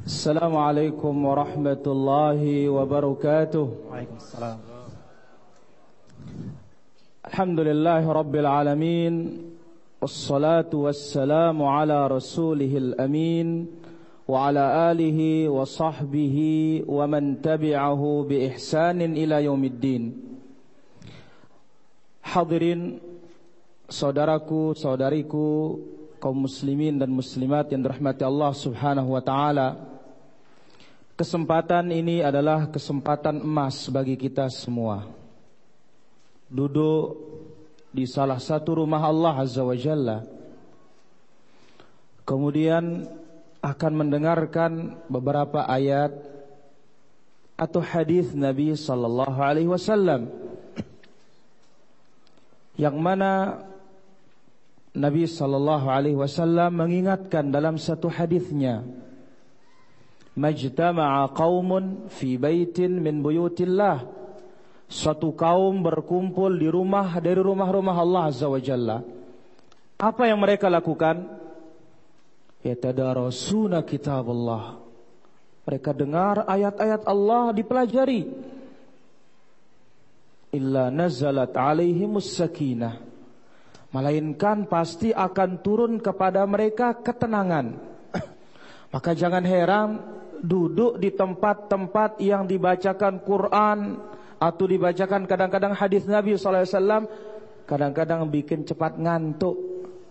Assalamualaikum warahmatullahi wabarakatuh. Waalaikumsalam. Alhamdulillahi rabbil alamin. Wassalatu wassalamu ala rasulihil amin wa ala alihi wa sahbihi wa man tabi'ahu bi ihsanin ila yaumiddin. Hadirin, saudaraku, saudariku, kaum muslimin dan muslimat yang dirahmati Allah Subhanahu wa taala. Kesempatan ini adalah kesempatan emas bagi kita semua. Duduk di salah satu rumah Allah Azza wa Jalla, kemudian akan mendengarkan beberapa ayat atau hadis Nabi sallallahu alaihi wasallam, yang mana Nabi sallallahu alaihi wasallam mengingatkan dalam satu hadisnya, majtama'a qaumun fi baitin min buyutillah. Suatu kaum berkumpul di rumah dari rumah-rumah Allah Azza wa Jalla. Apa yang mereka lakukan? Yatadarasuna kitabullah. Mereka dengar ayat-ayat Allah, dipelajari. Illa nazalat alaihimus sakinah. Melainkan pasti akan turun kepada mereka ketenangan. Maka jangan heran duduk di tempat-tempat yang dibacakan Quran atau dibacakan kadang-kadang hadis Nabi sallallahu alaihi wasallam, kadang-kadang bikin cepat ngantuk.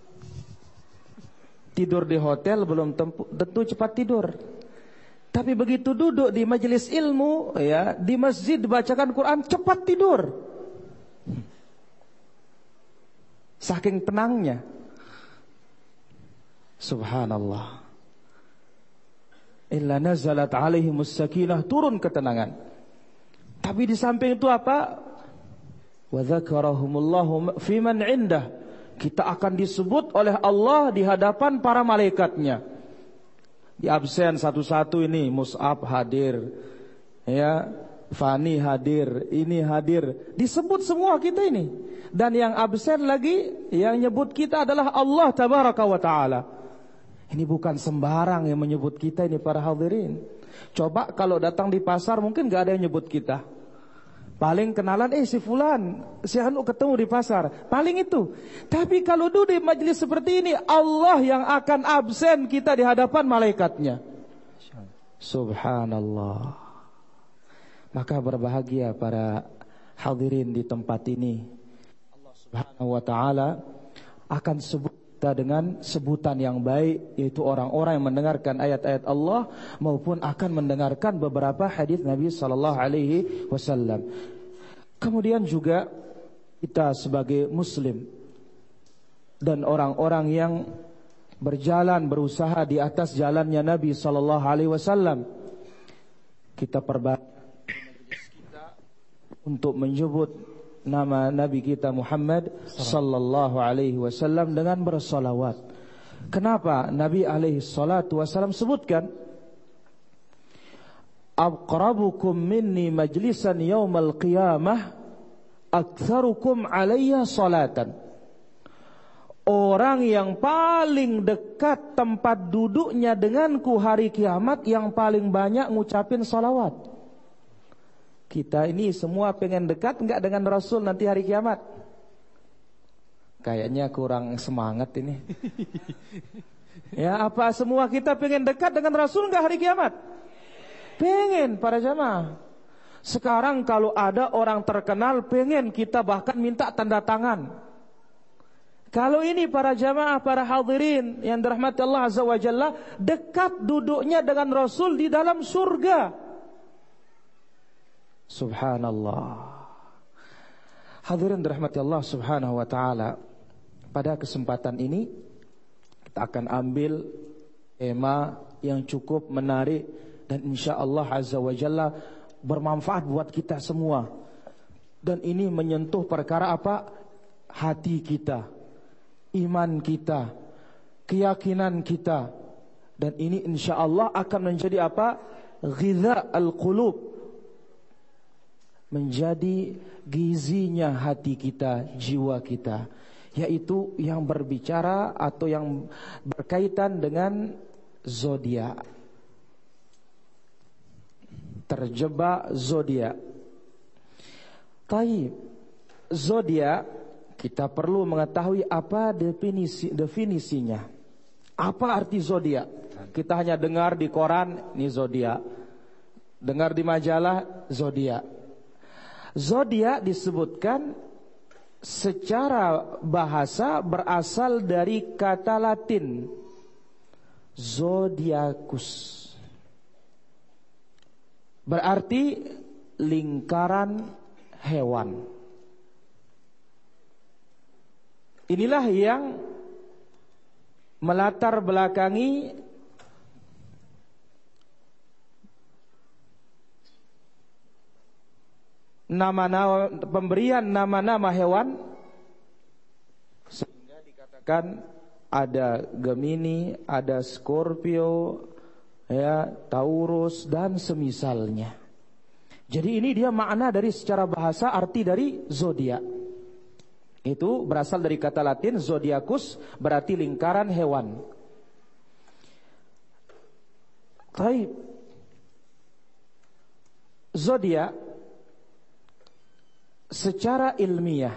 Tidur di hotel belum tentu cepat tidur. Tapi begitu duduk di majelis ilmu, ya, di masjid dibacakan Quran, cepat tidur. Saking tenangnya. Subhanallah. Illa nazalat alaihimus sakinah, turun ketenangan. Tapi di samping itu apa? Wa dzakarahumullahu fi man indah. Kita akan disebut oleh Allah di hadapan para malaikatnya. Di absen satu-satu ini, Mus'ab hadir, ya, Fani hadir, ini hadir, disebut semua kita ini. Dan yang absen lagi, yang nyebut kita adalah Allah tabaraka wa taala. Ini bukan sembarang yang menyebut kita ini, para hadirin. Coba kalau datang di pasar mungkin gak ada yang nyebut kita. Paling kenalan, si fulan, si anu ketemu di pasar, paling itu. Tapi kalau duduk di majelis seperti ini, Allah yang akan absen kita di hadapan malaikatnya. Subhanallah. Maka berbahagia para hadirin di tempat ini. Allah Subhanahu wa taala akan sebut kita dengan sebutan yang baik, yaitu orang-orang yang mendengarkan ayat-ayat Allah maupun akan mendengarkan beberapa hadis Nabi sallallahu alaihi wasallam. Kemudian juga kita sebagai muslim dan orang-orang yang berjalan berusaha di atas jalannya Nabi sallallahu alaihi wasallam, kita perbanyak kita untuk menyebut nama Nabi kita Muhammad sallallahu alaihi wasallam dengan bersolawat. Kenapa Nabi alaihi salatu wasallam sebutkan, aqrabukum minni majlisan yaumal qiyamah aktsarukum alayya salatan. Orang yang paling dekat tempat duduknya denganku hari kiamat, yang paling banyak ngucapin salawat. Kita ini semua pengen dekat enggak dengan Rasul nanti hari kiamat? Kayaknya kurang semangat ini. Ya, apa semua kita pengen dekat dengan Rasul enggak hari kiamat? Pengen, para jamaah. Sekarang kalau ada orang terkenal, pengen kita bahkan minta tanda tangan. Kalau ini para jamaah, para hadirin yang dirahmati Allah Azza wa Jalla, dekat duduknya dengan Rasul di dalam surga. Subhanallah. Hadirin dirahmati Allah Subhanahu wa taala, pada kesempatan ini kita akan ambil tema yang cukup menarik dan insyaallah Azza wa Jalla bermanfaat buat kita semua. Dan ini menyentuh perkara apa? Hati kita, iman kita, keyakinan kita. Dan ini insyaallah akan menjadi apa? Ghidha al-qulub, menjadi gizinya hati kita, jiwa kita, yaitu yang berbicara atau yang berkaitan dengan zodiak. terjebak zodiak. Taib, zodiak kita perlu mengetahui apa definisinya. Apa arti zodiak? Kita hanya dengar di koran, ini zodiak. Dengar di majalah, zodiak. Zodiak disebutkan secara bahasa berasal dari kata Latin zodiacus, berarti lingkaran hewan. Inilah yang melatar belakangi nama-nama, pemberian nama-nama hewan, sehingga dikatakan ada Gemini, ada Scorpio, ya, Taurus dan semisalnya. Jadi ini dia makna dari secara bahasa, arti dari zodiak. Itu berasal dari kata Latin zodiacus, berarti lingkaran hewan. Baik. Zodiak secara ilmiah.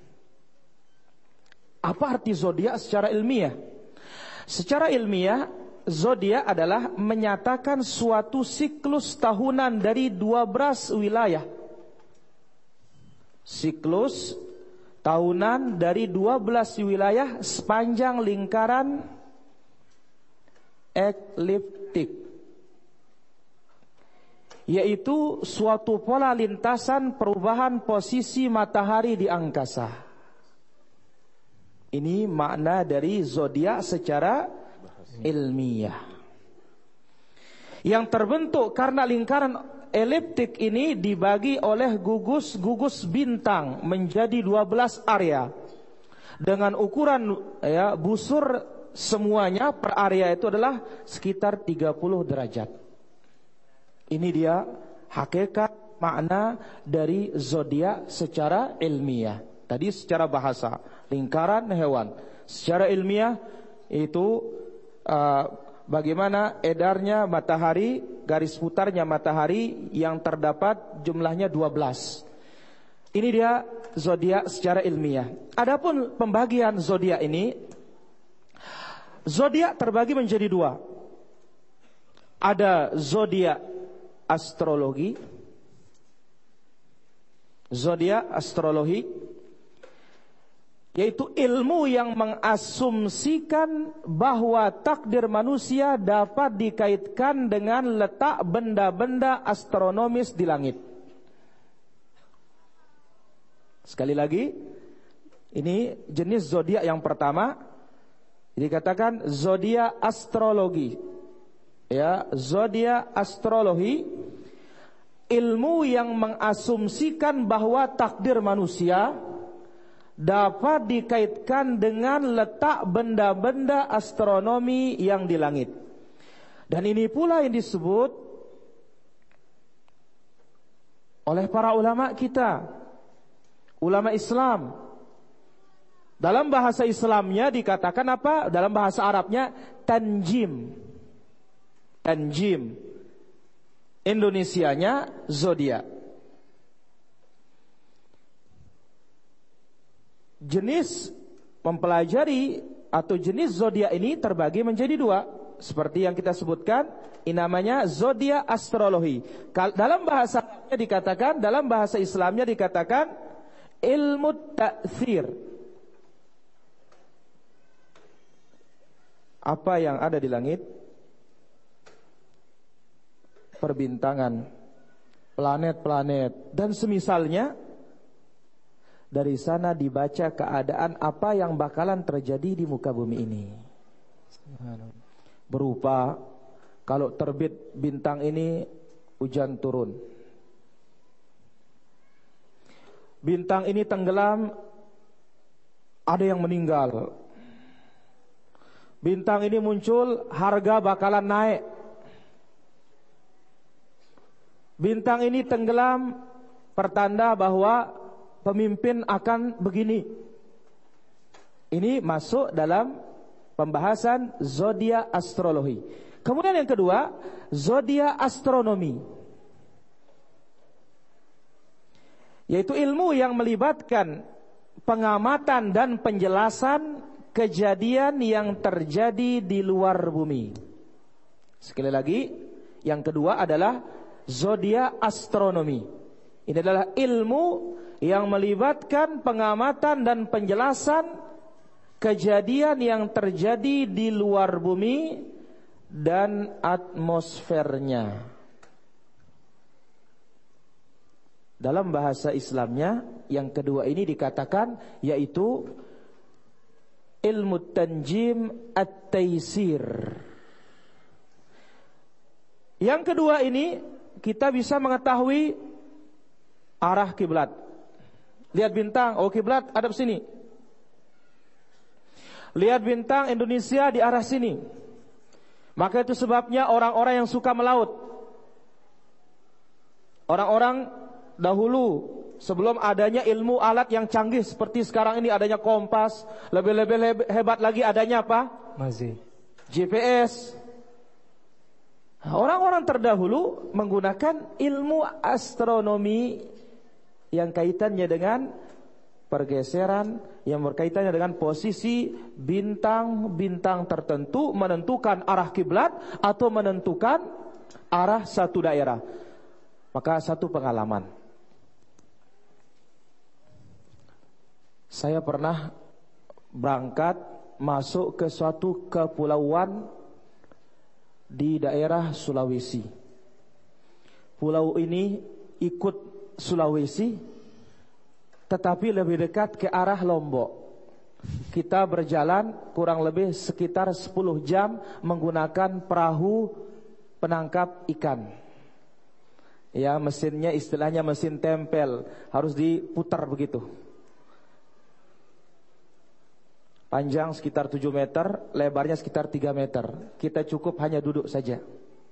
Apa arti zodiak secara ilmiah? Secara ilmiah, zodiak adalah menyatakan suatu siklus tahunan dari 12 wilayah. Siklus tahunan dari 12 wilayah sepanjang lingkaran ekliptik, yaitu suatu pola lintasan perubahan posisi matahari di angkasa. Ini makna dari zodiak secara ilmiah, yang terbentuk karena lingkaran eliptik ini dibagi oleh gugus-gugus bintang menjadi 12 area dengan ukuran, ya, busur semuanya per area itu adalah sekitar 30 derajat. Ini dia hakikat makna dari zodiak secara ilmiah. Tadi secara bahasa, lingkaran hewan. Secara ilmiah itu bagaimana edarnya matahari, garis putarnya matahari yang terdapat jumlahnya 12. Ini dia zodiak secara ilmiah. Adapun pembagian zodiak ini, zodiak terbagi menjadi dua. Ada zodiak astrologi, zodiak astrologi, yaitu ilmu yang mengasumsikan bahwa takdir manusia dapat dikaitkan dengan letak benda-benda astronomis di langit. Sekali lagi, ini jenis zodiak yang pertama, dikatakan zodiak astrologi. Ya, zodiak astrologi, ilmu yang mengasumsikan bahwa takdir manusia dapat dikaitkan dengan letak benda-benda astronomi yang di langit. Dan ini pula yang disebut oleh para ulama kita, ulama Islam. Dalam bahasa Islamnya dikatakan apa? Dalam bahasa Arabnya tanjim. Tanjim. Indonesianya zodiak. Jenis mempelajari atau jenis zodiak ini terbagi menjadi dua, seperti yang kita sebutkan. Ini namanya zodiak astrologi. Dalam bahasa Arabnya dikatakan, dalam bahasa Islamnya dikatakan ilmu ta'thir. Apa yang ada di langit, perbintangan, planet-planet dan semisalnya, dari sana dibaca keadaan apa yang bakalan terjadi di muka bumi ini. Berupa, kalau terbit bintang ini, hujan turun. Bintang ini tenggelam, ada yang meninggal. Bintang ini muncul, harga bakalan naik. Bintang ini tenggelam, pertanda bahwa pemimpin akan begini. Ini masuk dalam pembahasan zodiak astrologi. Kemudian yang kedua, zodiak astronomi. yaitu ilmu yang melibatkan pengamatan dan penjelasan kejadian yang terjadi di luar bumi. Sekali lagi, yang kedua adalah zodiak astronomi. Ini adalah ilmu yang melibatkan pengamatan dan penjelasan kejadian yang terjadi di luar bumi dan atmosfernya. Dalam bahasa Islamnya, yang kedua ini dikatakan yaitu ilmu tanjim at-taysir. Yang kedua ini kita bisa mengetahui arah kiblat. Lihat bintang, oh kiblat hadap sini. Lihat bintang Indonesia di arah sini. Maka itu sebabnya orang-orang yang suka melaut, orang-orang dahulu sebelum adanya ilmu alat yang canggih seperti sekarang ini, adanya kompas, lebih-lebih hebat lagi adanya apa? GPS. Orang-orang terdahulu menggunakan ilmu astronomi yang kaitannya dengan pergeseran, yang berkaitannya dengan posisi bintang-bintang tertentu, menentukan arah kiblat atau menentukan arah satu daerah. Maka satu pengalaman, saya pernah berangkat masuk ke suatu kepulauan di daerah Sulawesi. Pulau ini ikut Sulawesi, tetapi lebih dekat ke arah Lombok. Kita berjalan kurang lebih sekitar 10 jam menggunakan perahu penangkap ikan. Ya, mesinnya istilahnya mesin tempel, harus diputar begitu. Panjang sekitar 7 meter, lebarnya sekitar 3 meter. Kita cukup hanya duduk saja.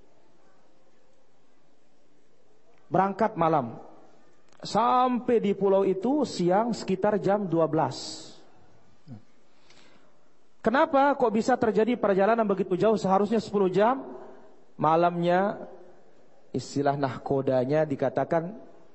Berangkat malam, sampai di pulau itu siang sekitar jam 12. Kenapa kok bisa terjadi perjalanan begitu jauh? Seharusnya 10 jam. Malamnya, istilah nahkodanya dikatakan,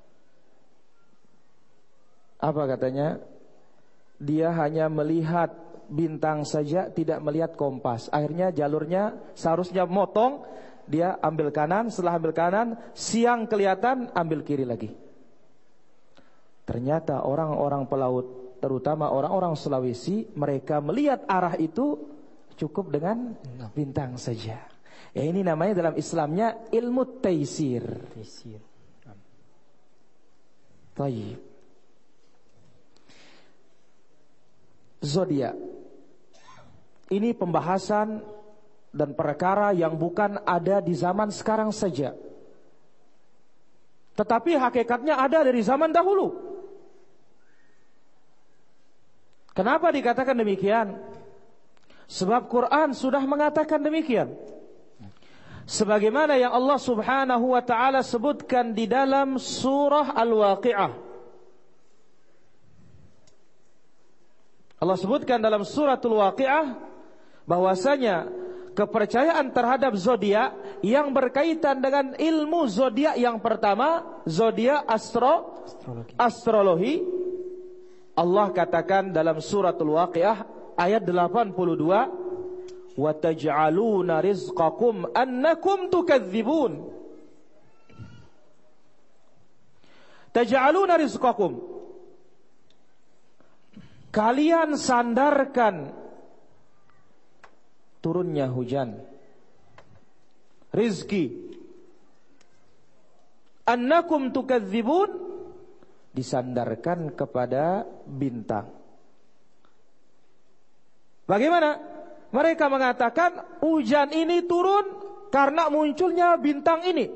apa katanya? Dia hanya melihat bintang saja, tidak melihat kompas. Akhirnya jalurnya seharusnya motong, dia ambil kanan. Setelah ambil kanan, siang kelihatan, ambil kiri lagi. Ternyata orang-orang pelaut, terutama orang-orang Sulawesi, mereka melihat arah itu cukup dengan bintang saja. Ya, ini namanya dalam Islamnya ilmu taysir. Tayyib. Zodiak. Ini pembahasan dan perkara yang bukan ada di zaman sekarang saja, tetapi hakikatnya ada dari zaman dahulu. Kenapa dikatakan demikian? Sebab Quran sudah mengatakan demikian. Sebagaimana yang Allah Subhanahu wa taala sebutkan di dalam surah Al-Waqi'ah. Allah sebutkan dalam suratul Waqi'ah bahwasanya kepercayaan terhadap zodiak yang berkaitan dengan ilmu zodiak yang pertama, zodiak astrologi. Allah katakan dalam suratul Waqi'ah ayat 82, wa taj'aluna rizqakum annakum tukadzibun. Taj'aluna rizqakum, kalian sandarkan turunnya hujan, rizki. Annakum tukadzibun, disandarkan kepada bintang. Bagaimana? Mereka mengatakan hujan ini turun karena munculnya bintang ini.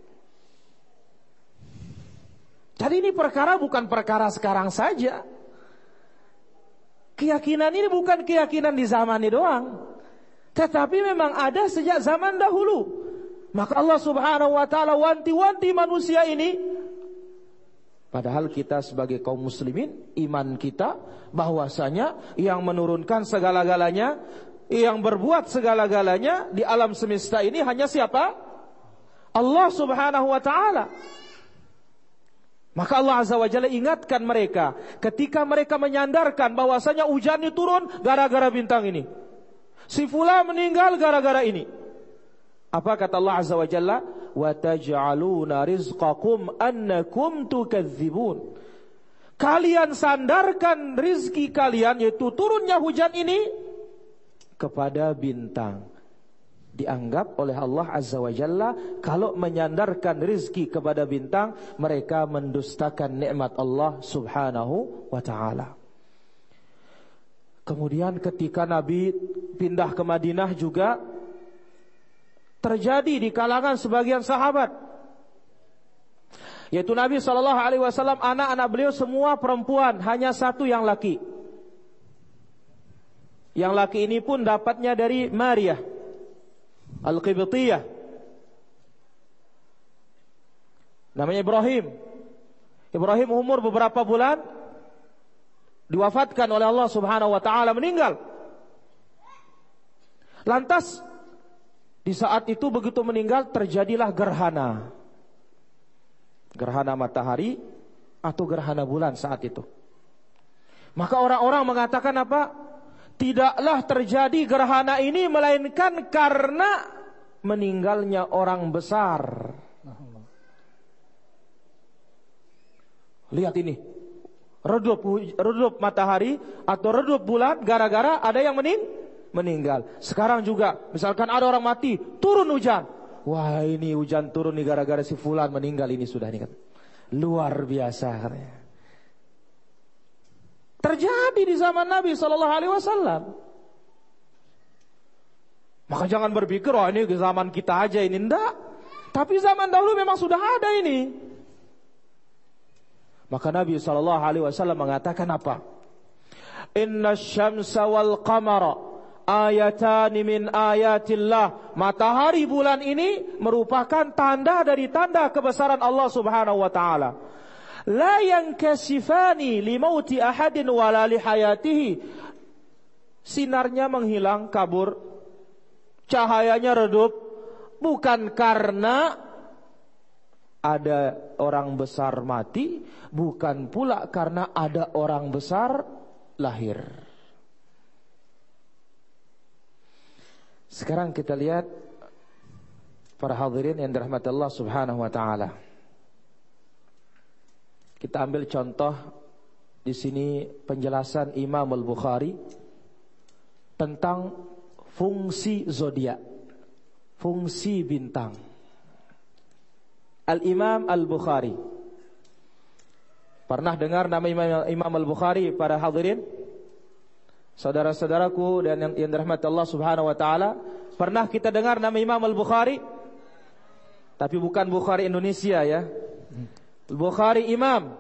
Jadi ini perkara bukan perkara sekarang saja. Keyakinan ini bukan keyakinan di zaman ini doang, tetapi memang ada sejak zaman dahulu. Maka Allah Subhanahu wa taala wanti-wanti manusia ini. Padahal kita sebagai kaum muslimin, iman kita bahwasanya yang menurunkan segala-galanya, yang berbuat segala-galanya di alam semesta ini hanya siapa? Allah Subhanahu wa taala. Maka Allah Azza wa Jalla ingatkan mereka ketika mereka menyandarkan bahwasanya hujan itu turun gara-gara bintang ini. Si fulan meninggal gara-gara ini. Apa kata Allah Azza wa Jalla? Wa taj'aluna rizqakum annakum tukadzibun. Kalian sandarkan rizki kalian, yaitu turunnya hujan ini, kepada bintang. Dianggap oleh Allah Azza wa Jalla kalau menyandarkan rizki kepada bintang, mereka mendustakan nikmat Allah Subhanahu wa ta'ala. Kemudian ketika Nabi pindah ke Madinah juga terjadi di kalangan sebagian sahabat, yaitu Nabi SAW, anak-anak beliau semua perempuan, hanya satu yang laki. Yang laki ini pun dapatnya dari Maryah Al-Qibtiyah, namanya Ibrahim. Ibrahim umur beberapa bulan diwafatkan oleh Allah Subhanahu wa ta'ala, meninggal. Lantas di saat itu begitu meninggal terjadilah gerhana. Gerhana matahari atau gerhana bulan saat itu. Maka orang-orang mengatakan apa? Tidaklah terjadi gerhana ini melainkan karena meninggalnya orang besar. Lihat ini, redup matahari atau redup bulan gara-gara ada yang meninggal. Sekarang juga misalkan ada orang mati, turun hujan. Wah, ini hujan turun nih gara-gara si fulan meninggal ini sudah nih kan. Luar biasa katanya. Terjadi di zaman Nabi SAW. Maka jangan berpikir, oh ini zaman kita aja ini. Enggak. Tapi zaman dahulu memang sudah ada ini. Maka Nabi SAW mengatakan apa? Inna syamsa wal qamara ayatani min ayatillah. Matahari bulan ini merupakan tanda dari tanda kebesaran Allah Subhanahu wa ta'ala. La yankasifani limauti ahadin wala lihayatihi. Sinarnya menghilang, kabur, cahayanya redup, bukan karena ada orang besar mati, bukan pula karena ada orang besar lahir. Sekarang kita lihat para hadirin yang dirahmati Allah Subhanahu wa ta'ala. Kita ambil contoh di sini penjelasan Imam Al-Bukhari tentang fungsi zodiak, fungsi bintang. Al-Imam Al-Bukhari. Pernah dengar nama Imam Al-Bukhari para hadirin? Saudara-saudaraku dan yang dirahmati Allah Subhanahu wa ta'ala, pernah kita dengar nama Imam Al-Bukhari? Tapi bukan Bukhari Indonesia ya. Al-Bukhari Imam.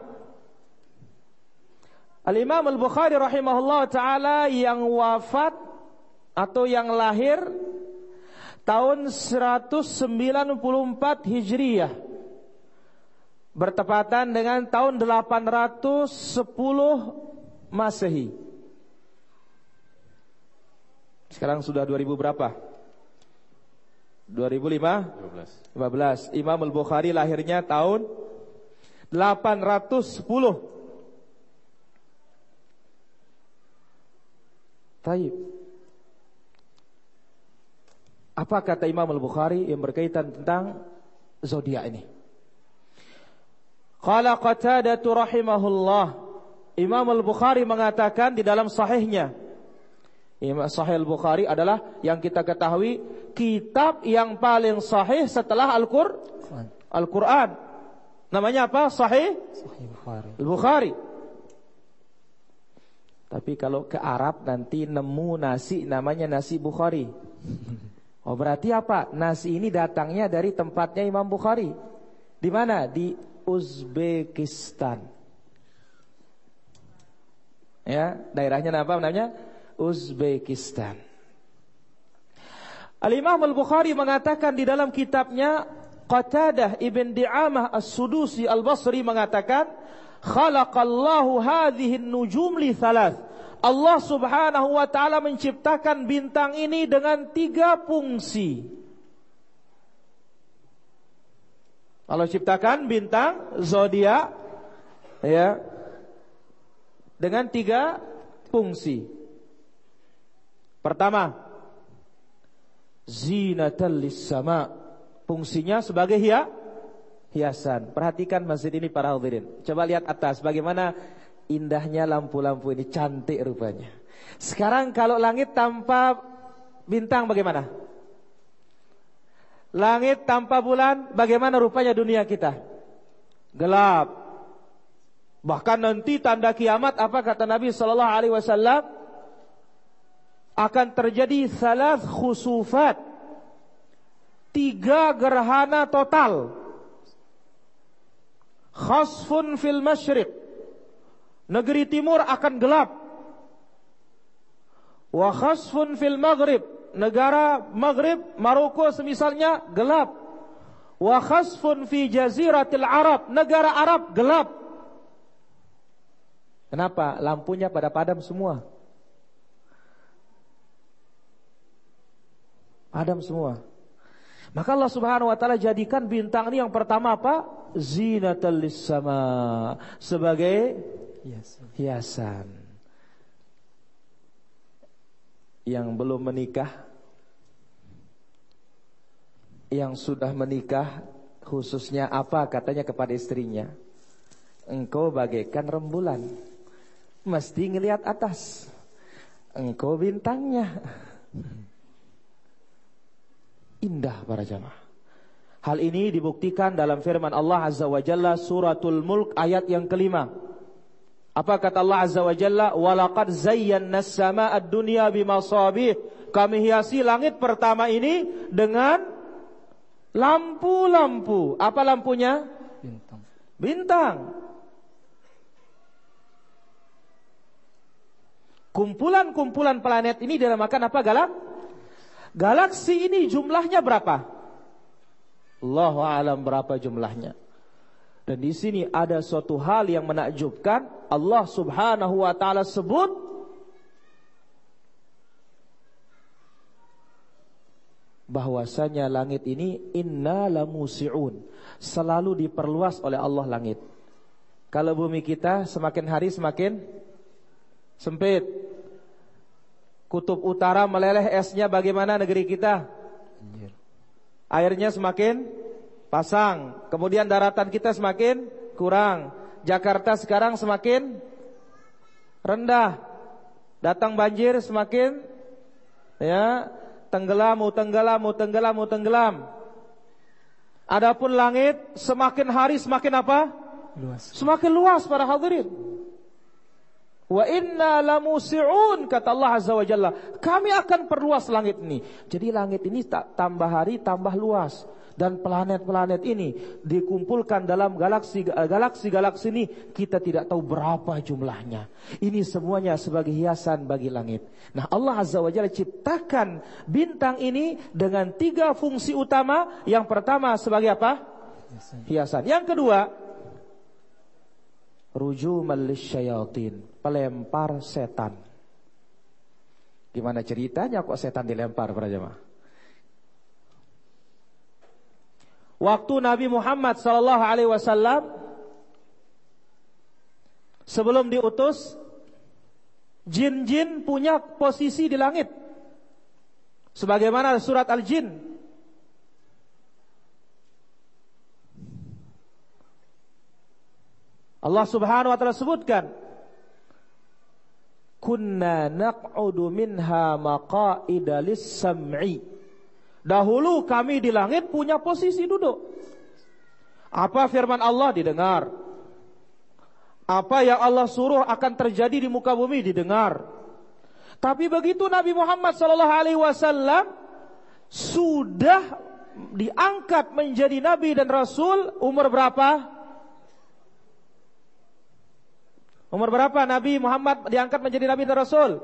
Al-Imam Al-Bukhari rahimahullah ta'ala yang wafat atau yang lahir tahun 194 Hijriyah, bertepatan dengan tahun 810 Masehi. Sekarang sudah 2000 berapa? 2015. Imam Al-Bukhari lahirnya tahun 810. Taib. Apa kata Imam Al-Bukhari yang berkaitan tentang zodiak ini? Qala Qatadah rahimahullah. Imam Al-Bukhari mengatakan di dalam sahihnya. Sahih Al-Bukhari adalah yang kita ketahui kitab yang paling sahih setelah Al-Quran. Namanya apa? Sahih Al-Bukhari. Tapi kalau ke Arab nanti nemu nasi namanya nasi Bukhari. Oh, berarti apa? Nasi ini datangnya dari tempatnya Imam Bukhari. Di mana? Di Uzbekistan. Ya, daerahnya apa namanya? Uzbekistan. Al-Imam Al-Bukhari mengatakan di dalam kitabnya, Qatadah ibn Di'amah As-Sudusi Al-Basri mengatakan, khalaqallahu hadhihi an-nujum li thalath. Allah Subhanahu wa ta'ala menciptakan bintang ini dengan 3 fungsi. Allah ciptakan bintang zodiak Ya. Dengan 3 fungsi. Pertama, zinatal lis-sama. Fungsinya sebagai hiasan. Perhatikan masjid ini para hadirin. Coba lihat atas bagaimana indahnya lampu-lampu ini, cantik rupanya. Sekarang kalau langit tanpa bintang bagaimana? Langit tanpa bulan bagaimana rupanya dunia kita? Gelap. Bahkan nanti tanda kiamat apa kata Nabi sallallahu alaihi wasallam? Akan terjadi salas khusufat. 3 gerhana total. Khasfun fil masyriq. Negeri timur akan gelap. Wa khasfun fil maghrib. Negara Maghrib, Maroko semisalnya gelap. Wa khasfun fi jaziratil Arab. Negara Arab gelap. Kenapa? Lampunya pada padam semua. Padam semua. Maka Allah Subhanahu wa taala jadikan bintang ini yang pertama apa? Zinatal lis-sama, sebagai hiasan. Yang belum menikah, yang sudah menikah, khususnya apa katanya kepada istrinya? Engkau bagaikan rembulan, mesti ngelihat atas. Engkau bintangnya. Indah para jamaah. Hal ini dibuktikan dalam firman Allah Azza wa Jalla suratul Mulk ayat yang ke-5. Apa kata Allah Azza wa Jalla? Walaqad zayyana as-samaa'a ad-dunya bimasabih. Kami hiasi langit pertama ini dengan lampu-lampu. Apa lampunya? Bintang. Kumpulan-kumpulan planet ini dinamakan apa? Galaksi ini jumlahnya berapa? Allahu a'lam berapa jumlahnya. Dan di sini ada suatu hal yang menakjubkan. Allah Subhanahu wa taala sebut bahwasanya langit ini inna lamusi'un, selalu diperluas oleh Allah langit. Kalau bumi kita semakin hari semakin sempit. Kutub utara meleleh esnya, bagaimana negeri kita? Airnya semakin pasang. Kemudian daratan kita semakin kurang. Jakarta sekarang semakin rendah. Datang banjir semakin tenggelam. Adapun langit semakin hari semakin apa? Luas. Semakin luas para hadirin. Wa inna lamusi'un, kata Allah Azza wa Jalla, kami akan perluas langit ini. Jadi langit ini tambah hari tambah luas. Dan planet-planet ini dikumpulkan dalam galaksi ini, kita tidak tahu berapa jumlahnya. Ini semuanya sebagai hiasan bagi langit. Nah, Allah Azza wa Jalla ciptakan bintang ini dengan 3 fungsi utama. Yang pertama sebagai apa? Hiasan. Yang kedua, rujuman lisyayatin, pelempar setan. Gimana ceritanya kok setan dilempar para jemaah? Waktu Nabi Muhammad sallallahu alaihi wasallam sebelum diutus, jin-jin punya posisi di langit. Sebagaimana surat Al-Jin. Allah Subhanahu wa taala sebutkan, kunna naq'udu minha maqa'ida lis-sam'i. Dahulu kami di langit punya posisi duduk. Apa firman Allah didengar. Apa yang Allah suruh akan terjadi di muka bumi didengar. Tapi begitu Nabi Muhammad sallallahu alaihi wasallam sudah diangkat menjadi nabi dan rasul, umur berapa? Umur berapa Nabi Muhammad diangkat menjadi nabi dan rasul?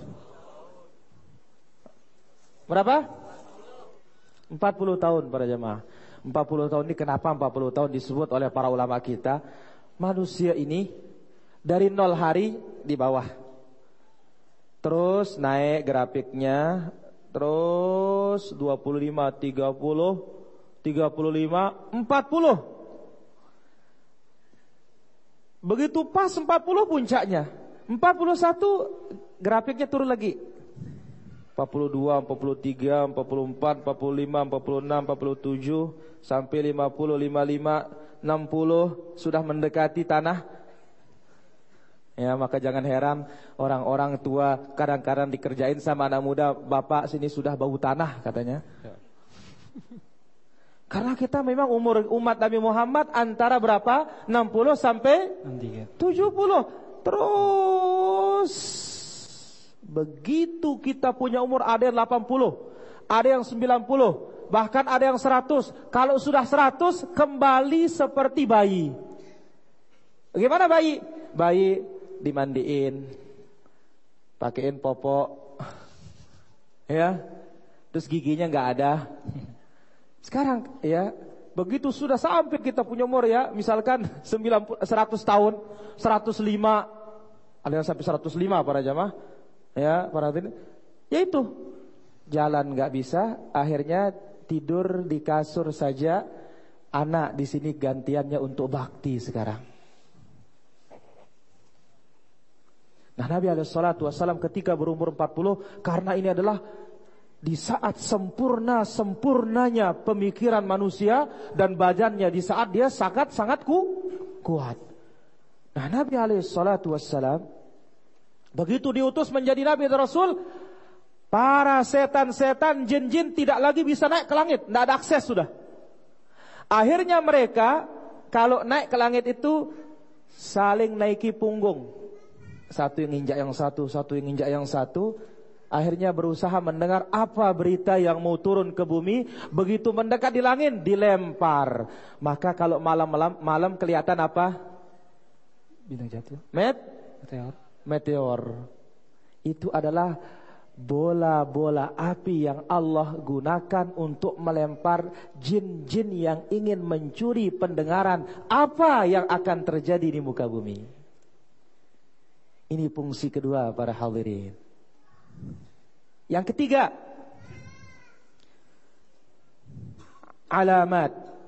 Berapa? 40 tahun para jemaah. 40 tahun ini kenapa 40 tahun disebut oleh para ulama kita? Manusia ini dari 0 hari di bawah, terus naik grafiknya, terus 25, 30, 35, 40. Begitu pas 40 puncaknya. 41 grafiknya turun lagi. 42, 43, 44, 45, 46, 47 sampai 50, 55, 60 sudah mendekati tanah. Ya, maka jangan heran orang-orang tua kadang-kadang dikerjain sama anak muda, "Bapak, sini sudah bau tanah," katanya. Ya. Karena kita memang umur umat Nabi Muhammad antara berapa? 60 sampai 70. Terus begitu kita punya umur, ada yang 80, ada yang 90, bahkan ada yang 100. Kalau sudah 100 kembali seperti bayi. Bagaimana bayi? Bayi dimandiin, pakein popok, ya, terus giginya nggak ada. Sekarang ya, begitu sudah sampai kita punya umur ya, misalkan 100 tahun, 105, ada yang sampai 105 para jamaah, ya, para hadirin. Ya itu, jalan nggak bisa, akhirnya tidur di kasur saja. Anak di sini gantiannya untuk bakti sekarang. Nah, Nabi SAW ketika berumur 40, karena ini adalah di saat sempurnanya pemikiran manusia dan badannya, di saat dia sangat kuat. Nah, Nabi SAW begitu diutus menjadi Nabi dan Rasul, para setan-setan, jin-jin tidak lagi bisa naik ke langit, tidak ada akses sudah. Akhirnya mereka kalau naik ke langit itu saling naiki punggung, satu yang injak yang satu, satu yang injak yang satu. Akhirnya berusaha mendengar apa berita yang mau turun ke bumi. Begitu mendekat di langit, dilempar. Maka kalau malam kelihatan apa? Bintang jatuh. Meteor. Itu adalah bola-bola api yang Allah gunakan untuk melempar jin-jin yang ingin mencuri pendengaran apa yang akan terjadi di muka bumi. Ini fungsi kedua para hadirin. Yang ketiga, alamat,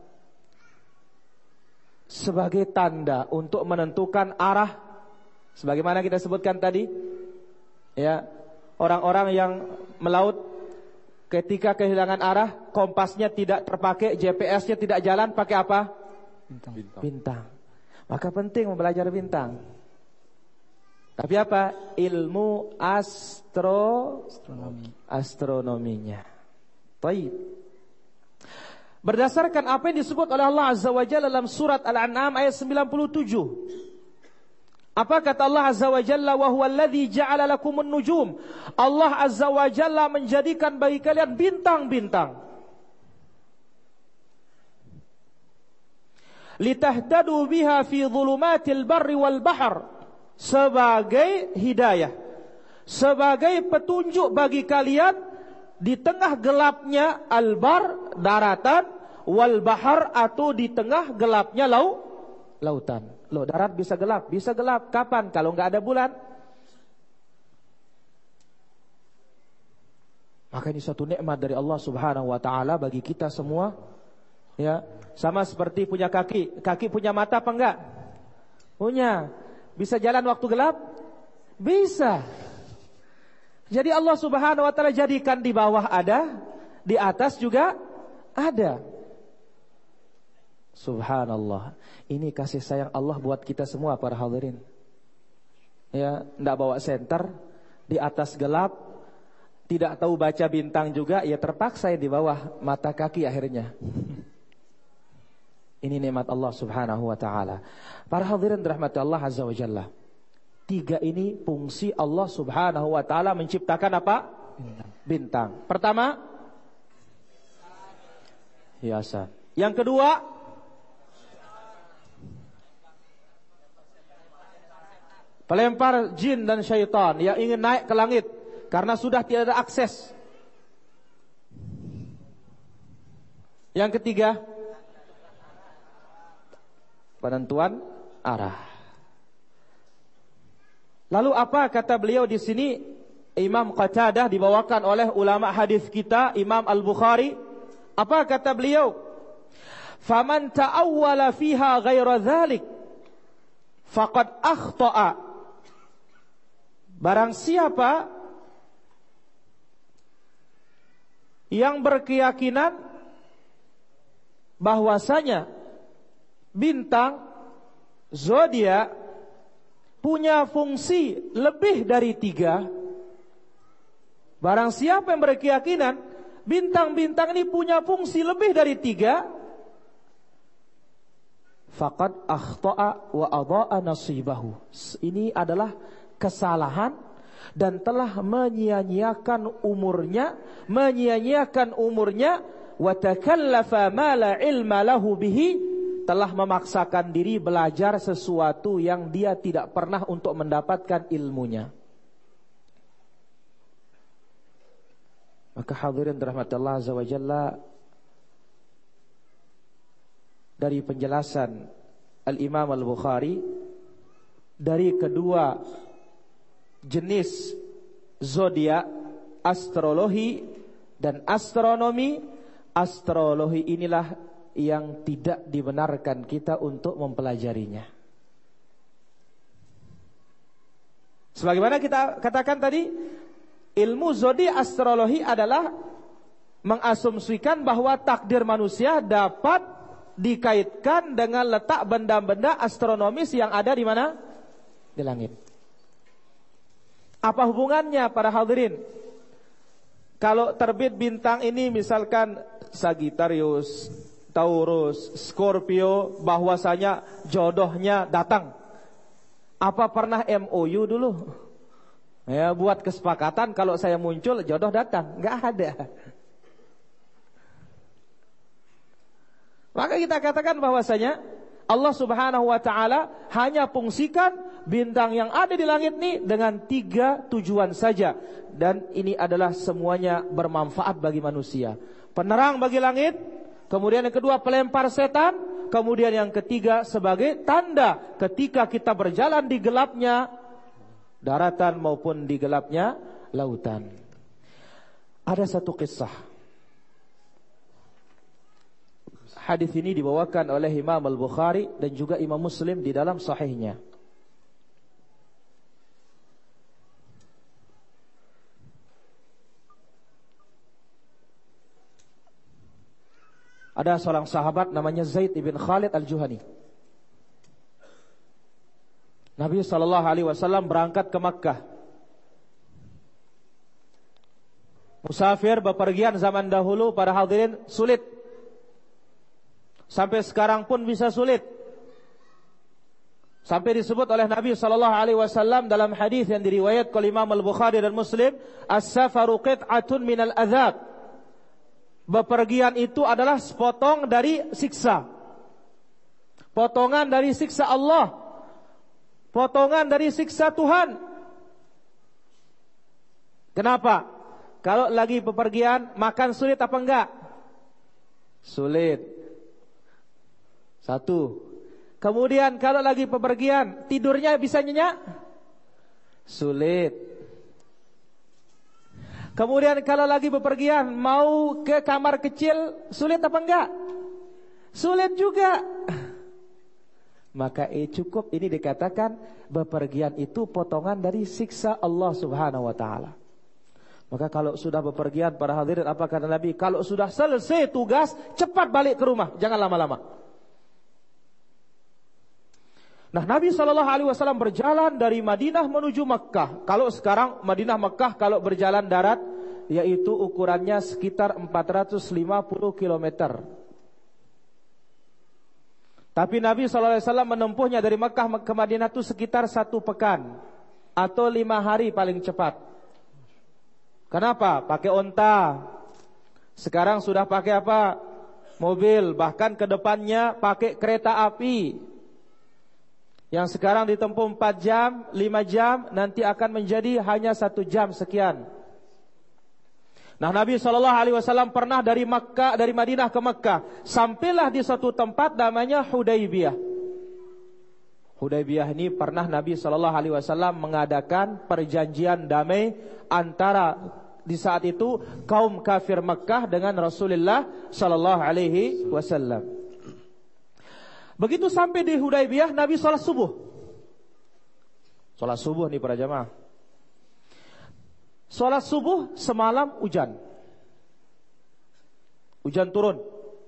sebagai tanda untuk menentukan arah. Sebagaimana kita sebutkan tadi, ya, orang-orang yang melaut ketika kehilangan arah, kompasnya tidak terpakai, GPS-nya tidak jalan, pakai apa? Bintang. Maka penting belajar bintang. Tapi apa? Ilmu astronominya. Baik. Berdasarkan apa yang disebut oleh Allah Azza wa Jalla dalam surat Al-An'am ayat 97. Apa kata Allah Azza wa Jalla? Wa huwa alladzi ja'ala lakumun nujum. Allah Azza wa Jalla menjadikan bagi kalian bintang-bintang. Litahtadu biha fi dhulumatil barri wal bahr. Sebagai hidayah, sebagai petunjuk bagi kalian di tengah gelapnya al-bar, daratan, wal bahar, atau di tengah gelapnya lautan. Loh, darat bisa gelap kapan? Kalau nggak ada bulan. Maka ini suatu nikmat dari Allah Subhanahu wa taala bagi kita semua. Ya, sama seperti punya kaki punya mata apa enggak? Punya. Bisa jalan waktu gelap? Bisa. Jadi Allah Subhanahu wa taala jadikan di bawah ada, di atas juga ada. Subhanallah. Ini kasih sayang Allah buat kita semua para hadirin. Ya, enggak bawa senter, di atas gelap, tidak tahu baca bintang juga, ya terpaksa di bawah mata kaki akhirnya. Ini nikmat Allah Subhanahu wa taala. Para hadirin dirahmati Allah Azza wa Jalla. Tiga ini fungsi Allah Subhanahu wa taala menciptakan apa? Bintang. Pertama, hiasan. Yang kedua, pelempar jin dan syaitan yang ingin naik ke langit karena sudah tidak ada akses. Yang ketiga, penentuan arah. Lalu apa kata beliau di sini? Imam Qatadah dibawakan oleh ulama hadis kita, Imam Al-Bukhari. Apa kata beliau? Faman ta'awwala fiha ghaira dzalik faqad akhta'a. Barang siapa yang berkeyakinan bahwasanya bintang zodiak punya fungsi lebih dari 3. Barang siapa yang berkeyakinan bintang-bintang ini punya fungsi lebih dari 3, faqad akhta'a wa adha'a nasibahu. Ini adalah kesalahan dan telah menyia-nyiakan umurnya, wa takallafa ma la ilma lahu bihi, telah memaksakan diri belajar sesuatu yang dia tidak pernah untuk mendapatkan ilmunya. Maka hadirin rahmat Allah azza wa jalla, dari penjelasan Al-Imam Al-Bukhari dari kedua jenis zodiak, astrologi dan astronomi, astrologi inilah yang tidak dibenarkan kita untuk mempelajarinya. Sebagaimana kita katakan tadi, ilmu zodiak astrologi adalah mengasumsikan bahwa takdir manusia dapat dikaitkan dengan letak benda-benda astronomis yang ada di mana? Di langit. Apa hubungannya para hadirin? Kalau terbit bintang ini misalkan Sagittarius, Taurus, Scorpio, bahwasanya jodohnya datang. Apa pernah MOU dulu? Ya, buat kesepakatan kalau saya muncul jodoh datang, nggak ada. Maka kita katakan bahwasanya Allah Subhanahu wa taala hanya fungsikan bintang yang ada di langit ini dengan 3 tujuan saja, dan ini adalah semuanya bermanfaat bagi manusia. Penerang bagi langit, kemudian yang kedua pelempar setan, kemudian yang ketiga sebagai tanda ketika kita berjalan di gelapnya daratan maupun di gelapnya lautan. Ada satu kisah. Hadis ini dibawakan oleh Imam Al-Bukhari dan juga Imam Muslim di dalam sahihnya. Ada seorang sahabat namanya Zaid ibn Khalid Al-Juhani. Nabi SAW berangkat ke Makkah. Musafir bepergian zaman dahulu para hadirin sulit. Sampai sekarang pun bisa sulit. Sampai disebut oleh Nabi SAW dalam hadis yang diriwayatkan oleh Imam Al-Bukhari dan Muslim, as-safaru qit'atun minal adzab. Bepergian itu adalah sepotong dari siksa. Potongan dari siksa Allah. Potongan dari siksa Tuhan. Kenapa? Kalau lagi bepergian, makan sulit apa enggak? Sulit. Satu. Kemudian kalau lagi bepergian, tidurnya bisa nyenyak? Sulit. Kemudian kalau lagi bepergian, mau ke kamar kecil, sulit apa enggak? Sulit juga. Maka cukup ini dikatakan bepergian itu potongan dari siksa Allah Subhanahu wa taala. Maka kalau sudah bepergian para hadirin, apa kata Nabi? Kalau sudah selesai tugas, cepat balik ke rumah, jangan lama-lama. Nah, Nabi SAW berjalan dari Madinah menuju Makkah. Kalau sekarang Madinah Makkah kalau berjalan darat, yaitu ukurannya sekitar 450 km. Tapi Nabi SAW menempuhnya dari Makkah ke Madinah itu sekitar 1 pekan atau 5 hari paling cepat. Kenapa? Pakai onta. Sekarang sudah pakai apa? Mobil. Bahkan ke depannya pakai kereta api. Yang sekarang ditempuh 4 jam, 5 jam, nanti akan menjadi hanya 1 jam sekian. Nah, Nabi SAW pernah dari Madinah ke Makkah, sampailah di satu tempat namanya Hudaybiyah. Hudaybiyah ini pernah Nabi SAW mengadakan perjanjian damai antara di saat itu kaum kafir Makkah dengan Rasulullah SAW. Begitu sampai di Hudaybiyah, Nabi sholat subuh. Salat subuh nih para jamaah. Salat subuh semalam hujan. Hujan turun.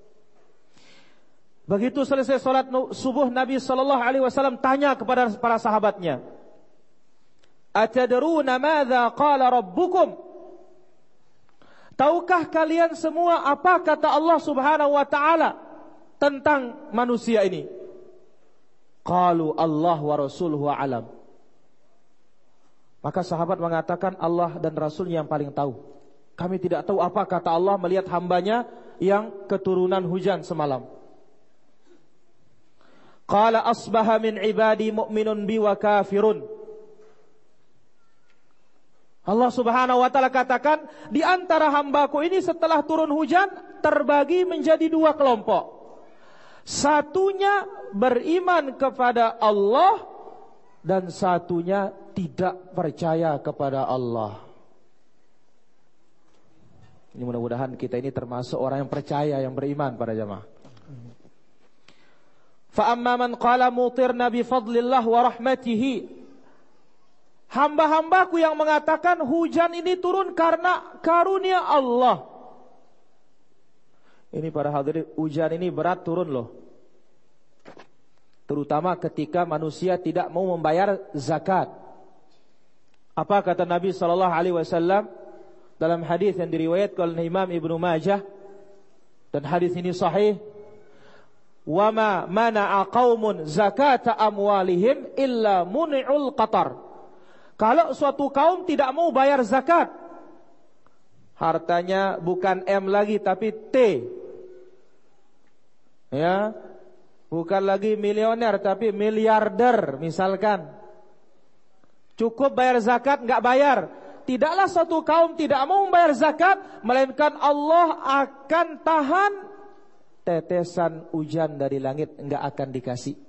Begitu selesai salat subuh, Nabi sallallahu alaihi wasallam tanya kepada para sahabatnya, "Atadruna madza qala rabbukum?" Tahukah kalian semua apa kata Allah Subhanahu wa taala tentang manusia ini? Qalu Allah wa rasuluhu alam. Maka sahabat mengatakan, Allah dan Rasulnya yang paling tahu. Kami tidak tahu apa kata Allah melihat hambanya yang keturunan hujan semalam. Qala asbaha min ibadi mu'minun bi wa kafirun. Allah Subhanahu wa taala katakan, di antara hambaku ini setelah turun hujan terbagi menjadi dua kelompok. Satunya beriman kepada Allah dan satunya tidak percaya kepada Allah. Ini mudah-mudahan kita ini termasuk orang yang percaya, yang beriman para jamaah. Fa amma man qala mutirna bi fadlillah wa rahmatihi. Hamba-hambaku yang mengatakan hujan ini turun karena karunia Allah. Ini para hadirin, hujan ini berat turun loh. Terutama ketika manusia tidak mau membayar zakat. Apa kata Nabi sallallahu alaihi wasallam dalam hadis yang diriwayatkan oleh Imam Ibnu Majah, dan hadis ini sahih, "Wa ma mana'a qaumun zakata amwalihim illa muni'ul qatar." Kalau suatu kaum tidak mau bayar zakat, hartanya bukan M lagi tapi T, ya, bukan lagi milioner tapi miliarder misalkan, cukup bayar zakat nggak bayar, tidaklah suatu kaum tidak mau membayar zakat, melainkan Allah akan tahan tetesan hujan dari langit, nggak akan dikasih.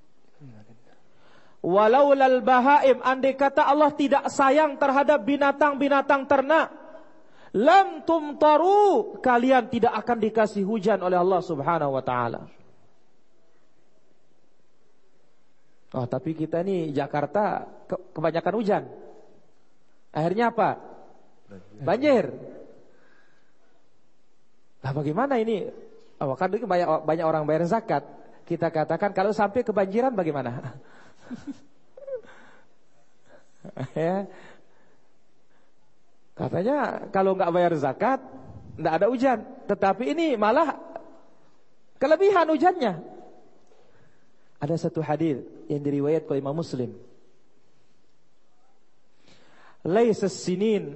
Walaulal bahaim, andai kata Allah tidak sayang terhadap binatang-binatang ternak, lam tumtaru, kalian tidak akan dikasih hujan oleh Allah Subhanahu wa taala. Oh, tapi kita ini Jakarta kebanyakan hujan. Akhirnya apa? Banjir. Nah, bagaimana ini? Oh, kan banyak orang bayar zakat. Kita katakan kalau sampai kebanjiran bagaimana? Ya. Katanya kalau nggak bayar zakat nggak ada hujan, tetapi ini malah kelebihan hujannya. Ada satu hadis yang diriwayatkan oleh Imam Muslim, laisa sinin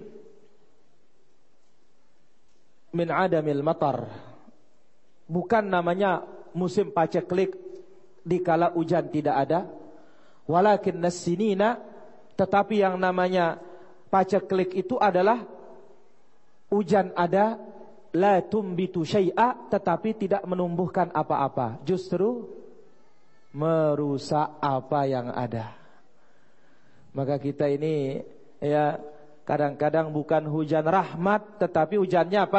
min adamil matar, bukan namanya musim paceklik dikala hujan tidak ada. Walakin nas-sinina, tetapi yang namanya paceklik itu adalah hujan ada, la tumbitu syai'a, tetapi tidak menumbuhkan apa-apa, justru merusak apa yang ada. Maka kita ini ya kadang-kadang bukan hujan rahmat, tetapi hujannya apa?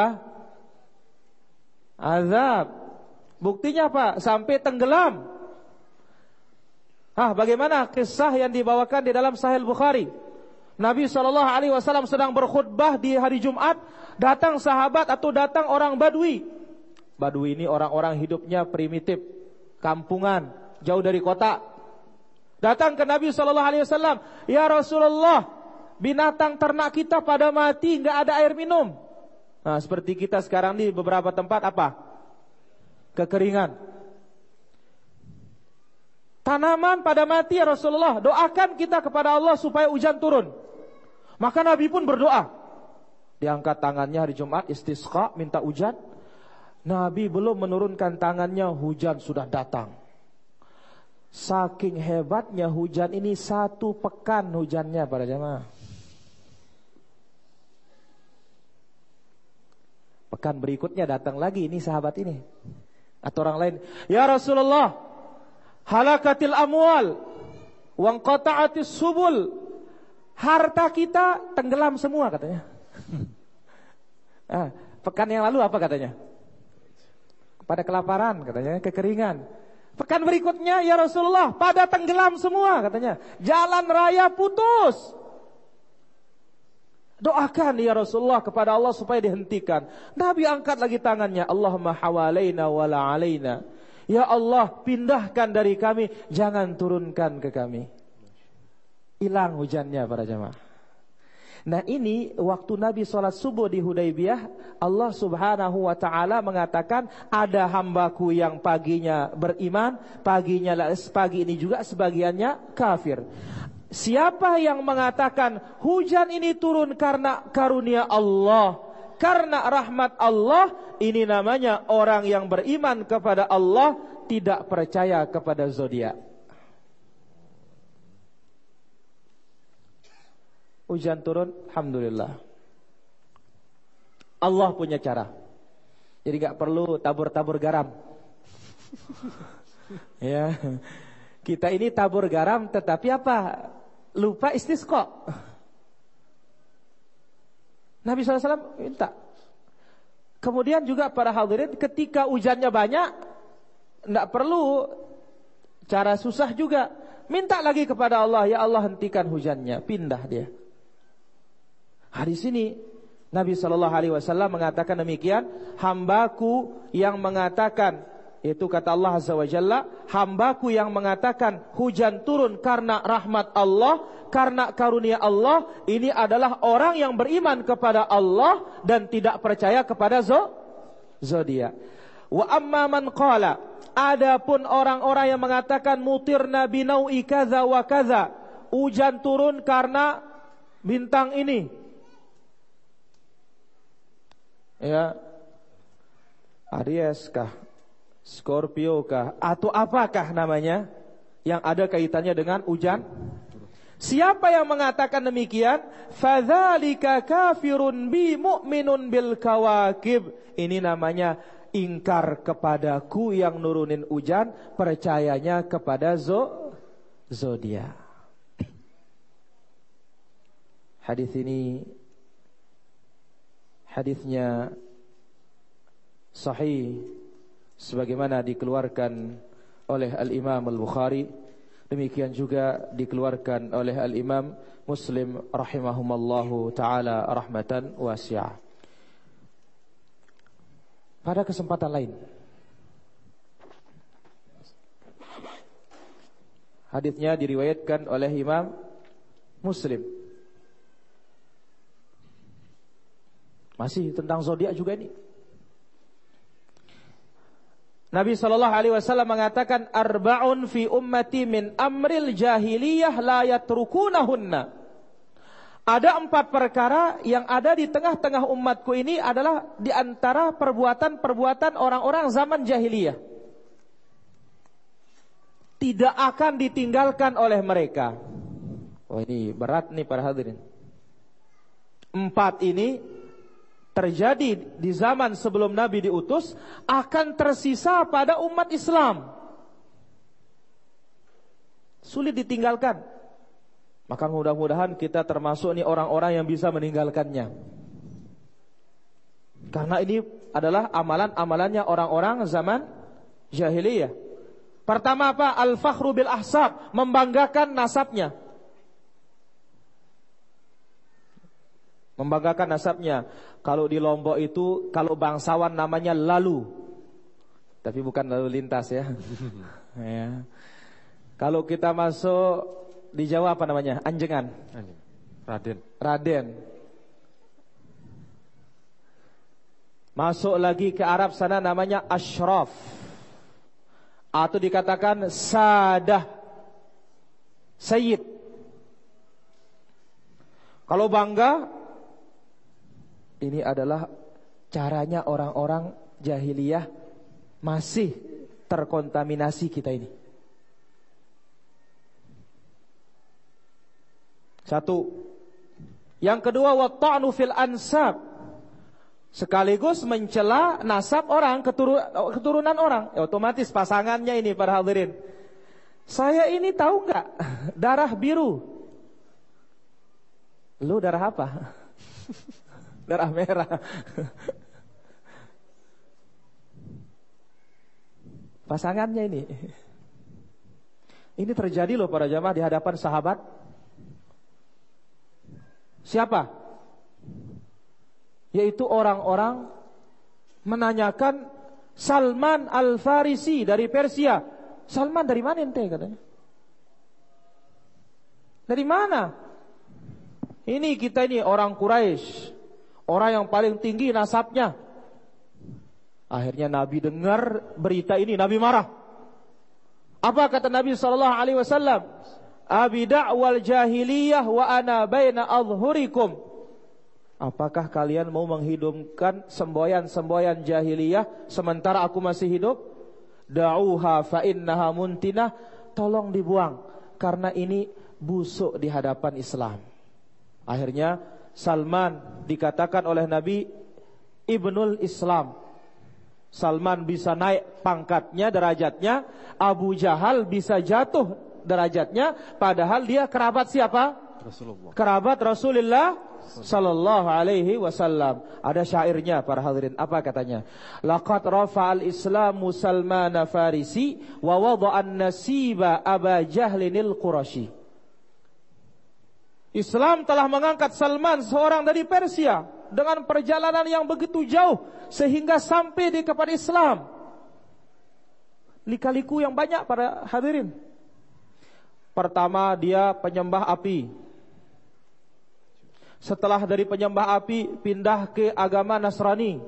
Azab. Buktinya apa? Sampai tenggelam. Bagaimana kisah yang dibawakan di dalam Sahih Bukhari? Nabi SAW sedang berkhutbah di hari Jumat, datang sahabat atau datang orang Badui. Badui ini orang-orang hidupnya primitif, kampungan, jauh dari kota. Datang ke Nabi SAW, "Ya Rasulullah, binatang ternak kita pada mati, nggak ada air minum." Nah, seperti kita sekarang di beberapa tempat apa? Kekeringan. Tanaman pada mati ya Rasulullah, doakan kita kepada Allah supaya hujan turun. Maka Nabi pun berdoa. Diangkat tangannya hari Jumat istisqa, minta hujan. Nabi belum menurunkan tangannya, hujan sudah datang. Saking hebatnya hujan ini, 1 pekan hujannya para jamaah. Pekan berikutnya datang lagi ini sahabat ini atau orang lain, "Ya Rasulullah, halakatil amwal wangqata'atis subul." Harta kita tenggelam semua katanya. Pekan yang lalu apa katanya? Pada kelaparan katanya, kekeringan. Pekan berikutnya, ya Rasulullah, pada tenggelam semua katanya. Jalan raya putus. Doakan ya Rasulullah kepada Allah supaya dihentikan. Nabi angkat lagi tangannya. Allahumma hawalaina wala alaina. Ya Allah, pindahkan dari kami, jangan turunkan ke kami. Hilang hujannya para jamaah. Nah ini waktu Nabi sholat subuh di Hudaybiyah, Allah subhanahu wa ta'ala mengatakan, ada hambaku yang paginya beriman, pagi ini juga sebagiannya kafir. Siapa yang mengatakan hujan ini turun karena karunia Allah, karena rahmat Allah, ini namanya orang yang beriman kepada Allah, tidak percaya kepada zodiak. Hujan turun, alhamdulillah. Allah punya cara. Jadi gak perlu tabur-tabur garam. Ya, kita ini tabur garam, tetapi apa? Lupa istisqa. Nabi SAW minta. Kemudian juga para hadirin, ketika hujannya banyak, tidak perlu cara susah juga. Minta lagi kepada Allah, ya Allah hentikan hujannya, pindah dia. Hadis ini Nabi SAW mengatakan demikian, hambaku yang mengatakan, itu kata Allah Azza wa Jalla, hambaku yang mengatakan hujan turun karena rahmat Allah, karena karunia Allah, ini adalah orang yang beriman kepada Allah dan tidak percaya kepada zodiak. Wa amma man qala, adapun orang-orang yang mengatakan mutirna binau'i kaza wa kaza, hujan turun karena bintang ini, ya, Aries kah, Scorpio kah, atau apakah namanya yang ada kaitannya dengan hujan? Siapa yang mengatakan demikian, fadzalika kafirun bi mu'minun bil kawakib, ini namanya ingkar kepadaku yang nurunin hujan, percayanya kepada zodiak. Hadis ini hadisnya sahih sebagaimana dikeluarkan oleh Al-Imam Al-Bukhari, demikian juga dikeluarkan oleh Al-Imam Muslim rahimahumallahu taala rahmatan wasi'ah. Pada kesempatan lain, hadisnya diriwayatkan oleh Imam Muslim. Masih tentang zodiak juga ini. Nabi SAW mengatakan, arba'un fi ummati min amril jahiliyah la yatrukunahunna. Ada 4 perkara yang ada di tengah-tengah umatku ini adalah di antara perbuatan-perbuatan orang-orang zaman jahiliyah. Tidak akan ditinggalkan oleh mereka. Oh ini berat nih para hadirin. 4 ini terjadi di zaman sebelum Nabi diutus, akan tersisa pada umat Islam. Sulit ditinggalkan. Maka mudah-mudahan kita termasuk nih orang-orang yang bisa meninggalkannya. Karena ini adalah amalan-amalannya orang-orang zaman jahiliyah. Pertama apa? Al-fakhru bil ahsab, membanggakan nasabnya. Membanggakan nasabnya. Kalau di Lombok itu, kalau bangsawan namanya lalu, tapi bukan lalu lintas ya. Ya. Kalau kita masuk di Jawa apa namanya? Anjengan. Raden. Masuk lagi ke Arab sana namanya Ashraf, atau dikatakan Sadah, Sayyid. Kalau bangga, ini adalah caranya orang-orang jahiliyah, masih terkontaminasi kita ini. 1. Yang kedua, watta'nu fil ansab, sekaligus mencela nasab orang, keturunan orang. Ya, otomatis pasangannya ini para hadirin. Saya ini tahu enggak darah biru? Lu darah apa? Darah merah. Pasangannya ini. Ini terjadi loh para jamaah di hadapan sahabat. Siapa? Yaitu orang-orang menanyakan Salman Al-Farisi dari Persia. Salman dari mana ente katanya? Dari mana? Ini kita ini orang Quraisy, orang yang paling tinggi nasabnya. Akhirnya Nabi dengar berita ini, Nabi marah. Apa kata Nabi SAW? Abi da'wal jahiliyah wa ana baina adhhurikum. Apakah kalian mau menghidupkan semboyan-semboyan jahiliyah sementara aku masih hidup? Da'uha fa innaha muntinah. Tolong dibuang karena ini busuk di hadapan Islam. Akhirnya Salman dikatakan oleh Nabi Ibnul Islam. Salman bisa naik pangkatnya, derajatnya. Abu Jahal bisa jatuh derajatnya, padahal dia kerabat siapa? Rasulullah. Kerabat Rasulullah sallallahu alaihi wasallam. Ada syairnya para hadirin, apa katanya? Laqad rafa'al Islamu Salman Farisi wa wada'an nasiba Aba Jahlinil Qurashi. Islam telah mengangkat Salman, seorang dari Persia, dengan perjalanan yang begitu jauh sehingga sampai di kepada Islam. Lika-liku yang banyak para hadirin. Pertama, dia penyembah api. Setelah dari penyembah api pindah ke agama Nasrani.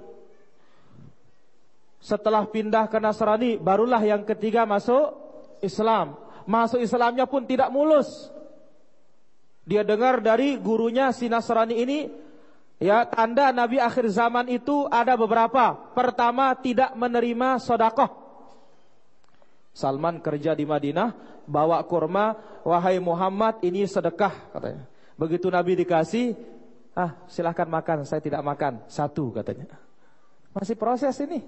Setelah pindah ke Nasrani, barulah yang ketiga masuk Islam. Masuk Islamnya pun tidak mulus. Dia dengar dari gurunya si Nasrani ini, ya, tanda Nabi akhir zaman itu ada beberapa. Pertama, tidak menerima sedekah. Salman kerja di Madinah, bawa kurma, wahai Muhammad, ini sedekah katanya. Begitu Nabi dikasih, silahkan makan, saya tidak makan. Satu katanya. Masih proses ini.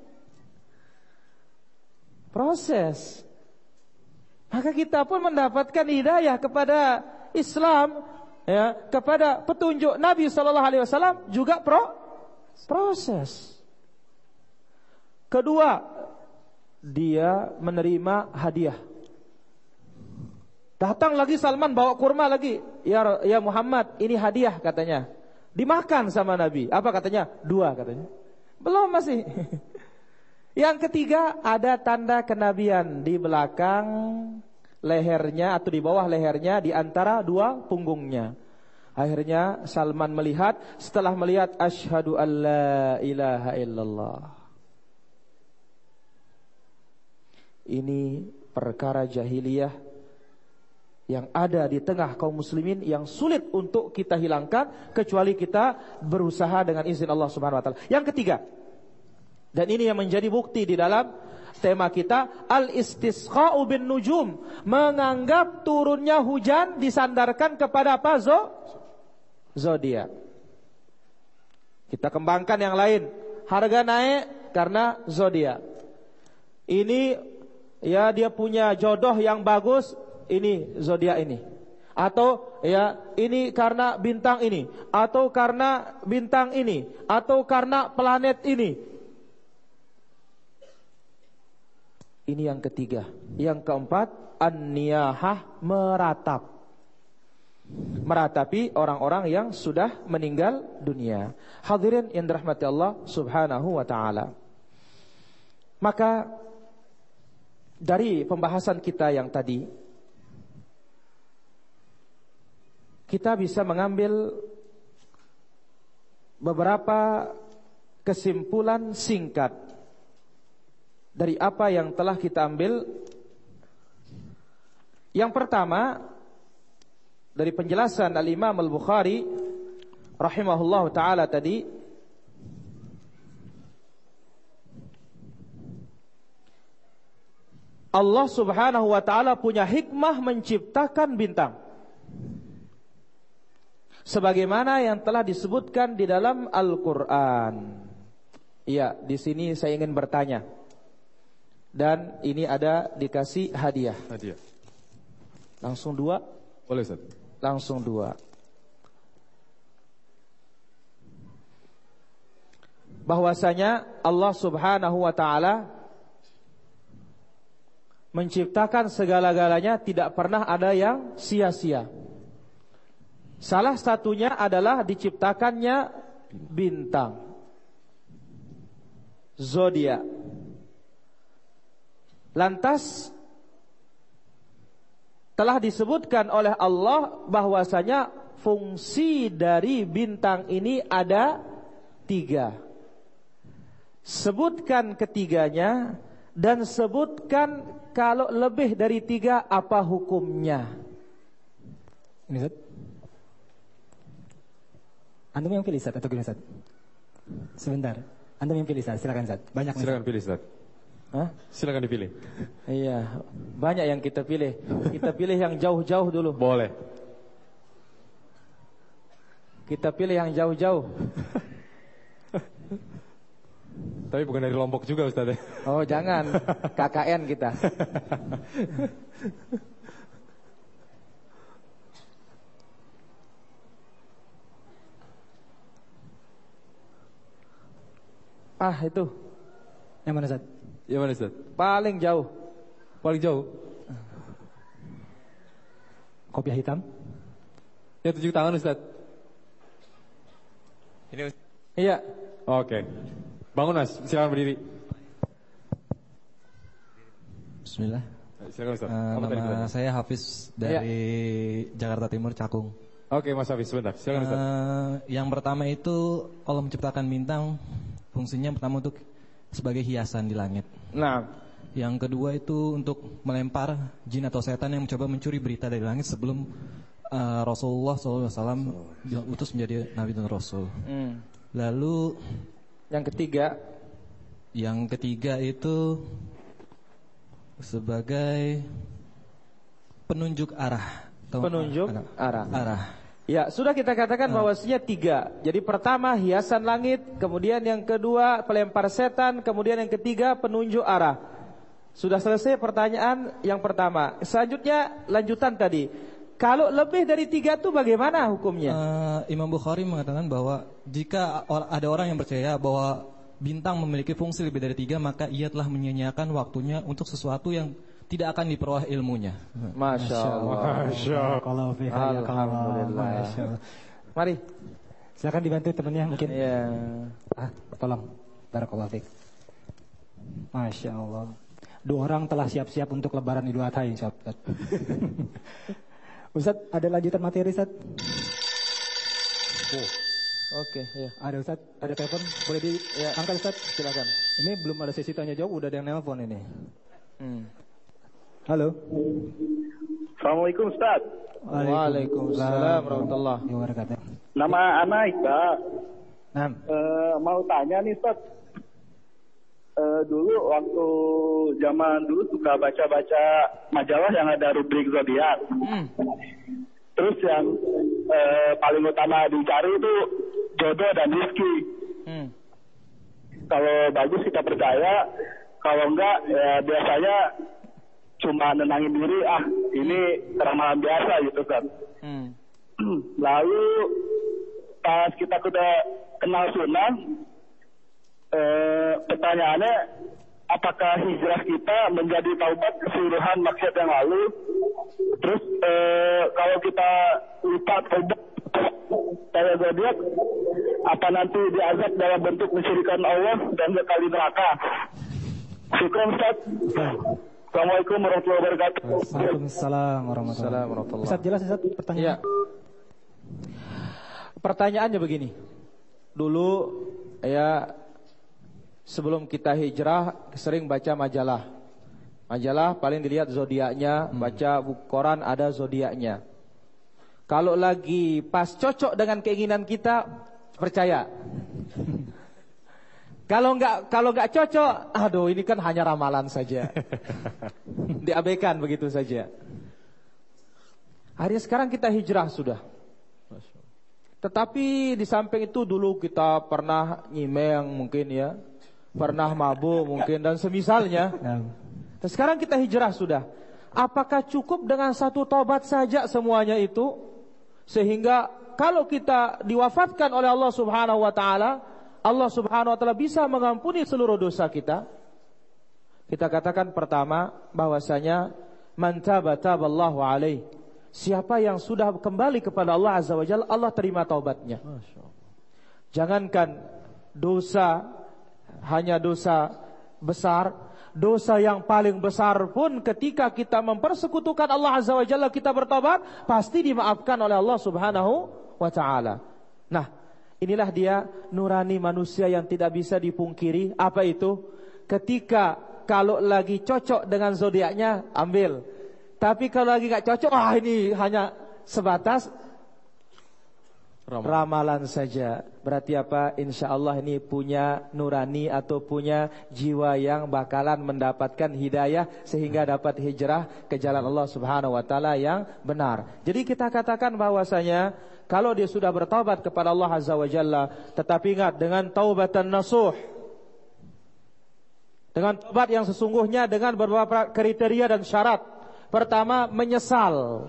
Proses. Maka kita pun mendapatkan hidayah kepada Islam, ya, kepada petunjuk Nabi SAW juga proses. Kedua, dia menerima hadiah. Datang lagi Salman bawa kurma lagi. Ya Muhammad, ini hadiah katanya. Dimakan sama Nabi. Apa katanya? 2 katanya. Belum masih. Yang ketiga, ada tanda kenabian di belakang lehernya atau di bawah lehernya, di antara 2 punggungnya. Akhirnya Salman melihat, setelah melihat asyhadu alla ilaha illallah. Ini perkara jahiliyah yang ada di tengah kaum muslimin yang sulit untuk kita hilangkan kecuali kita berusaha dengan izin Allah Subhanahu wa taala. Yang ketiga, dan ini yang menjadi bukti di dalam tema kita, al-istisqa'u bin nujum, menganggap turunnya hujan disandarkan kepada apa? Zodiak. Kita kembangkan yang lain. Harga naik karena zodiak. Ini, ya, dia punya jodoh yang bagus, ini zodiak ini. Atau ya, ini karena bintang ini, atau karena bintang ini, atau karena planet ini. Ini yang ketiga. Yang keempat, an-niyahah, meratap. Meratapi orang-orang yang sudah meninggal dunia. Hadirin yang dirahmati Allah Subhanahu wa taala. Maka dari pembahasan kita yang tadi, kita bisa mengambil beberapa kesimpulan singkat dari apa yang telah kita ambil. Yang pertama, dari penjelasan Al-Imam Al-Bukhari rahimahullah ta'ala tadi, Allah Subhanahu wa ta'ala punya hikmah menciptakan bintang, sebagaimana yang telah disebutkan di dalam Al-Quran. Iya, di sini saya ingin bertanya, dan ini ada dikasih hadiah. Langsung 2? Boleh, Ustaz. Langsung 2. Bahwasanya Allah Subhanahu wa ta'ala menciptakan segala-galanya, tidak pernah ada yang sia-sia. Salah satunya adalah diciptakannya bintang, zodiak. Lantas telah disebutkan oleh Allah bahwasanya fungsi dari bintang ini ada 3. Sebutkan ketiganya dan sebutkan kalau lebih dari 3 apa hukumnya. Ini Ustaz. Antum yang pilih Ustaz atau gimana Ustaz? Sebentar. Antum yang pilih Ustaz, silakan Ustaz. Banyak nih. Silakan pilih Ustaz. Hah? Silakan dipilih. Iya, banyak yang kita pilih. Kita pilih yang jauh-jauh dulu. Boleh. Kita pilih yang jauh-jauh. Tapi bukan dari Lombok juga Ustaz ya. Oh jangan, KKN kita. Ah itu. Yang mana Ustaz? Yang mana Ustaz? Paling jauh. Paling jauh. Kopiah hitam. Ya 7 tangan Ustaz. Ini Iya. Oke. Bangun Mas, silakan berdiri. Bismillah. Silakan Ustaz. Nama saya Hafiz dari Jakarta Timur, Cakung. Oke Mas Hafiz, sebentar. Silakan Ustaz. Yang pertama itu Allah menciptakan bintang, fungsinya pertama untuk sebagai hiasan di langit. Nah, yang kedua itu untuk melempar jin atau setan yang mencoba mencuri berita dari langit sebelum Rasulullah SAW diutus menjadi Nabi dan Rasul. Lalu yang ketiga itu sebagai penunjuk arah. Penunjuk arah. Ya, sudah kita katakan bahwasanya 3. Jadi pertama hiasan langit, kemudian yang kedua pelempar setan, kemudian yang ketiga penunjuk arah. Sudah selesai pertanyaan yang pertama. Selanjutnya lanjutan tadi. Kalau lebih dari 3 itu bagaimana hukumnya? Imam Bukhari mengatakan bahwa jika ada orang yang percaya bahwa bintang memiliki fungsi lebih dari 3, maka ia telah menyia-nyiakan waktunya untuk sesuatu yang tidak akan diperoleh ilmunya. Masya Allah. Alhamdulillah. Mari, Silakan dibantu temannya mungkin. Iya. Tolong. Barakallahu fiik. Masya Allah. 2 orang telah siap-siap untuk lebaran Idul Adha insyaallah. Ustaz, ada lanjutan materi Ustaz? Oke, ya. Ada Ustaz, ada telepon, boleh diangkat Ustaz? Silakan. Ini belum ada sesi tanya jawab, udah ada yang nelpon ini. Halo. Assalamualaikum Ustaz. Waalaikumsalam warahmatullahi wabarakatuh. Nama Ana Iqbal. Nah, mau tanya nih Ustaz. Dulu waktu zaman dulu suka baca-baca majalah yang ada rubrik zodiak. Terus yang paling utama dicari itu jodoh dan rezeki. Kalau bagus kita percaya, kalau enggak ya biasanya cuma nenangin diri, ini keramahan biasa gitu kan. Lalu pas kita udah kenal sunnah, pertanyaannya apakah hijrah kita menjadi taubat keseluruhan maksiat yang lalu? Terus kalau kita lupa taubat kayak zodiak, apa nanti diazab dalam bentuk mensyirikan Allah dan kekal di neraka? Syukran Ustaz. Assalamualaikum warahmatullahi wabarakatuh. Waalaikumsalam warahmatullahi wabarakatuh. Ustaz, jelas Ustaz pertanyaan? Ya. Pertanyaannya begini. Dulu ya sebelum kita hijrah sering baca majalah. Majalah paling dilihat zodiaknya, baca buku koran ada zodiaknya. Kalau lagi pas cocok dengan keinginan kita, percaya. Kalau enggak cocok, aduh ini kan hanya ramalan saja. Diabaikan begitu saja. Hari sekarang kita hijrah sudah. Tetapi di samping itu dulu kita pernah nyimeng mungkin ya, pernah mabuk mungkin dan semisalnya. Dan sekarang kita hijrah sudah. Apakah cukup dengan satu tobat saja semuanya itu? Sehingga kalau kita diwafatkan oleh Allah Subhanahu wa taala, Allah Subhanahu wa taala bisa mengampuni seluruh dosa kita? Kita katakan pertama bahwasanya man taba taballahu alaihi. Siapa yang sudah kembali kepada Allah Azza wa Jalla, Allah terima taubatnya. Jangankan dosa, hanya dosa besar, dosa yang paling besar pun ketika kita mempersekutukan Allah Azza wa Jalla, kita bertobat, pasti dimaafkan oleh Allah Subhanahu wa ta'ala. Nah, inilah dia nurani manusia yang tidak bisa dipungkiri. Apa itu? Ketika kalau lagi cocok dengan zodiaknya, ambil. Tapi kalau lagi gak cocok, ini hanya sebatas ramalan saja. Berarti apa? Insya Allah ini punya nurani atau punya jiwa yang bakalan mendapatkan hidayah sehingga dapat hijrah ke jalan Allah Subhanahu wa ta'ala yang benar. Jadi kita katakan bahwasanya kalau dia sudah bertaubat kepada Allah Azza wa Jalla, tetapi ingat, dengan taubatan nasuh, dengan taubat yang sesungguhnya, dengan beberapa kriteria dan syarat. Pertama, menyesal.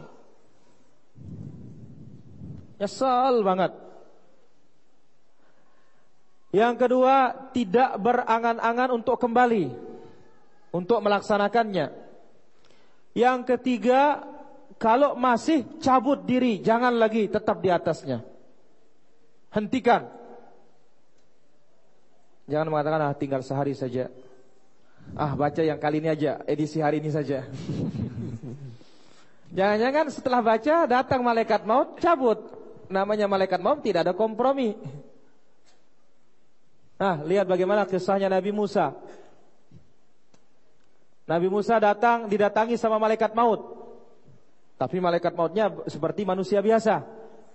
Nyesal banget. Yang kedua, tidak berangan-angan untuk kembali, untuk melaksanakannya. Yang ketiga, kalau masih cabut diri, jangan lagi tetap di atasnya. Hentikan. Jangan mengatakan, tinggal sehari saja. Baca yang kali ini aja, edisi hari ini saja. Jangan-jangan setelah baca datang malaikat maut, cabut. Namanya malaikat maut tidak ada kompromi. Lihat bagaimana kisahnya Nabi Musa. Nabi Musa didatangi sama malaikat maut. Tapi malaikat mautnya seperti manusia biasa.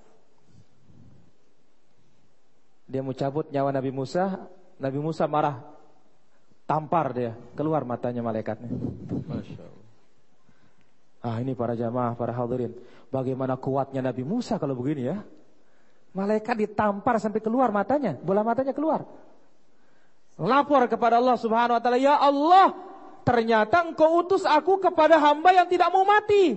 Dia mau cabut nyawa Nabi Musa. Nabi Musa marah, tampar dia, keluar matanya malaikatnya. Masya Allah. Ini para jamaah, para hadirin, bagaimana kuatnya Nabi Musa kalau begini ya. Malaikat ditampar sampai keluar matanya, bola matanya keluar. Lapor kepada Allah Subhanahu wa ta'ala, ya Allah, ternyata engkau utus aku kepada hamba yang tidak mau mati.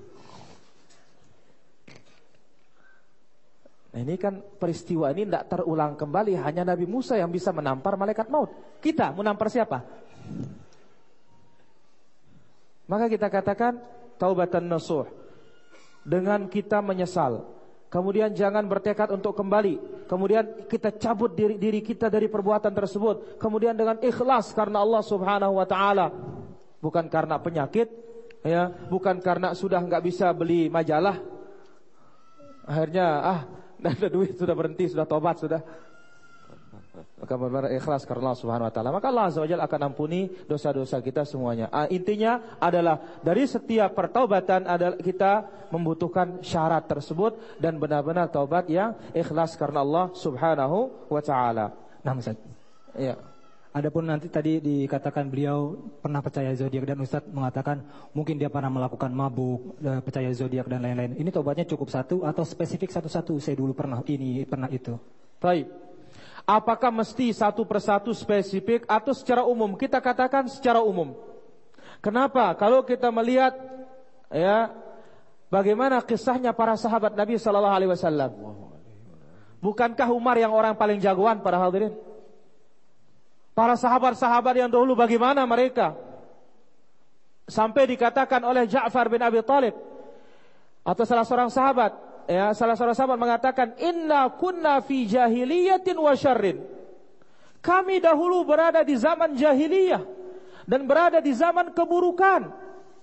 Nah, ini kan peristiwa ini tidak terulang kembali. Hanya Nabi Musa yang bisa menampar malaikat maut. Kita menampar siapa? Maka kita katakan taubatan nasuh, dengan kita menyesal, kemudian jangan bertekad untuk kembali, kemudian kita cabut diri kita dari perbuatan tersebut, kemudian dengan ikhlas karena Allah Subhanahu wa ta'ala, bukan karena penyakit, ya, bukan karena sudah nggak bisa beli majalah, akhirnya tidak ada duit, sudah berhenti, sudah tobat, sudah. Maka benar-benar ikhlas karena Allah Subhanahu wa ta'ala, maka Allah Azza wa Jalla akan ampuni dosa-dosa kita semuanya. Intinya adalah dari setiap pertaubatan adalah kita membutuhkan syarat tersebut dan benar-benar taubat yang ikhlas karena Allah Subhanahu wa ta'ala. Nah, Ustaz. Ya. Adapun nanti tadi dikatakan beliau pernah percaya zodiak, dan Ustaz mengatakan mungkin dia pernah melakukan mabuk, percaya zodiak dan lain-lain. Ini taubatnya cukup satu atau spesifik satu-satu? Saya dulu pernah ini, pernah itu. Baik. Apakah mesti satu persatu spesifik atau secara umum? Kita katakan secara umum. Kenapa? Kalau kita melihat ya bagaimana kisahnya para sahabat Nabi sallallahu alaihi wasallam. Bukankah Umar yang orang paling jagoan para hadirin? Para sahabat-sahabat yang dahulu bagaimana mereka? Sampai dikatakan oleh Ja'far bin Abi Thalib atau salah seorang sahabat, ya, salah seorang sahabat mengatakan, inna kunna fi jahiliyatin wa syarrin. Kami dahulu berada di zaman jahiliyah dan berada di zaman keburukan.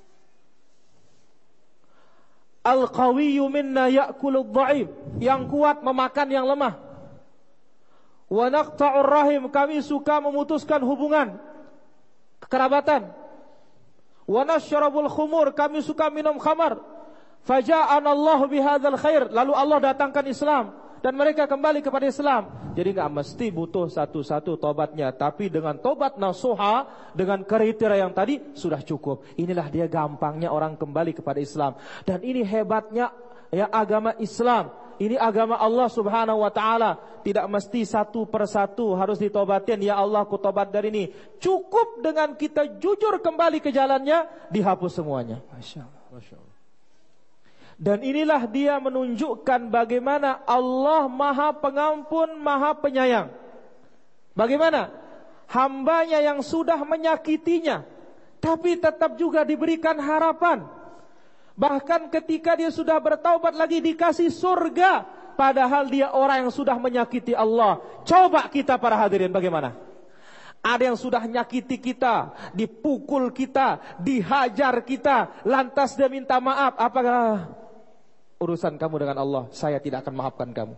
Al-qawiyyu minna ya'kulud dha'if. Yang kuat memakan yang lemah. Wa naqta'ur rahim, kami suka memutuskan hubungan kekerabatan. Wa nasyrabul khumur, kami suka minum khamar. Faja'ana Allah bihadzal khair, lalu Allah datangkan Islam dan mereka kembali kepada Islam. Jadi enggak mesti butuh satu-satu tobatnya, tapi dengan tobat nasuha dengan kriteria yang tadi sudah cukup. Inilah dia gampangnya orang kembali kepada Islam. Dan ini hebatnya ya agama Islam. Ini agama Allah Subhanahu wa ta'ala. Tidak mesti satu persatu harus ditobatin. Ya Allah, aku tobat dari ini. Cukup dengan kita jujur kembali ke jalannya, dihapus semuanya. Masya Allah. Masya Allah. Dan inilah dia menunjukkan bagaimana Allah Maha Pengampun, Maha Penyayang. Bagaimana hambanya yang sudah menyakitinya, tapi tetap juga diberikan harapan. Bahkan ketika dia sudah bertaubat lagi dikasih surga, padahal dia orang yang sudah menyakiti Allah. Coba kita para hadirin bagaimana? Ada yang sudah nyakiti kita, dipukul kita, dihajar kita, lantas dia minta maaf. Apakah urusan kamu dengan Allah? Saya tidak akan maafkan kamu.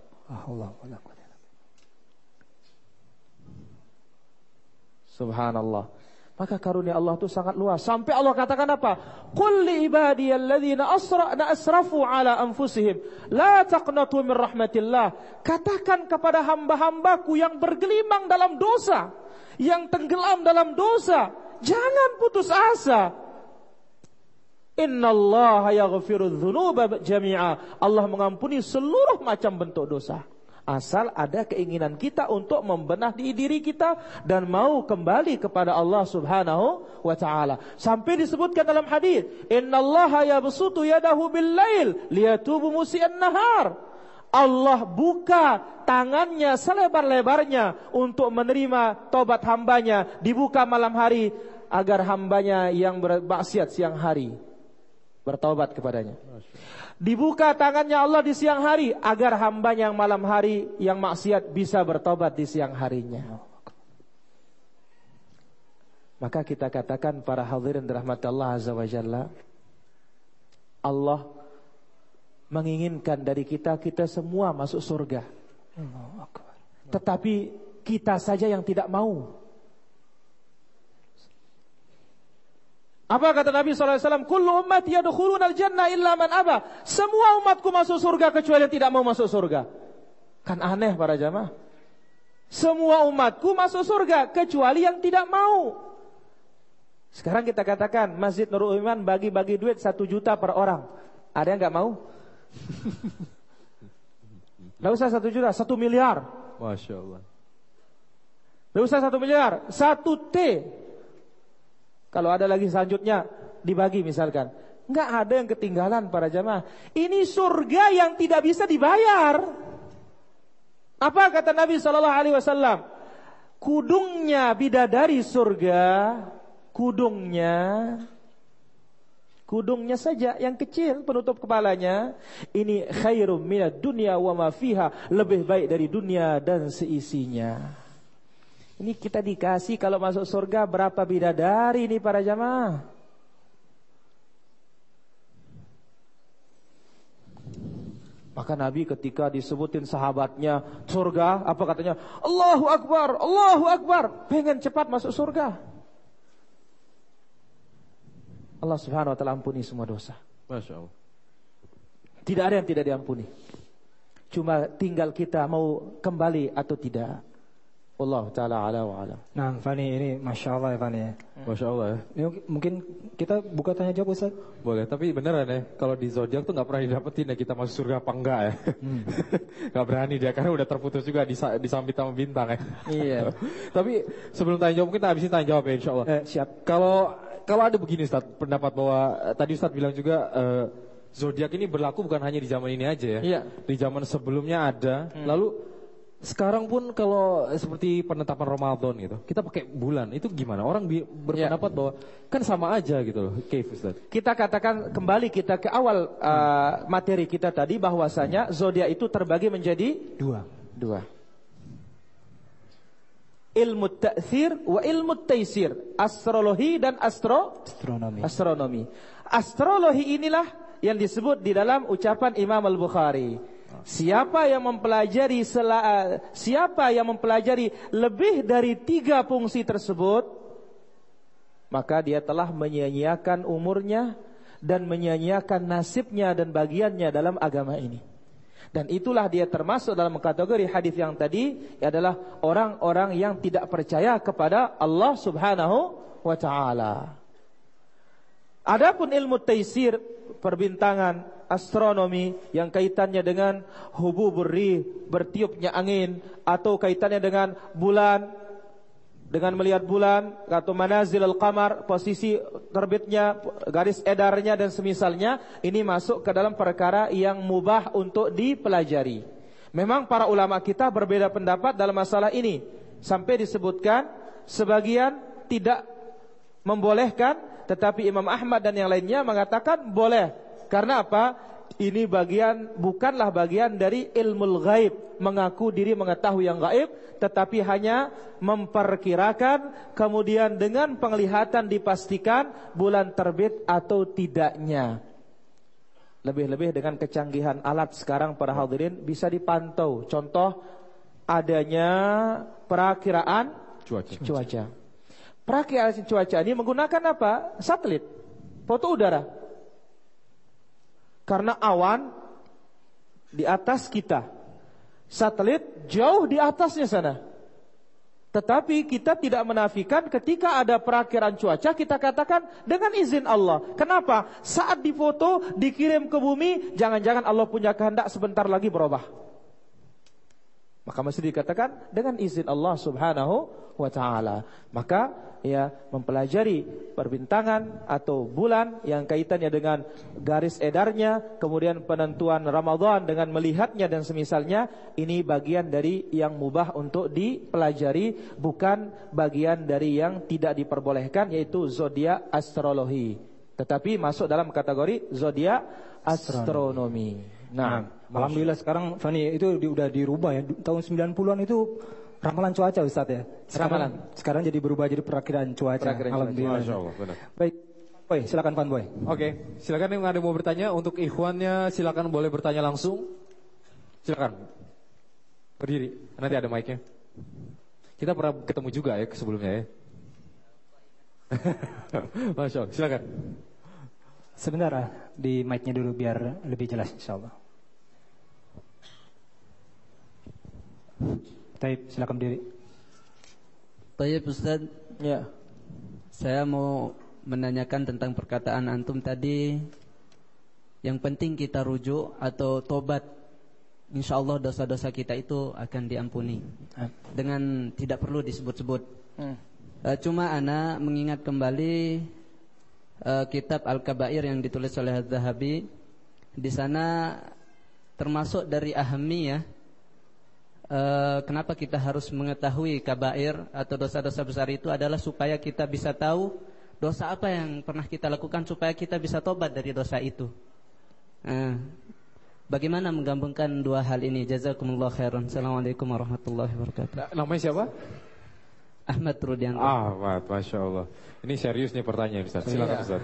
Subhanallah. Maka karunia Allah itu sangat luas. Sampai Allah katakan apa? Qul li ibadiyalladzina asrafu ala anfusihim la taqnatu min rahmatillah. Katakan kepada hamba-hambaku yang bergelimang dalam dosa, yang tenggelam dalam dosa, jangan putus asa. Innallaha yaghfirudz dzunuba jami'a. Allah mengampuni seluruh macam bentuk dosa. Asal ada keinginan kita untuk membenah di diri kita dan mau kembali kepada Allah Subhanahu wa taala. Sampai disebutkan dalam hadis, "Innallaha yabsutu yadahu bil-lail liyatubu musii'an nahar." Allah buka tangannya selebar-lebarnya untuk menerima taubat hambanya, dibuka malam hari agar hambanya yang bermaksiat siang hari bertaubat kepadanya. Dibuka tangannya Allah di siang hari agar hambanya yang malam hari yang maksiat bisa bertobat di siang harinya. Maka kita katakan para hadirin dirahmati Allah Azza wa Jalla, Allah menginginkan dari kita semua masuk surga. Tetapi kita saja yang tidak mau. Apa kata Nabi SAW? Kullu ummati yadkhuluna al-jannah illa man aba. Semua umatku masuk surga kecuali yang tidak mau masuk surga. Kan aneh para jamaah. Semua umatku masuk surga kecuali yang tidak mau. Sekarang kita katakan Masjid Nurul Iman bagi-bagi duit 1 juta per orang. Ada yang gak mau? Gak usah 1 juta, 1 miliar. Masya Allah. Gak usah 1 miliar, 1 T. Kalau ada lagi selanjutnya dibagi misalkan. Enggak ada yang ketinggalan para jamaah. Ini surga yang tidak bisa dibayar. Apa kata Nabi SAW? Kudungnya bidadari surga, kudungnya saja yang kecil penutup kepalanya, ini khairum minad dunya wa ma fiha, lebih baik dari dunia dan seisinya. Ini kita dikasih kalau masuk surga berapa bidadari ini para jamaah. Maka Nabi ketika disebutin sahabatnya surga, apa katanya? Allahu Akbar, Allahu Akbar. Pengen cepat masuk surga. Allah Subhanahu wa taala ampuni semua dosa. Masya Allah. Tidak ada yang tidak diampuni. Cuma tinggal kita mau kembali atau tidak. Allah Ta'ala ala wa ala. Nah Fani, ini Masya Allah ya Fani ya. Masya Allah ya. Ini mungkin kita buka tanya jawab Ustaz. Boleh, tapi beneran ya, kalau di zodiak tuh gak pernah didapetin ya kita masuk surga apa enggak ya. Gak berani dia, karena udah terputus juga disambit sama bintang ya. Iya. Tapi sebelum tanya jawab, mungkin kita habisin tanya jawab ya insya Allah. Siap. Kalau ada begini Ustaz, pendapat bahwa tadi Ustaz bilang juga zodiak ini berlaku bukan hanya di zaman ini aja ya. Iya. Di zaman sebelumnya ada, lalu sekarang pun kalau seperti penetapan Ramadan gitu, kita pakai bulan, itu gimana? Orang berpendapat bahwa kan sama aja gitu loh. Ustaz. Kita katakan kembali kita ke awal materi kita tadi, bahwasanya zodiak itu terbagi menjadi dua. Ilmu ta'thir wa ilmu taysir, astrologi dan astronomi. Astrologi inilah yang disebut di dalam ucapan Imam Al-Bukhari. Siapa yang mempelajari lebih dari 3 fungsi tersebut, maka dia telah menyia-nyiakan umurnya dan menyia-nyiakan nasibnya dan bagiannya dalam agama ini. Dan itulah dia termasuk dalam kategori hadis yang tadi, adalah orang-orang yang tidak percaya kepada Allah Subhanahu wa taala. Adapun ilmu taysir, perbintangan, astronomi yang kaitannya dengan hububur rih, bertiupnya angin, atau kaitannya dengan bulan, dengan melihat bulan, atau manazil al-qamar, posisi terbitnya, garis edarnya dan semisalnya, ini masuk ke dalam perkara yang mubah untuk dipelajari. Memang para ulama kita berbeda pendapat dalam masalah ini, sampai disebutkan sebagian tidak membolehkan, tetapi Imam Ahmad dan yang lainnya mengatakan boleh. Karena apa? Ini bukanlah bagian dari ilmul ghaib, mengaku diri mengetahui yang gaib, tetapi hanya memperkirakan, kemudian dengan penglihatan dipastikan bulan terbit atau tidaknya. Lebih-lebih dengan kecanggihan alat sekarang para hadirin bisa dipantau. Contoh adanya perakiraan cuaca. Perakiraan cuaca ini menggunakan apa? Satelit, foto udara. Karena awan di atas kita, satelit jauh di atasnya sana. Tetapi kita tidak menafikan ketika ada perakiraan cuaca, kita katakan dengan izin Allah. Kenapa? Saat difoto, dikirim ke bumi, jangan-jangan Allah punya kehendak sebentar lagi berubah. Maka mesti dikatakan dengan izin Allah subhanahu wa ta'ala. Maka ya mempelajari perbintangan atau bulan yang kaitannya dengan garis edarnya, kemudian penentuan Ramadan dengan melihatnya dan semisalnya, ini bagian dari yang mubah untuk dipelajari, bukan bagian dari yang tidak diperbolehkan, yaitu zodiak astrologi, tetapi masuk dalam kategori zodiak astronomi. Nah, alhamdulillah sekarang Fani itu udah dirubah ya. Tahun 90-an itu ramalan cuaca Ustaz ya. Sekarang jadi berubah jadi perakiraan cuaca. Alhamdulillah. Masya Allah, benar. Baik. Boy, silakan Fan Boy. Oke, silakan yang ada mau bertanya. Untuk ikhwannya silakan boleh bertanya langsung. Silakan. Berdiri. Nanti ada mic-nya. Kita pernah ketemu juga ya sebelumnya ya. Masya Allah, silakan. Sebentar di mic-nya dulu biar lebih jelas insyaallah. Taib, silakan berdiri. Taib Ustaz. Ya. Saya mau menanyakan tentang perkataan antum tadi, yang penting kita rujuk atau tobat. InsyaAllah dosa-dosa kita itu akan diampuni dengan tidak perlu disebut-sebut. Cuma ana mengingat kembali kitab Al-Kabair yang ditulis oleh Az-Zahabi. Di sana termasuk dari ahamiyah kenapa kita harus mengetahui kabair atau dosa-dosa besar itu adalah supaya kita bisa tahu dosa apa yang pernah kita lakukan, supaya kita bisa tobat dari dosa itu. Bagaimana menggabungkan dua hal ini? Jazakumullah khairan. Assalamualaikum warahmatullahi wabarakatuh. Namanya siapa? Ahmad Rudianto. Ahmad, Masya Allah. Ini serius nih pertanyaan Ustaz. Silakan Ustaz.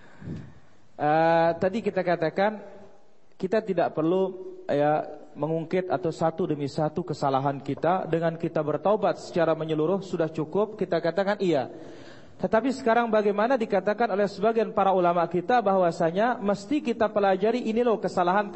Tadi kita katakan kita tidak perlu ya mengungkit atau satu demi satu kesalahan kita. Dengan kita bertaubat secara menyeluruh sudah cukup. Kita katakan iya. Tetapi sekarang bagaimana dikatakan oleh sebagian para ulama kita bahwasanya mesti kita pelajari ini loh kesalahan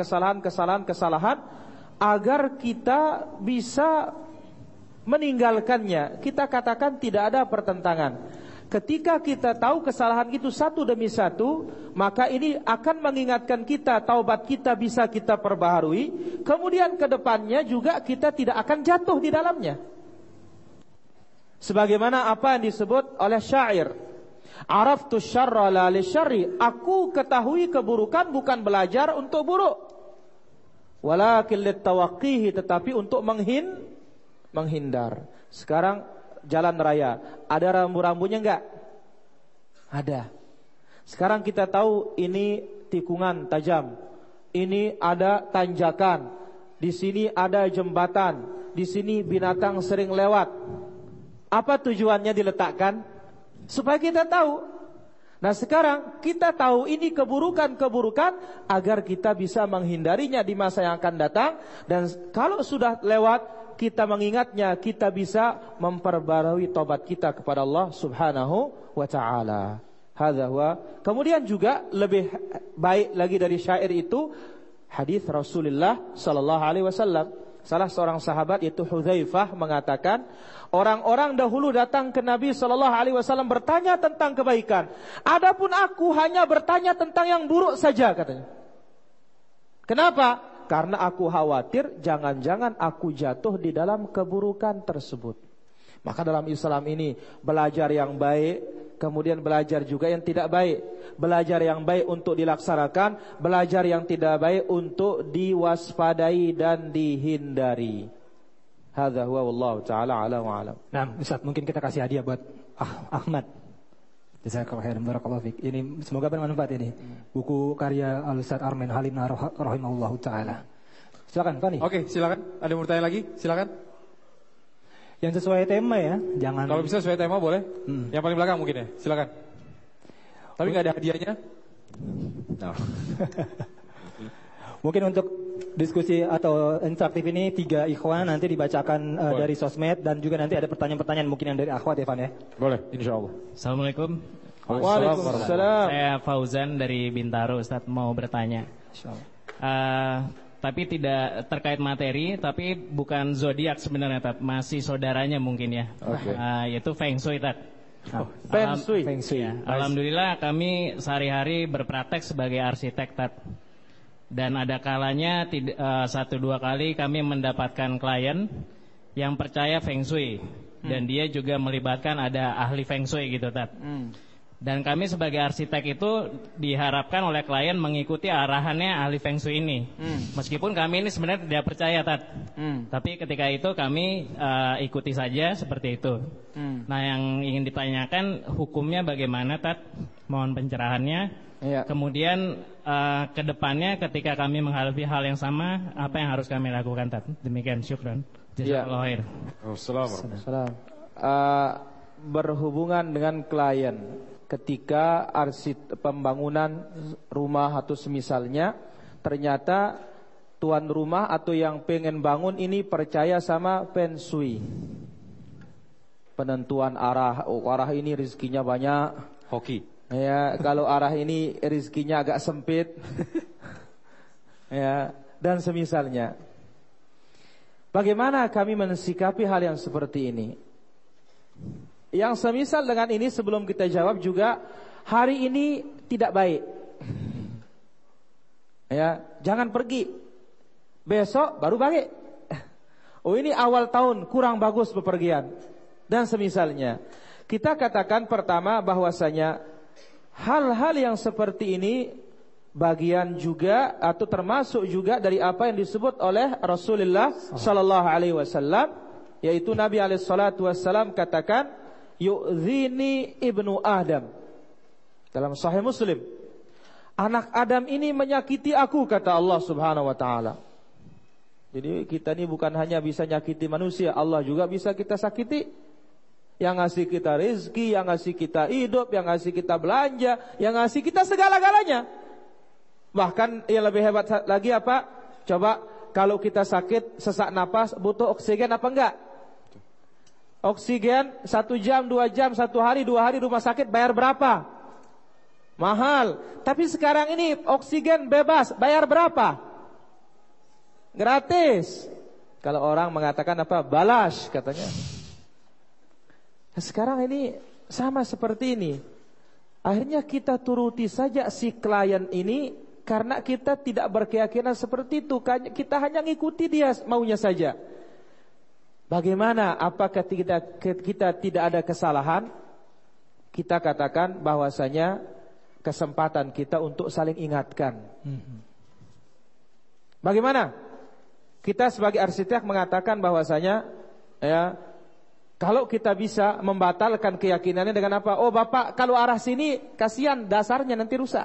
agar kita bisa meninggalkannya. Kita katakan tidak ada pertentangan. Ketika kita tahu kesalahan itu satu demi satu, maka ini akan mengingatkan kita, taubat kita bisa kita perbaharui. Kemudian ke depannya juga kita tidak akan jatuh di dalamnya. Sebagaimana apa yang disebut oleh syair, araftu syarra la li syarri, aku ketahui keburukan bukan belajar untuk buruk, walakin litawaqqihi, tetapi untuk menghindar. Sekarang jalan raya, ada rambu-rambunya enggak? Ada. Sekarang kita tahu ini tikungan tajam, ini ada tanjakan, di sini ada jembatan, di sini binatang sering lewat. Apa tujuannya diletakkan? Supaya kita tahu. Nah sekarang kita tahu ini keburukan-keburukan agar kita bisa menghindarinya di masa yang akan datang. Dan kalau sudah lewat, kita mengingatnya, kita bisa memperbarui tobat kita kepada Allah subhanahu wa ta'ala. Hadza huwa. Kemudian juga lebih baik lagi dari syair itu, hadis Rasulullah sallallahu alaihi wasallam. Salah seorang sahabat yaitu Hudzaifah mengatakan, orang-orang dahulu datang ke Nabi sallallahu alaihi wasallam bertanya tentang kebaikan. Adapun aku hanya bertanya tentang yang buruk saja, katanya. Kenapa? Karena aku khawatir jangan-jangan aku jatuh di dalam keburukan tersebut. Maka dalam Islam ini belajar yang baik, kemudian belajar juga yang tidak baik. Belajar yang baik untuk dilaksanakan, belajar yang tidak baik untuk diwaspadai dan dihindari. Hadza huwa wallahu taala a'lam wa a'lam. Nah, Ustaz, mungkin kita kasih hadiah buat Ahmad. Jazakallahu khairan, barakallahu fiik. Ini semoga bermanfaat ini. Buku karya Al-Ustaz Armen Halim rahimahullahu taala. Silakan, Fani. Oke, silakan. Ada yang mau bertanya lagi? Silakan. Yang sesuai tema ya, jangan. Kalau bisa sesuai tema boleh. Yang paling belakang mungkin ya. Silakan. Tapi nggak ada hadiahnya. No. Mungkin untuk diskusi atau interaktif ini 3 ikhwan nanti dibacakan dari sosmed dan juga nanti ada pertanyaan-pertanyaan mungkin yang dari akhwat ya, Van ya. Boleh, insyaallah. Assalamualaikum. Waalaikumsalam. Saya Fauzan dari Bintaro, Ustaz, mau bertanya. Insyaallah. Tapi tidak terkait materi, tapi bukan zodiak sebenarnya, Tat. Masih saudaranya mungkin ya. Yaitu Feng Shui, Tat. Feng Shui. Ya. Alhamdulillah kami sehari-hari berpraktek sebagai arsitek, Tat. Dan ada kalanya 1-2 kali kami mendapatkan klien yang percaya Feng Shui. Dan dia juga melibatkan ada ahli Feng Shui gitu, Tat. Dan kami sebagai arsitek itu diharapkan oleh klien mengikuti arahannya ahli Feng Shui ini. Meskipun kami ini sebenarnya tidak percaya, Tat. Tapi ketika itu kami ikuti saja seperti itu. Nah, yang ingin ditanyakan hukumnya bagaimana, Tat? Mohon pencerahannya. Ya. Kemudian ke depannya ketika kami menghadapi hal yang sama, apa yang harus kami lakukan, Tat? Demikian, syukran. Jazakallahu khair. Assalamualaikum. Berhubungan dengan klien ketika pembangunan rumah atau semisalnya, ternyata tuan rumah atau yang pengen bangun ini percaya sama Feng Shui. Penentuan arah ini rezekinya banyak. Hoki. Ya, kalau arah ini rezekinya agak sempit. Ya, dan semisalnya. Bagaimana kami mensikapi hal yang seperti ini? Yang semisal dengan ini sebelum kita jawab juga, hari ini tidak baik. Ya, jangan pergi. Besok baru balik. Oh, ini awal tahun kurang bagus bepergian. Dan semisalnya. Kita katakan pertama bahwasanya hal-hal yang seperti ini bagian juga atau termasuk juga dari apa yang disebut oleh Rasulullah sallallahu alaihi wasallam, yaitu Nabi alaihi salatu wasallam katakan, yu'zini ibnu Adam. Dalam Sahih Muslim, anak Adam ini menyakiti aku, kata Allah Subhanahu wa taala. Jadi kita ini bukan hanya bisa nyakiti manusia, Allah juga bisa kita sakiti. Yang ngasih kita rezeki, yang ngasih kita hidup, yang ngasih kita belanja, yang ngasih kita segala-galanya. Bahkan yang lebih hebat lagi apa? Coba kalau kita sakit, sesak napas, butuh oksigen apa enggak? Oksigen 1 jam, 2 jam, 1 hari, 2 hari rumah sakit bayar berapa? Mahal. Tapi sekarang ini oksigen bebas, bayar berapa? Gratis. Kalau orang mengatakan apa? Balas katanya. Sekarang ini sama seperti ini. Akhirnya kita turuti saja si klien ini karena kita tidak berkeyakinan seperti itu. Kita hanya ngikuti dia maunya saja. Bagaimana? Apakah kita tidak ada kesalahan? Kita katakan bahwasanya kesempatan kita untuk saling ingatkan. Bagaimana? Kita sebagai arsitek mengatakan bahwasanya ya, kalau kita bisa membatalkan keyakinannya dengan apa? Oh Bapak, kalau arah sini kasihan dasarnya nanti rusak.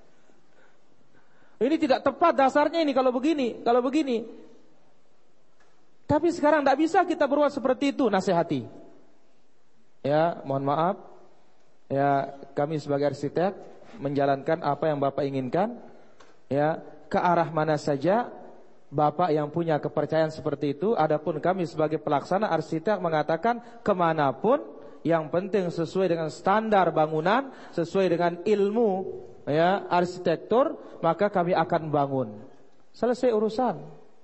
Ini tidak tepat dasarnya ini kalau begini, kalau begini. Tapi sekarang tidak bisa kita berbuat seperti itu, nasihati. Ya, mohon maaf. Ya, kami sebagai arsitek menjalankan apa yang Bapak inginkan. Ya, ke arah mana saja Bapak yang punya kepercayaan seperti itu. Adapun kami sebagai pelaksana arsitek mengatakan kemanapun, yang penting sesuai dengan standar bangunan, sesuai dengan ilmu ya arsitektur, maka kami akan bangun. Selesai urusan.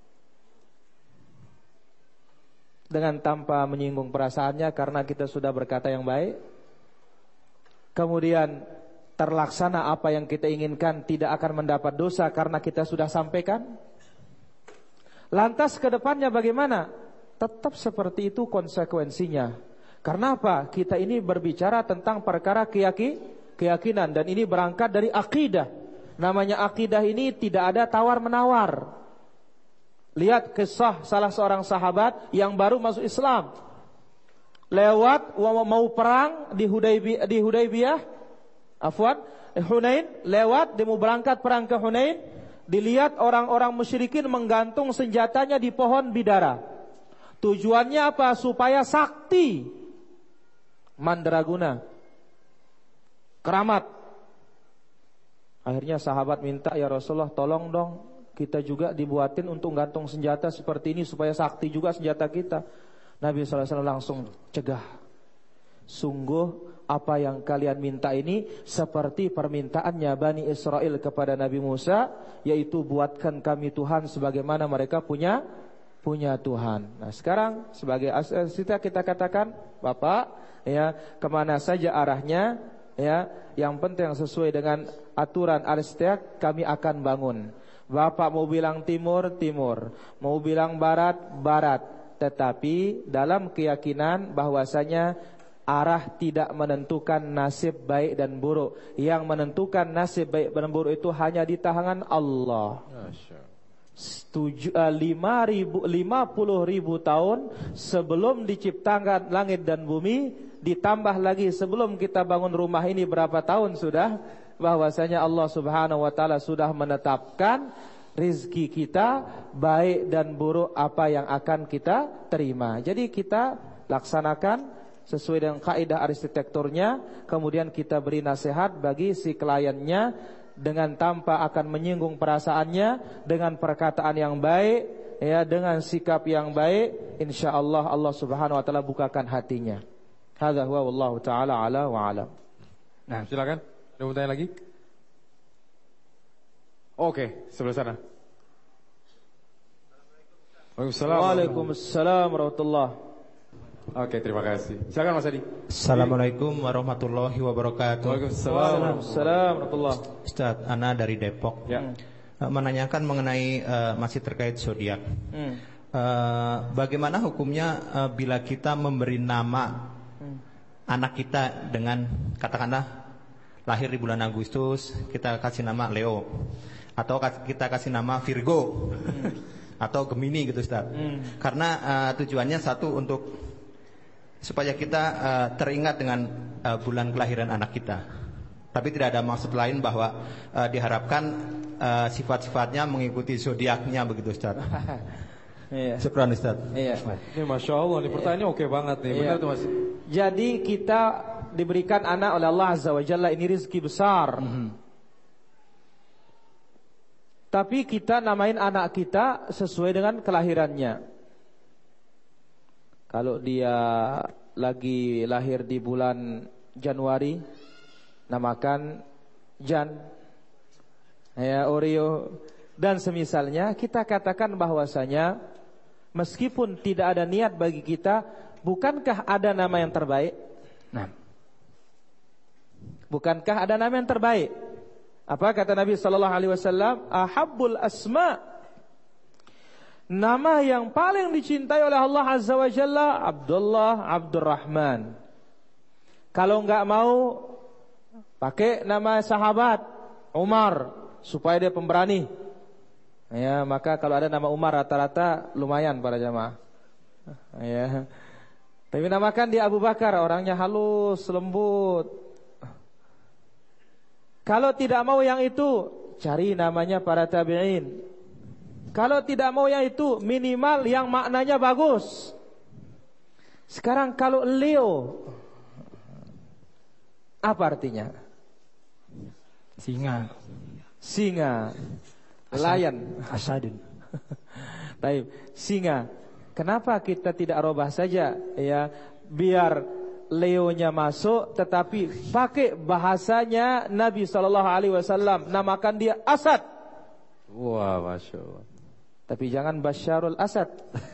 Dengan tanpa menyinggung perasaannya karena kita sudah berkata yang baik. Kemudian terlaksana apa yang kita inginkan, tidak akan mendapat dosa karena kita sudah sampaikan. Lantas ke depannya bagaimana? Tetap seperti itu konsekuensinya. Karena apa? Kita ini berbicara tentang perkara keyakinan, dan ini berangkat dari akidah. Namanya akidah ini tidak ada tawar-menawar. Lihat kisah salah seorang sahabat yang baru masuk Islam. Lewat mau perang di Hudaybiyah, Hunain, lewat, dia mau berangkat perang ke Hunain, dilihat orang-orang musyrikin menggantung senjatanya di pohon bidara. Tujuannya apa? Supaya sakti, mandraguna, keramat. Akhirnya sahabat minta, ya Rasulullah tolong dong, kita juga dibuatin untuk gantung senjata seperti ini supaya sakti juga senjata kita. Nabi SAW langsung cegah. Sungguh apa yang kalian minta ini seperti permintaannya Bani Israel kepada Nabi Musa, yaitu buatkan kami Tuhan sebagaimana mereka punya Tuhan. Nah sekarang sebagai kita katakan, Bapak, ya kemana saja arahnya, ya yang penting sesuai dengan aturan al-istiaq kami akan bangun. Bapak mau bilang timur, timur, mau bilang barat, barat, tetapi dalam keyakinan bahwasanya arah tidak menentukan nasib baik dan buruk. Yang menentukan nasib baik dan buruk itu hanya di tangan Allah. 50.000 tahun sebelum diciptakan langit dan bumi, ditambah lagi sebelum kita bangun rumah ini berapa tahun sudah, bahwasanya Allah Subhanahu wa taala sudah menetapkan rizki kita baik dan buruk apa yang akan kita terima. Jadi kita laksanakan sesuai dengan kaidah arsitekturnya, kemudian kita beri nasihat bagi si kliennya dengan tanpa akan menyinggung perasaannya, dengan perkataan yang baik, ya, dengan sikap yang baik, insyaallah Allah Subhanahu wa taala bukakan hatinya. Hadza huwa wallahu taala ala wa alam. Nah, silakan. Ada mau tanya lagi? Oke, sebelah sana. Waalaikumsalam warahmatullahi. Oke, terima kasih. Silakan Mas Adi. Assalamualaikum warahmatullahi wabarakatuh. Waalaikumsalam warahmatullahi. Ustaz, Ana dari Depok. Ya. Menanyakan mengenai masih terkait zodiak. Bagaimana hukumnya bila kita memberi nama anak kita dengan katakanlah lahir di bulan Agustus, kita kasih nama Leo, atau kita kasih nama Virgo, atau Gemini gitu Ustaz. Karena tujuannya satu, untuk supaya kita teringat dengan bulan kelahiran anak kita. Tapi tidak ada maksud lain bahwa diharapkan sifat-sifatnya mengikuti zodiaknya begitu Ustaz. Iya. Syukran Ustaz. Iya. Ini Masya Allah, ini pertanyaannya oke banget nih. Benar tuh Mas. Jadi kita diberikan anak oleh Allah Azza wa Jalla, ini rezeki besar. Tapi kita namain anak kita sesuai dengan kelahirannya. Kalau dia lagi lahir di bulan Januari, namakan Jan, ya, Oreo dan semisalnya. Kita katakan bahwasanya meskipun tidak ada niat bagi kita, bukankah ada nama yang terbaik? Nah, bukankah ada nama yang terbaik? Apa kata Nabi sallallahu alaihi wasallam? Ahabbul asma, nama yang paling dicintai oleh Allah Azza wa Jalla, Abdullah, Abdurrahman. Kalau enggak mau, pakai nama sahabat Umar supaya dia pemberani. Ya, maka kalau ada nama Umar rata-rata lumayan para jamaah. Ya. Tapi namakan dia Abu Bakar, orangnya halus, lembut. Kalau tidak mau yang itu, cari namanya para tabi'in. Kalau tidak mau yang itu, minimal yang maknanya bagus. Sekarang kalau Leo, apa artinya? Singa. Singa. Lion. Asadun. Baik, singa. Kenapa kita tidak robah saja, ya, biar Leonya masuk, tetapi pakai bahasanya Nabi SAW, namakan dia Asad. Wah, Masya Allah. Tapi jangan Basyarul Asad.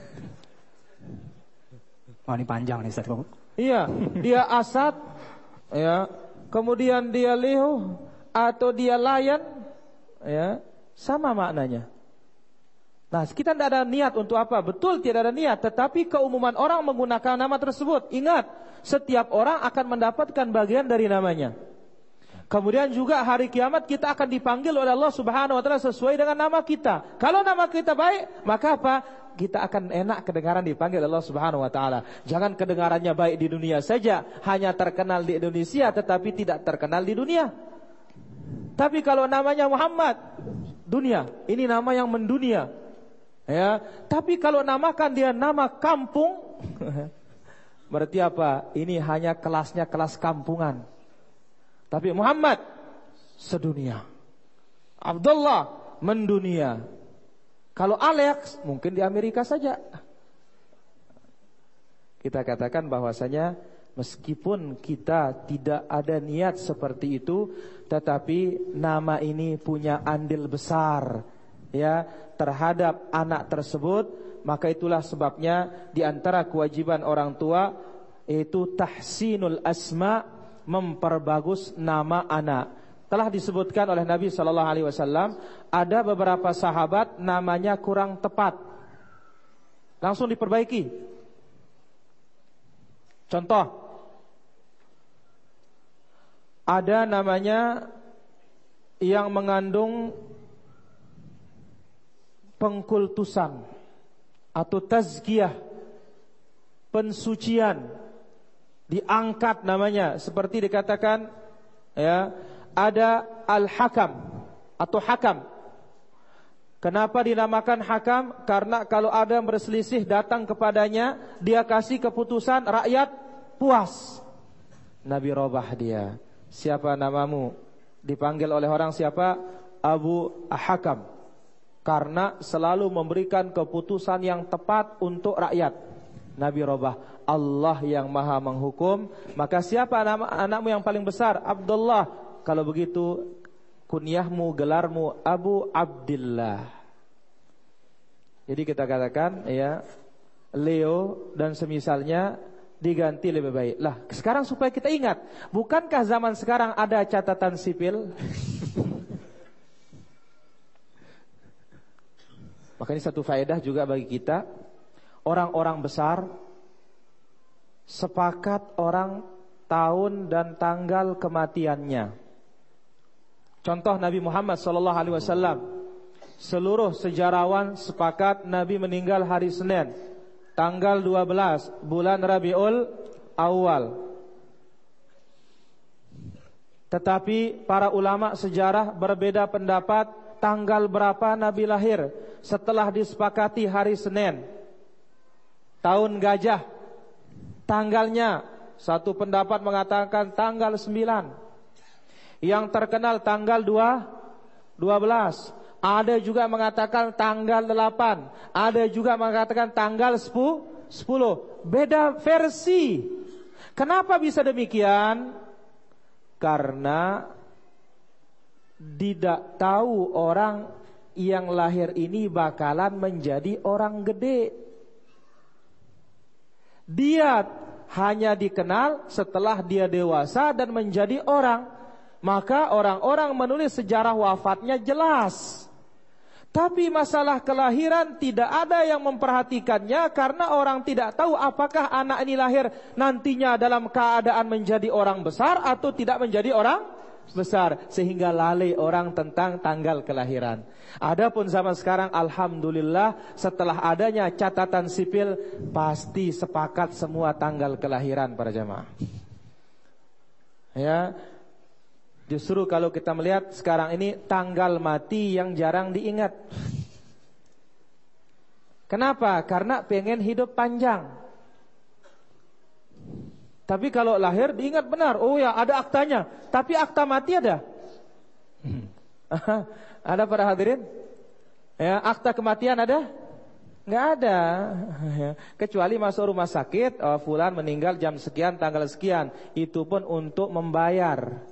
Oh, ini panjang nih Ustaz. Iya, dia Asad, ya, kemudian dia Leo atau dia Lion, ya, sama maknanya. Nah, kita tidak ada niat untuk apa? Betul tidak ada niat, tetapi keumuman orang menggunakan nama tersebut. Ingat, setiap orang akan mendapatkan bagian dari namanya. Kemudian juga hari kiamat kita akan dipanggil oleh Allah Subhanahu wa taala sesuai dengan nama kita. Kalau nama kita baik, maka apa? Kita akan enak kedengaran dipanggil Allah Subhanahu wa taala. Jangan kedengarannya baik di dunia saja, hanya terkenal di Indonesia tetapi tidak terkenal di dunia. Tapi kalau namanya Muhammad, dunia, ini nama yang mendunia. Ya, tapi kalau namakan dia nama kampung, berarti apa? Ini hanya kelasnya kelas kampungan. Tapi Muhammad sedunia, Abdullah mendunia. Kalau Alex mungkin di Amerika saja. Kita katakan bahwasanya meskipun kita tidak ada niat seperti itu, tetapi nama ini punya andil besar ya terhadap anak tersebut. Maka itulah sebabnya di antara kewajiban orang tua yaitu tahsinul asma, memperbagus nama anak. Telah disebutkan oleh Nabi SAW, ada beberapa sahabat namanya kurang tepat, langsung diperbaiki. Contoh, ada namanya yang mengandung pengkultusan atau tazkiyah, pensucian, diangkat namanya, seperti dikatakan ya, ada al-hakam atau hakam. Kenapa dinamakan hakam? Karena kalau ada yang berselisih datang kepadanya, dia kasih keputusan, rakyat puas. Nabi robah dia. Siapa namamu? Dipanggil oleh orang siapa? Abu Hakam. Karena selalu memberikan keputusan yang tepat untuk rakyat. Nabi robah. Allah yang maha menghukum. Maka siapa nama anakmu yang paling besar? Abdullah. Kalau begitu kunyahmu, gelarmu Abu Abdillah. Jadi kita katakan ya, Leo dan semisalnya diganti lebih baik. Lah, sekarang supaya kita ingat, bukankah zaman sekarang ada catatan sipil? Maka ini satu faedah juga bagi kita. Orang-orang besar sepakat orang tahun dan tanggal kematiannya. Contoh Nabi Muhammad SAW, seluruh sejarawan sepakat Nabi meninggal hari Senin, tanggal 12 bulan Rabiul Awal. Tetapi para ulama sejarah berbeda pendapat tanggal berapa Nabi lahir. Setelah disepakati hari Senin, tahun gajah, tanggalnya satu pendapat mengatakan tanggal 9. Yang terkenal tanggal 12. Ada juga mengatakan tanggal 8. Ada juga mengatakan tanggal 10. Beda versi. Kenapa bisa demikian? Karena tidak tahu orang yang lahir ini bakalan menjadi orang gede. Dia hanya dikenal setelah dia dewasa dan menjadi orang. Maka orang-orang menulis sejarah wafatnya jelas. Tapi masalah kelahiran tidak ada yang memperhatikannya, karena orang tidak tahu apakah anak ini lahir nantinya dalam keadaan menjadi orang besar atau tidak menjadi orang besar, sehingga lalai orang tentang tanggal kelahiran. Adapun zaman sekarang alhamdulillah, setelah adanya catatan sipil pasti sepakat semua tanggal kelahiran para jamaah. Ya. Justru kalau kita melihat sekarang ini tanggal mati yang jarang diingat. Kenapa? Karena pengen hidup panjang. Tapi kalau lahir diingat benar. Oh ya, ada aktanya. Tapi akta mati ada? Ada para hadirin? Ya, akta kematian ada? Nggak ada. Kecuali masuk rumah sakit, oh, fulan meninggal jam sekian, tanggal sekian. Itu pun untuk membayar.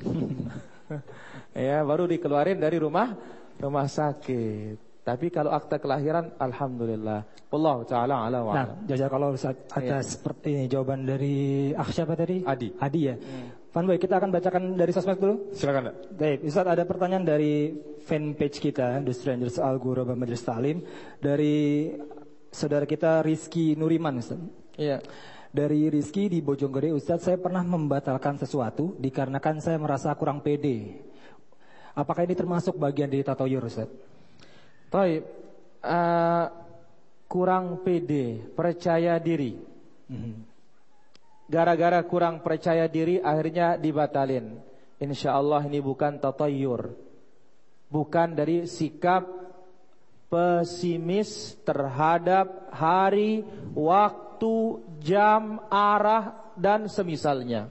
Ya, baru dikeluarin dari rumah sakit. Tapi kalau akta kelahiran, alhamdulillah. Wallahu taala ala wa ala. Nah, jazakallahu Ustaz atas seperti ini jawaban dari siapa tadi? Adi ya. Fanboy, kita akan bacakan dari sosmed dulu. Silakan. Baik, Ustaz, ada pertanyaan dari fanpage kita, The Strangers Al Ghuraba Majelis Ta'lim, dari saudara kita Rizky Nuriman, Ustaz. Iya. Dari Rizky di Bojonggede, Ustadz, saya pernah membatalkan sesuatu dikarenakan saya merasa kurang pede. Apakah ini termasuk bagian dari tatoyur, Ustadz? Baik, kurang pede, percaya diri. Gara-gara kurang percaya diri akhirnya dibatalin. Insyaallah ini bukan tatoyur, bukan dari sikap pesimis terhadap hari, waktu, jam, arah dan semisalnya.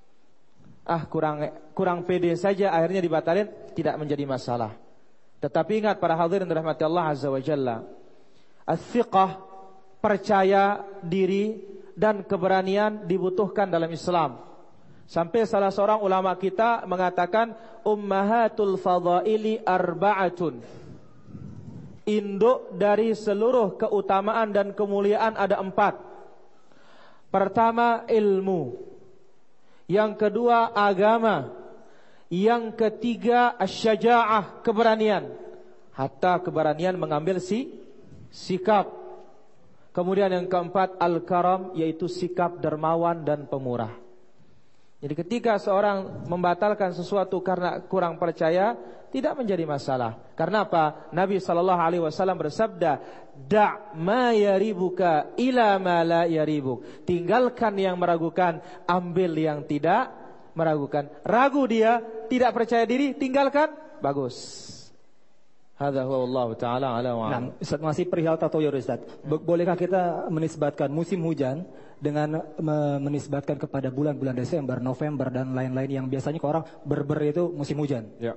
Kurang pede saja akhirnya dibatalin, tidak menjadi masalah. Tetapi ingat para hadirin dirahmati Allah Azza wa Jalla, as-siqah, percaya diri dan keberanian dibutuhkan dalam Islam. Sampai salah seorang ulama kita mengatakan ummahatul fadaili arba'atun. Induk dari seluruh keutamaan dan kemuliaan ada 4. Pertama ilmu, yang kedua agama, yang ketiga asy-syaja'ah, keberanian. Hatta keberanian mengambil sikap. Kemudian yang keempat al-karam, yaitu sikap dermawan dan pemurah. Jadi ketika seorang membatalkan sesuatu karena kurang percaya, tidak menjadi masalah. Karena apa? Nabi SAW bersabda, "Da' ma yaribuka ila ma la yaribuk." Tinggalkan yang meragukan, ambil yang tidak meragukan. Ragu dia, tidak percaya diri, tinggalkan, bagus. Hadza huwa Allah taala ala wa ala. Nah, Ustaz, masih perihal tatoyur, Ustaz. Bolehkah kita menisbatkan musim hujan dengan menisbatkan kepada bulan-bulan Desember, November dan lain-lain yang biasanya ke orang berber itu musim hujan? Ya.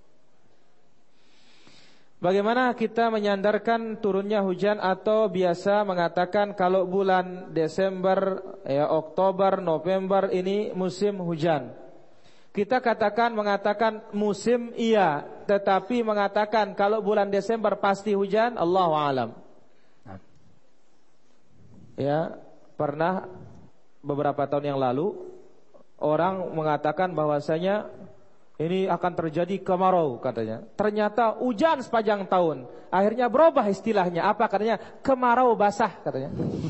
Bagaimana kita menyandarkan turunnya hujan atau biasa mengatakan kalau bulan Desember, Oktober, November ini musim hujan. Kita mengatakan musim iya, tetapi mengatakan kalau bulan Desember pasti hujan, Allahu a'lam. Ya, pernah beberapa tahun yang lalu orang mengatakan bahwasanya ini akan terjadi kemarau katanya. Ternyata hujan sepanjang tahun. Akhirnya berubah istilahnya. Apa katanya? Kemarau basah katanya.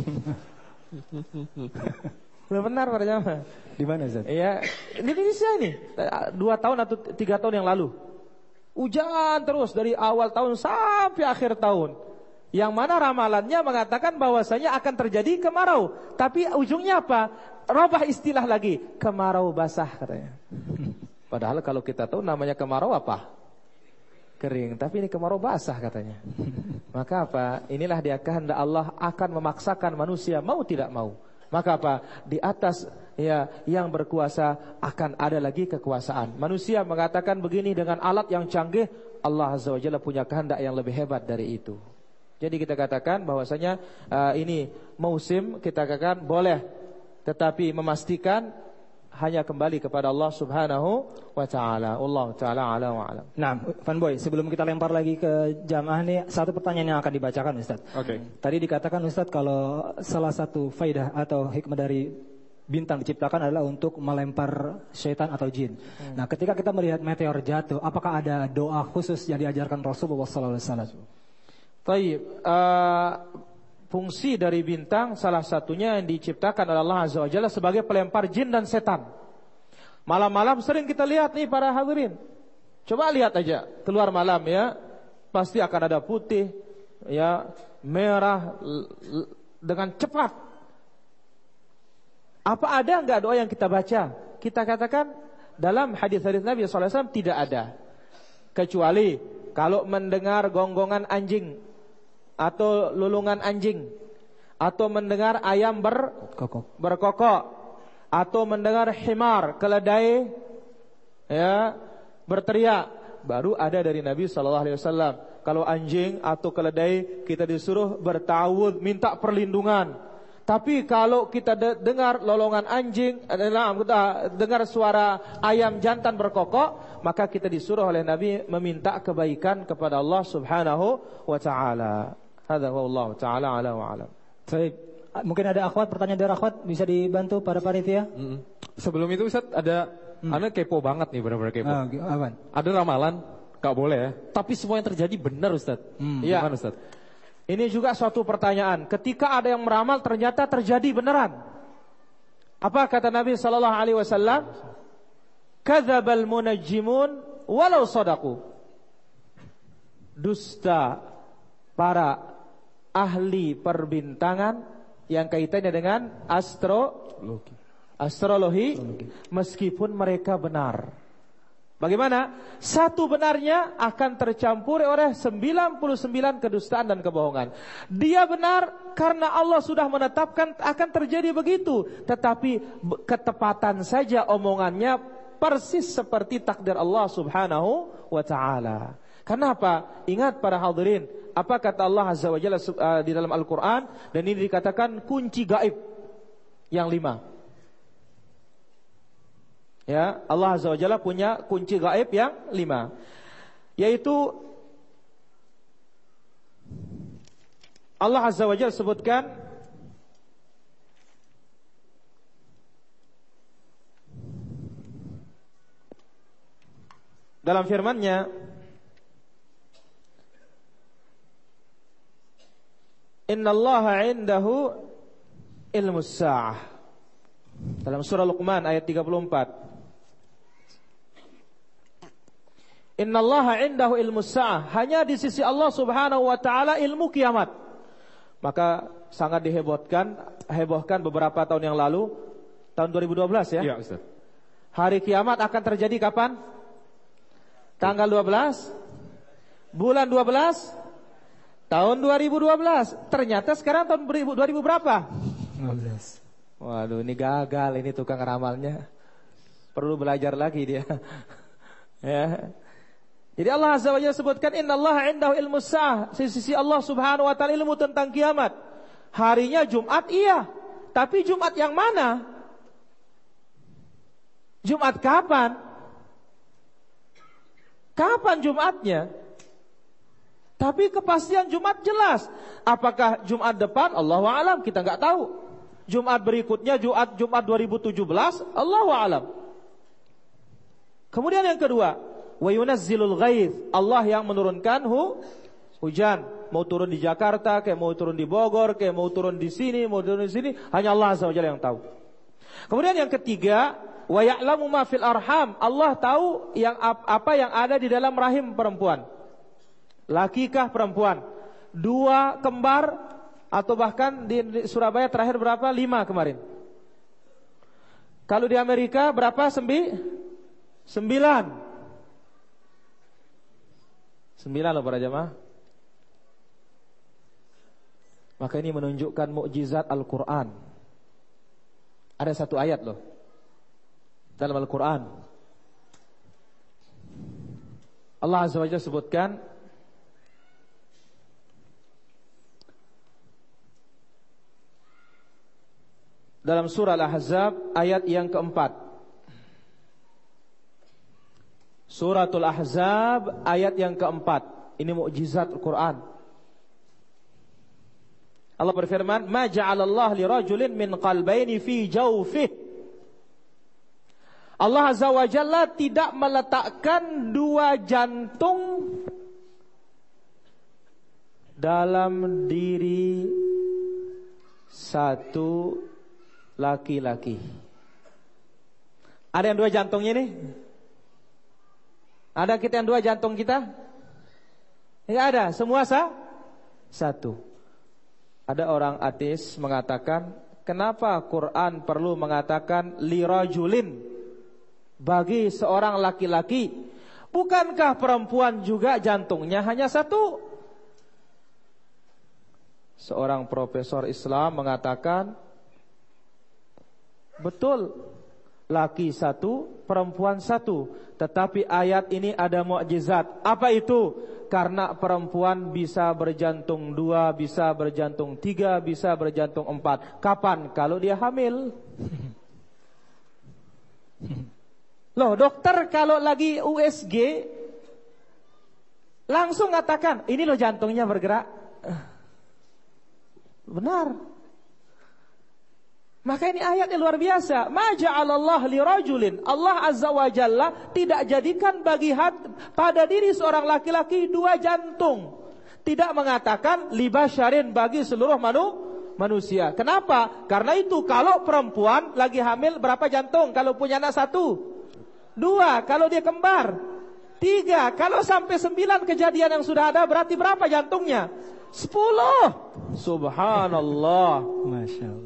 Benar katanya. Di mana, Ustaz? Iya, di Indonesia ini 2 tahun atau 3 tahun yang lalu. Hujan terus dari awal tahun sampai akhir tahun. Yang mana ramalannya mengatakan bahwasanya akan terjadi kemarau. Tapi ujungnya apa? Robah istilah lagi. Kemarau basah katanya. Padahal kalau kita tahu namanya kemarau apa? Kering. Tapi ini kemarau basah katanya. Maka apa? Inilah dia kehendak Allah akan memaksakan manusia mau tidak mau. Maka apa? Di atas yang berkuasa akan ada lagi kekuasaan. Manusia mengatakan begini dengan alat yang canggih, Allah Azza wa Jalla punya kehendak yang lebih hebat dari itu. Jadi kita katakan bahwasanya ini musim, kita katakan boleh, tetapi memastikan hanya kembali kepada Allah Subhanahu wa taala. Allah taala ala wa alam. Nah, Fanboy, sebelum kita lempar lagi ke jamaah nih, satu pertanyaan yang akan dibacakan, Ustaz. Oke. Tadi dikatakan, Ustaz, kalau salah satu faidah atau hikmah dari bintang diciptakan adalah untuk melempar syaitan atau jin. Nah, ketika kita melihat meteor jatuh, apakah ada doa khusus yang diajarkan Rasulullah sallallahu alaihi wasallam? Baik, fungsi dari bintang salah satunya yang diciptakan oleh Allah Azza wa Jalla sebagai pelempar jin dan setan. Malam-malam sering kita lihat nih para hadirin. Coba lihat aja, keluar malam ya, pasti akan ada putih, ya, merah dengan cepat. Apa ada enggak doa yang kita baca? Kita katakan dalam hadis-hadis Nabi sallallahu alaihi wasallam tidak ada. Kecuali kalau mendengar gonggongan anjing atau lulungan anjing, atau mendengar ayam berkokok, atau mendengar himar, keledai ya berteriak, baru ada dari Nabi sallallahu alaihi wasallam. Kalau anjing atau keledai kita disuruh bertawud, minta perlindungan. Tapi kalau kita dengar lolongan anjing, dengar suara ayam jantan berkokok, maka kita disuruh oleh Nabi meminta kebaikan kepada Allah Subhanahu wa taala. Hadza wallahu taala ala wa alam. Baik, mungkin ada akhwat, pertanyaan dari akhwat bisa dibantu para panitia? Sebelum itu Ustaz ada ana kepo banget nih, benar-benar kepo. Apaan? Ada ramalan, enggak boleh ya. Tapi semua yang terjadi benar Ustaz. Gimana Ustaz? Ini juga suatu pertanyaan. Ketika ada yang meramal ternyata terjadi beneran. Apa kata Nabi sallallahu alaihi wasallam? Kadzabal munajjimun walau shadaqu. Dusta para ahli perbintangan yang kaitannya dengan astrologi meskipun mereka benar. Bagaimana? Satu benarnya akan tercampur oleh 99 kedustaan dan kebohongan. Dia benar karena Allah sudah menetapkan akan terjadi begitu. Tetapi ketepatan saja omongannya persis seperti takdir Allah subhanahu wa ta'ala. Kenapa? Ingat para hadirin, apa kata Allah azza wa jalla di dalam Al-Quran? Dan ini dikatakan kunci gaib yang 5. Ya, Allah azza wa jalla punya kunci gaib yang 5, yaitu Allah azza wa jalla sebutkan dalam firman-Nya, innallaha 'indahu ilmus sa'ah, dalam surah Luqman ayat 34. Innallaha 'indahu ilmus sa'ah, hanya di sisi Allah subhanahu wa ta'ala ilmu kiamat. Maka sangat hebohkan beberapa tahun yang lalu, tahun 2012 ya. Iya, Ustaz. Hari kiamat akan terjadi kapan? Tanggal 12 bulan 12 tahun 2012. Ternyata sekarang tahun 2000 berapa? 15. Waduh, ini gagal ini tukang ramalnya. Perlu belajar lagi dia. Ya. Jadi Allah azza wa jalla sebutkan innallaha 'indahu ilmus sa'ah, di sisi Allah subhanahu wa ta'ala ilmu tentang kiamat. Harinya Jumat iya, tapi Jumat yang mana? Jumat kapan? Kapan Jumatnya? Tapi kepastian Jumat jelas. Apakah Jumat depan? Allahu a'lam, kita enggak tahu. Jumat berikutnya Jumat 2017, Allahu a'lam. Kemudian yang kedua, wa yunazzilul ghaith, Allah yang menurunkan hujan. Mau turun di Jakarta, kayak mau turun di Bogor, kayak mau turun di sini, mau turun di sini, hanya Allah azza wa jalla yang tahu. Kemudian yang ketiga, wa ya'lamu ma fil arham, Allah tahu yang apa yang ada di dalam rahim perempuan. Lakikah perempuan? 2 kembar, atau bahkan di Surabaya terakhir berapa? 5 kemarin. Kalau di Amerika berapa? 9 loh para jamaah. Maka ini menunjukkan mukjizat Al-Quran. Ada satu ayat loh dalam Al-Quran, Allah azza wa jalla sebutkan dalam surah Al-Ahzab ayat yang keempat. Suratul Ahzab ayat yang keempat. Ini mukjizat Al-Quran. Allah berfirman, ma ja'alallahu li rajulin min qalbaini fi jawfih. Allah azza wa jalla tidak meletakkan 2 jantung dalam diri satu laki-laki. Ada yang 2 jantungnya nih? Ada kita yang 2 jantung kita? Tidak ada, semua satu. Ada orang ateis mengatakan, kenapa Quran perlu mengatakan lirajulin, bagi seorang laki-laki? Bukankah perempuan juga jantungnya hanya 1? Seorang profesor Islam mengatakan, betul, laki 1, perempuan 1. Tetapi ayat ini ada mukjizat. Apa itu? Karena perempuan bisa berjantung 2, bisa berjantung 3, bisa berjantung 4. Kapan? Kalau dia hamil. Loh, dokter kalau lagi USG langsung katakan, ini loh jantungnya bergerak. Benar. Maka ini ayatnya luar biasa. Ma ja'alallahu li rajulin, Allah azza wa jalla tidak jadikan pada diri seorang laki-laki 2 jantung. Tidak mengatakan li basyarin, bagi seluruh manusia. Kenapa? Karena itu kalau perempuan lagi hamil berapa jantung? Kalau punya anak 1, 2, kalau dia kembar 3, kalau sampai 9 kejadian yang sudah ada berarti berapa jantungnya? 10. Subhanallah. Masya Allah.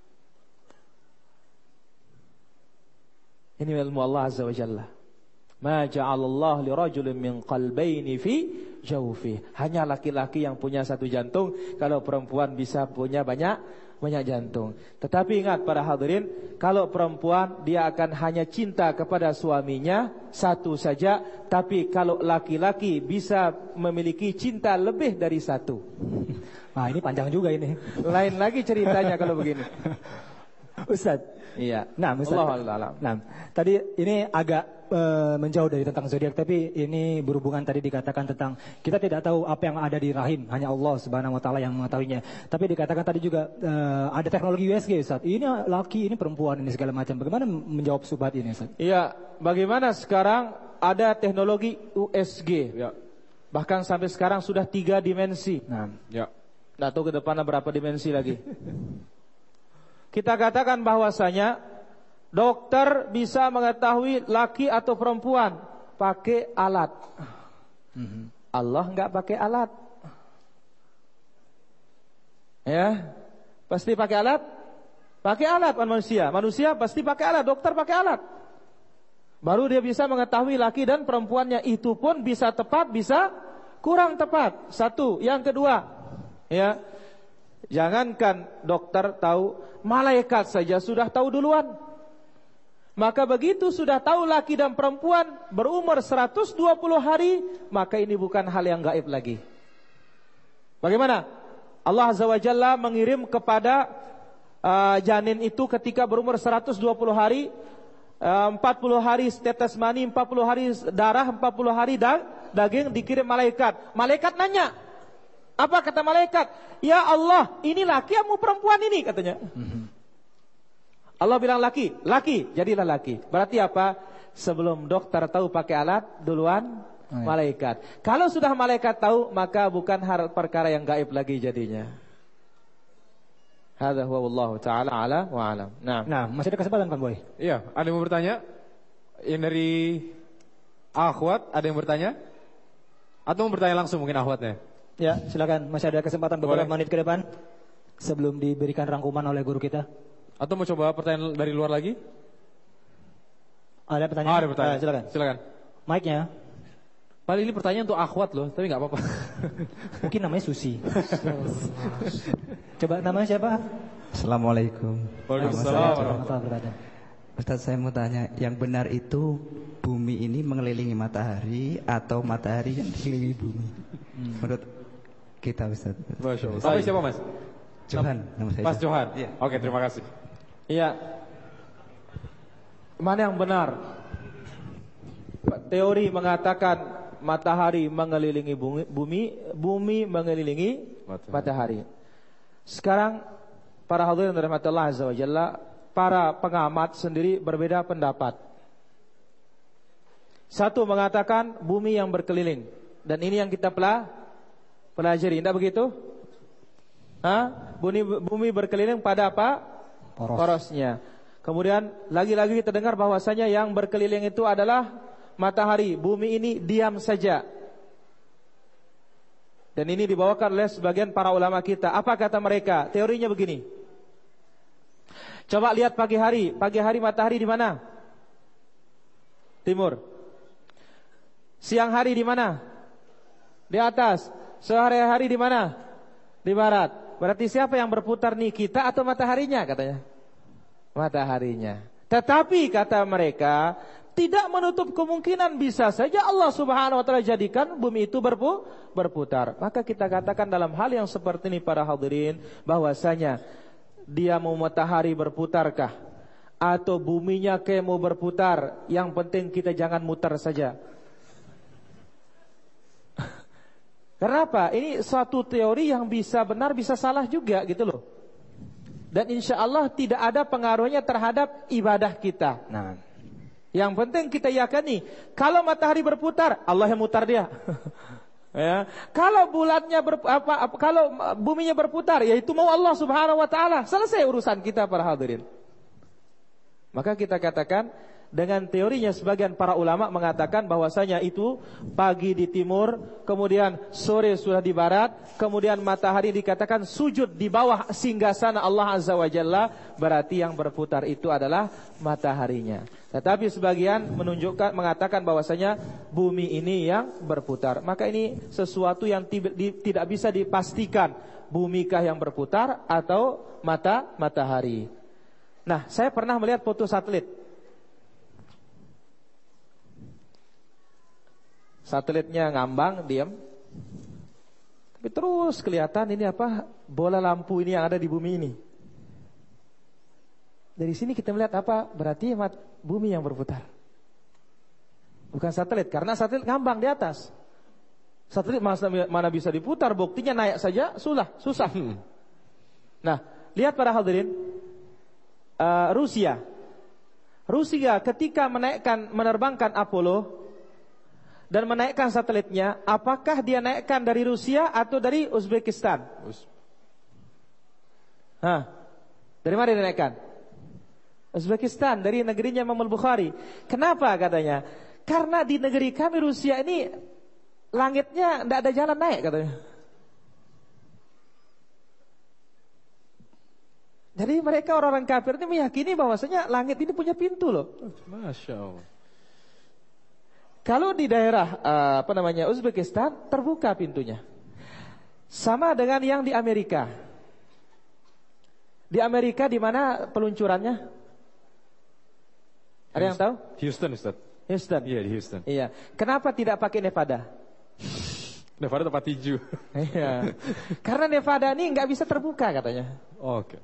Ini ilmu Allah Azza wa Jalla. Ma ja'alallahu li rajulin min qalbayni fi jawfi. Hanya laki-laki yang punya 1 jantung, kalau perempuan bisa punya banyak jantung. Tetapi ingat para hadirin, kalau perempuan dia akan hanya cinta kepada suaminya 1 saja, tapi kalau laki-laki bisa memiliki cinta lebih dari 1. Nah, ini panjang juga ini. Lain lagi ceritanya kalau begini. Ustaz. Iya. Nah, Ustaz. Nah, tadi ini agak menjauh dari tentang zodiak, tapi ini berhubungan tadi dikatakan tentang kita tidak tahu apa yang ada di rahim, hanya Allah Subhanahu wa taala yang mengetahuinya. Tapi dikatakan tadi juga ada teknologi USG, Ustaz. Ini laki, ini perempuan, ini segala macam. Bagaimana menjawab subhat ini, Ustaz? Iya, bagaimana sekarang ada teknologi USG. Ya. Bahkan sampai sekarang sudah 3 dimensi. Nah, ya. Nggak tahu ke depannya berapa dimensi lagi. Kita katakan bahwasanya dokter bisa mengetahui laki atau perempuan pakai alat. Allah nggak pakai alat. Ya, pasti pakai alat. Pakai alat manusia. Manusia pasti pakai alat. Dokter pakai alat. Baru dia bisa mengetahui laki dan perempuannya. Itu pun bisa tepat, bisa kurang tepat. 1. Yang kedua, ya, jangankan dokter tahu, malaikat saja sudah tahu duluan. Maka begitu sudah tahu laki dan perempuan berumur 120 hari, maka ini bukan hal yang gaib lagi. Bagaimana? Allah Azza wa Jalla mengirim kepada janin itu ketika berumur 120 hari, 40 hari tetes mani, 40 hari darah, 40 hari daging, dikirim malaikat. Malaikat nanya, apa kata malaikat? Ya Allah, ini laki atau perempuan ini, katanya. Allah bilang laki, jadilah laki. Berarti apa? Sebelum dokter tahu pakai alat, duluan malaikat. Kalau sudah malaikat tahu, maka bukan perkara yang gaib lagi jadinya. Hadza huwa wallahu taala ala wa alam. Nah, masih ada kesempatan Pak Boy. Iya, ada yang mau bertanya? Yang dari akhwat ada yang bertanya? Atau mau bertanya langsung mungkin akhwatnya? Ya, silakan. Masih ada kesempatan beberapa menit ke depan sebelum diberikan rangkuman oleh guru kita. Atau mau coba pertanyaan dari luar lagi? Ada pertanyaan? Ada pertanyaan. Silakan. Mic-nya. Paling ini pertanyaan untuk akhwat loh, tapi nggak apa-apa. Mungkin namanya Susi. Coba namanya siapa? Assalamualaikum. Waalaikumsalam. Ustaz, saya mau tanya, yang benar itu bumi ini mengelilingi matahari atau matahari yang dikelilingi bumi? Menurut kita, Ustaz. Masya Allah. Sampai siapa, Mas? Johan, nama saya. Mas Johan. Iya. Oke, terima kasih. Iya. Mana yang benar? Teori mengatakan matahari mengelilingi bumi mengelilingi matahari. Sekarang para hadirin rahmatullah azza wa jalla, para pengamat sendiri berbeda pendapat. Satu mengatakan bumi yang berkeliling, dan ini yang kita pelajari, tidak begitu? Bumi berkeliling pada apa? Porosnya. Kemudian lagi-lagi kita dengar bahwasanya yang berkeliling itu adalah matahari. Bumi ini diam saja. Dan ini dibawakan oleh sebagian para ulama kita. Apa kata mereka? Teorinya begini. Coba lihat pagi hari. Pagi hari matahari di mana? Timur. Siang hari di mana? Di atas. Sore hari di mana? Di barat. Berarti siapa yang berputar nih, kita atau mataharinya, katanya? Mataharinya. Tetapi kata mereka, tidak menutup kemungkinan bisa saja Allah Subhanahu wa taala jadikan bumi itu berputar. Maka kita katakan dalam hal yang seperti ini para hadirin, bahwasanya dia mau matahari berputarkah atau buminya kayak mau berputar, yang penting kita jangan muter saja. Kenapa? Ini suatu teori yang bisa benar bisa salah juga gitu loh. Dan insya Allah tidak ada pengaruhnya terhadap ibadah kita. Nah, yang penting kita yakini, kalau matahari berputar, Allah yang mutar dia. Ya, kalau bulannya kalau buminya berputar, yaitu mau Allah Subhanahu wa taala, selesai urusan kita para hadirin. Maka kita katakan dengan teorinya sebagian para ulama mengatakan bahwasanya itu pagi di timur, kemudian sore sudah di barat, kemudian matahari dikatakan sujud di bawah singgasana Allah Azza wa Jalla, berarti yang berputar itu adalah mataharinya. Tetapi sebagian mengatakan bahwasanya bumi ini yang berputar. Maka ini sesuatu yang tidak bisa dipastikan, bumikah yang berputar atau matahari. Nah, saya pernah melihat foto satelit. Satelitnya ngambang, diam. Tapi terus kelihatan ini apa? Bola lampu ini yang ada di bumi ini. Dari sini kita melihat apa? Berarti bumi yang berputar. Bukan satelit, karena satelit ngambang di atas. Satelit mana bisa diputar? Buktinya naik saja susah. Nah, lihat para hadirin, Rusia ketika menerbangkan Apollo dan menaikkan satelitnya, apakah dia naikkan dari Rusia atau dari Uzbekistan? Dari mana dia naikkan? Uzbekistan, dari negerinya Imam Al-Bukhari. Kenapa katanya? Karena di negeri kami Rusia ini langitnya tidak ada jalan naik katanya. Jadi mereka orang-orang kafir ini meyakini bahwasanya langit ini punya pintu loh. Masya Allah. Kalau di daerah Uzbekistan terbuka pintunya. Sama dengan yang di Amerika. Di Amerika di mana peluncurannya? Ada yang tahu? Houston, Ustaz. Houston. Iya, di Houston. Iya. Kenapa tidak pakai Nevada? Nevada tempat tinju. Iya. Karena Nevada ini nggak bisa terbuka katanya. Oke.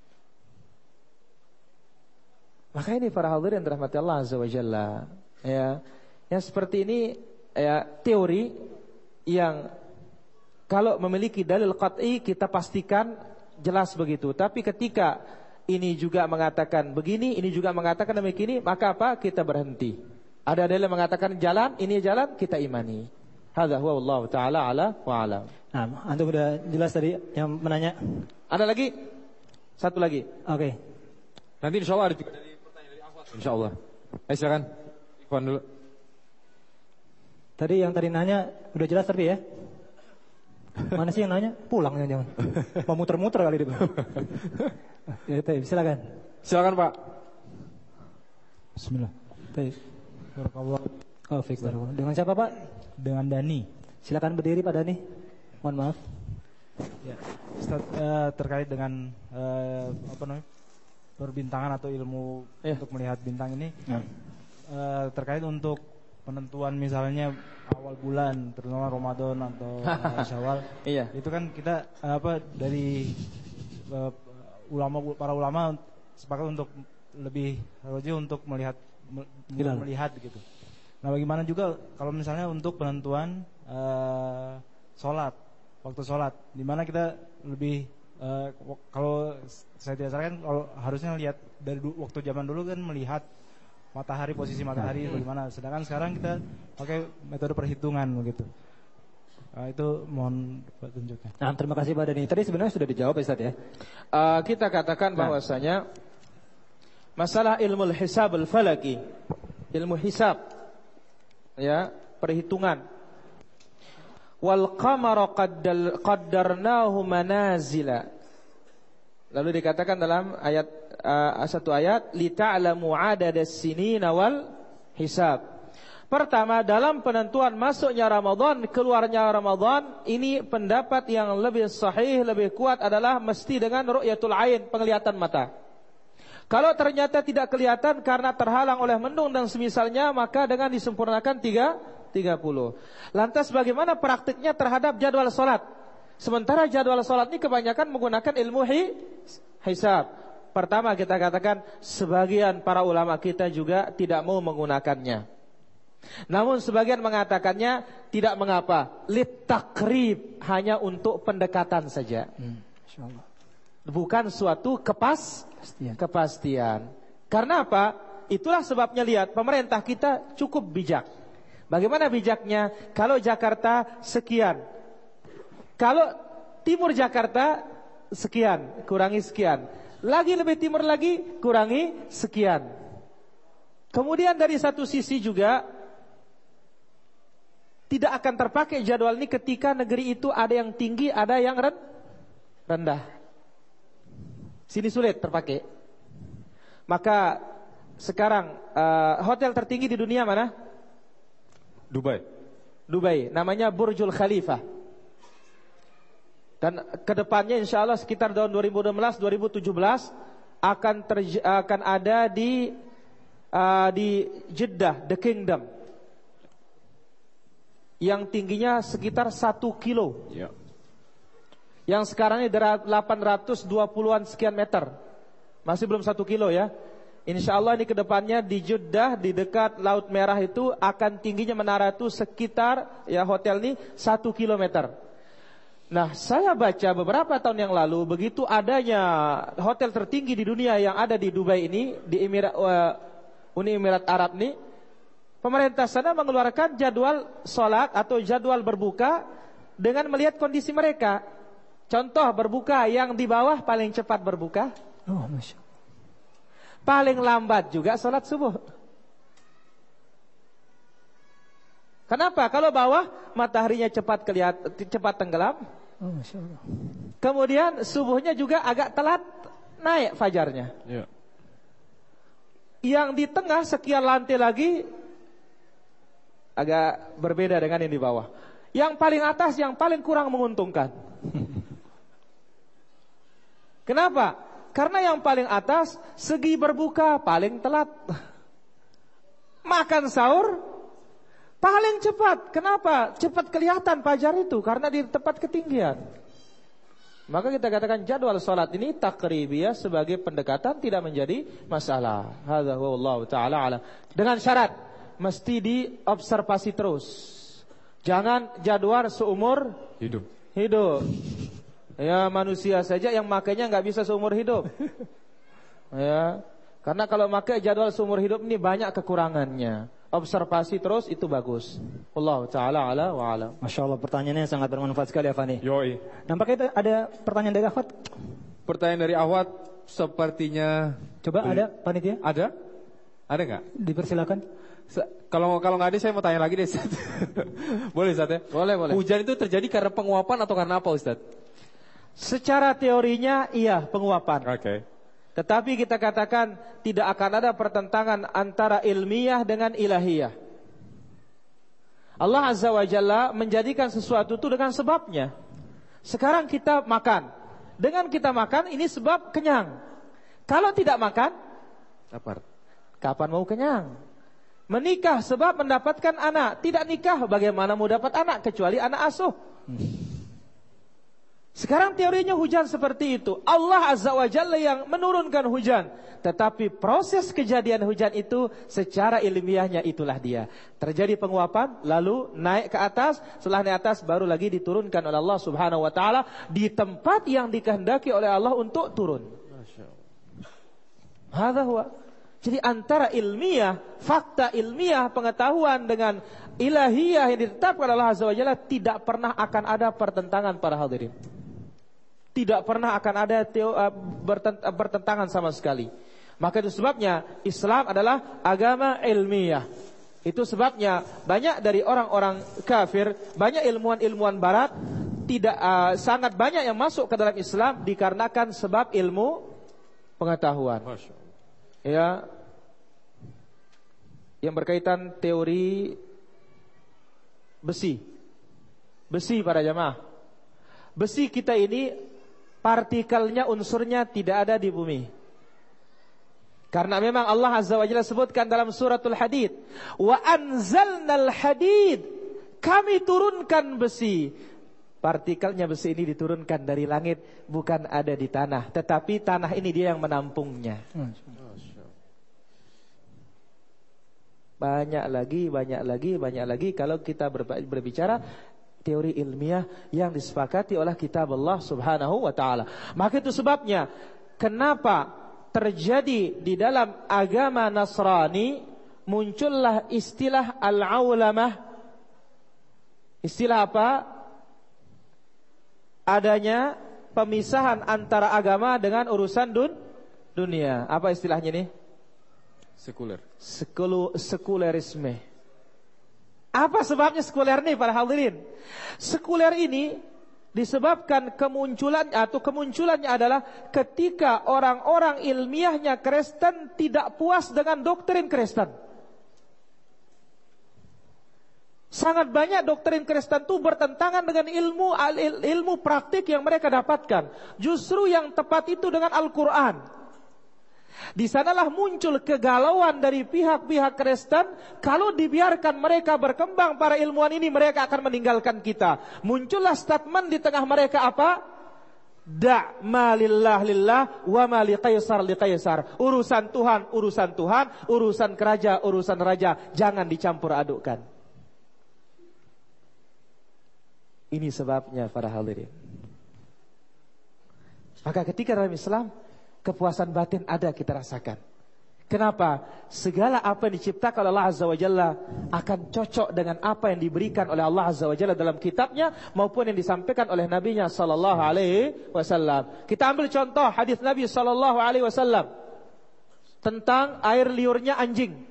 Maka ini para hadirin dirahmati Allah Azza wa Jalla. Ya. Yang seperti ini ya, teori yang kalau memiliki dalil qat'i kita pastikan jelas begitu. Tapi ketika ini juga mengatakan begini, ini juga mengatakan begini, maka apa? Kita berhenti. Ada dalil yang mengatakan jalan, ini jalan, kita imani. Hadza huwa wallahu taala ala wa alam. Nah, antum udah jelas tadi yang menanya. Ada lagi? Satu lagi. Oke. Nanti insyaallah ada juga dari pertanyaan dari Ahwat. Insyaallah. Silakan. Ikhwan dulu. Tadi yang tadi nanya udah jelas tadi ya? Mana sih yang nanya? Pulang jangan. Mau muter-muter kali dia. Ya, silakan. Silakan, Pak. Bismillah. Barakallah. Oh, fix. Dengan siapa, Pak? Dengan Dani. Silakan berdiri, Pak Dani. Mohon maaf. Ya, Ustaz, terkait dengan perbintangan atau ilmu untuk melihat bintang ini, terkait untuk penentuan misalnya awal bulan, terutama Ramadan atau Syawal, itu kan kita dari para ulama sepakat untuk lebih rajin untuk melihat gitu. Nah, bagaimana juga kalau misalnya untuk penentuan waktu sholat, di mana kita lebih kalau saya tidak salah kan kalau harusnya lihat dari waktu zaman dulu kan melihat matahari, posisi matahari bagaimana, sedangkan sekarang kita pakai metode perhitungan begitu. Itu mohon petunjuknya. Nah, terima kasih Pak Dani. Tadi sebenarnya sudah dijawab ya Ustaz ya. Kita katakan bahwasanya masalah ilmu hisab al-falaki, ilmu hisab ya, perhitungan. Wal qamara qaddarnahu manazila. Lalu dikatakan dalam ayat satu ayat li ta'lamu 'adadas sinina wal hisab. Pertama, dalam penentuan masuknya Ramadan, keluarnya Ramadan, ini pendapat yang lebih sahih, lebih kuat adalah mesti dengan ru'yatul ain, penglihatan mata. Kalau ternyata tidak kelihatan karena terhalang oleh mendung dan semisalnya, maka dengan disempurnakan 30. Lantas bagaimana praktiknya terhadap jadwal sholat? Sementara jadwal sholat ini kebanyakan menggunakan ilmu hisab. Pertama kita katakan sebagian para ulama kita juga tidak mau menggunakannya. Namun sebagian mengatakannya tidak mengapa, litakrib, hanya untuk pendekatan saja. Bukan suatu kepastian. Karena apa? Itulah sebabnya lihat pemerintah kita cukup bijak. Bagaimana bijaknya? Kalau Jakarta sekian, kalau timur Jakarta sekian, kurangi sekian, lagi lebih timur lagi kurangi sekian. Kemudian dari satu sisi juga tidak akan terpakai jadwal ini ketika negeri itu ada yang tinggi, ada yang rendah. Sini sulit terpakai. Maka sekarang hotel tertinggi di dunia mana? Dubai. Namanya Burjul Khalifah. Dan kedepannya insya Allah sekitar tahun 2016-2017 akan ada di Jeddah, The Kingdom, yang tingginya sekitar 1 kilo. Ya. Yang sekarang ini 820-an sekian meter. Masih belum 1 kilo ya. Insya Allah ini kedepannya di Jeddah, di dekat Laut Merah itu akan tingginya menara itu sekitar ya hotel ini 1 kilometer. Nah, saya baca beberapa tahun yang lalu begitu adanya hotel tertinggi di dunia yang ada di Dubai ini, di Uni Emirat Arab ini, pemerintah sana mengeluarkan jadwal sholat atau jadwal berbuka dengan melihat kondisi mereka. Contoh berbuka yang di bawah paling cepat berbuka. Oh, Masya Allah. Paling lambat juga sholat subuh. Kenapa? Kalau bawah mataharinya cepat tenggelam. Oh, Masya Allah. Kemudian subuhnya juga agak telat naik fajarnya. Ya. Yang di tengah sekian lantai lagi agak berbeda dengan yang di bawah. Yang paling atas yang paling kurang menguntungkan. Kenapa? Karena yang paling atas segi berbuka paling telat. Makan sahur paling cepat. Kenapa? Cepat kelihatan fajar itu karena di tempat ketinggian. Maka kita katakan jadwal sholat ini takribiyah sebagai pendekatan tidak menjadi masalah. Hadza wallahu taala alam. Dengan syarat mesti diobservasi terus. Jangan jadwal seumur hidup. Ya, manusia saja yang makainya nggak bisa seumur hidup. Ya, karena kalau makai jadwal seumur hidup ini banyak kekurangannya. Observasi terus itu bagus. Allah taala ala wa ala. Masya Allah, pertanyaannya sangat bermanfaat sekali ya Fani. Yoi. Nampaknya ada pertanyaan dari Ahwat. Pertanyaan dari Ahwat sepertinya. Coba ada panitia? Ada nggak? Dipersilakan. Kalau nggak ada saya mau tanya lagi deh Ustaz. Boleh Ustaz ya? Boleh. Hujan itu terjadi karena penguapan atau karena apa Ustaz? Secara teorinya iya penguapan. Oke. Tetapi kita katakan tidak akan ada pertentangan antara ilmiah dengan ilahiyah. Allah Azza wa Jalla menjadikan sesuatu itu dengan sebabnya. Sekarang kita makan. Dengan kita makan ini sebab kenyang. Kalau tidak makan, lapar. Kapan mau kenyang? Menikah sebab mendapatkan anak. Tidak nikah bagaimana mau dapat anak kecuali anak asuh. Sekarang teorinya hujan seperti itu. Allah Azza wa Jalla yang menurunkan hujan. Tetapi proses kejadian hujan itu secara ilmiahnya itulah dia. Terjadi penguapan, lalu naik ke atas. Setelah naik atas baru lagi diturunkan oleh Allah Subhanahu wa ta'ala di tempat yang dikehendaki oleh Allah untuk turun. Hadza huwa. Jadi antara ilmiah, fakta ilmiah, pengetahuan dengan ilahiyah yang ditetapkan oleh Allah Azza wa Jalla tidak pernah akan ada pertentangan para hadirin. Tidak pernah akan ada bertentangan sama sekali. Maka itu sebabnya Islam adalah agama ilmiah. Itu sebabnya banyak dari orang-orang kafir, banyak ilmuwan-ilmuwan barat tidak sangat banyak yang masuk ke dalam Islam dikarenakan sebab ilmu pengetahuan. Ya, yang berkaitan teori besi para jamaah. Besi kita ini partikelnya, unsurnya tidak ada di bumi. Karena memang Allah Azza wa Jalla sebutkan dalam suratul Hadid, wa anzalnal hadid, kami turunkan besi. Partikelnya besi ini diturunkan dari langit, bukan ada di tanah, tetapi tanah ini dia yang menampungnya. Banyak lagi kalau kita berbicara teori ilmiah yang disepakati oleh kitab Allah Subhanahu wa ta'ala. Maka itu sebabnya kenapa terjadi di dalam agama Nasrani muncullah istilah al-aulamah. Istilah apa? Adanya pemisahan antara agama dengan urusan dunia. Apa istilahnya nih? Sekuler. Sekulerisme. Apa sebabnya sekuler nih para hadirin? Sekuler ini disebabkan kemunculannya adalah ketika orang-orang ilmiahnya Kristen tidak puas dengan doktrin Kristen. Sangat banyak doktrin Kristen itu bertentangan dengan ilmu praktik yang mereka dapatkan. Justru yang tepat itu dengan Al-Quran. Di sanalah muncul kegalauan dari pihak-pihak Kristen. Kalau dibiarkan mereka berkembang, para ilmuwan ini, mereka akan meninggalkan kita. Muncullah statement di tengah mereka apa? Da' ma lillah lillah wa ma li qaisar li qaisar. Urusan Tuhan, urusan Tuhan. Urusan urusan raja. Jangan dicampur adukkan. Ini sebabnya para hadirin. Maka ketika dalam Islam, kepuasan batin ada kita rasakan. Kenapa? Segala apa yang diciptakan oleh Allah Azza wa Jalla akan cocok dengan apa yang diberikan oleh Allah Azza wa Jalla dalam kitabnya maupun yang disampaikan oleh Nabi-Nya sallallahu alaihi wasallam. Kita ambil contoh hadis Nabi sallallahu alaihi wasallam tentang air liurnya anjing.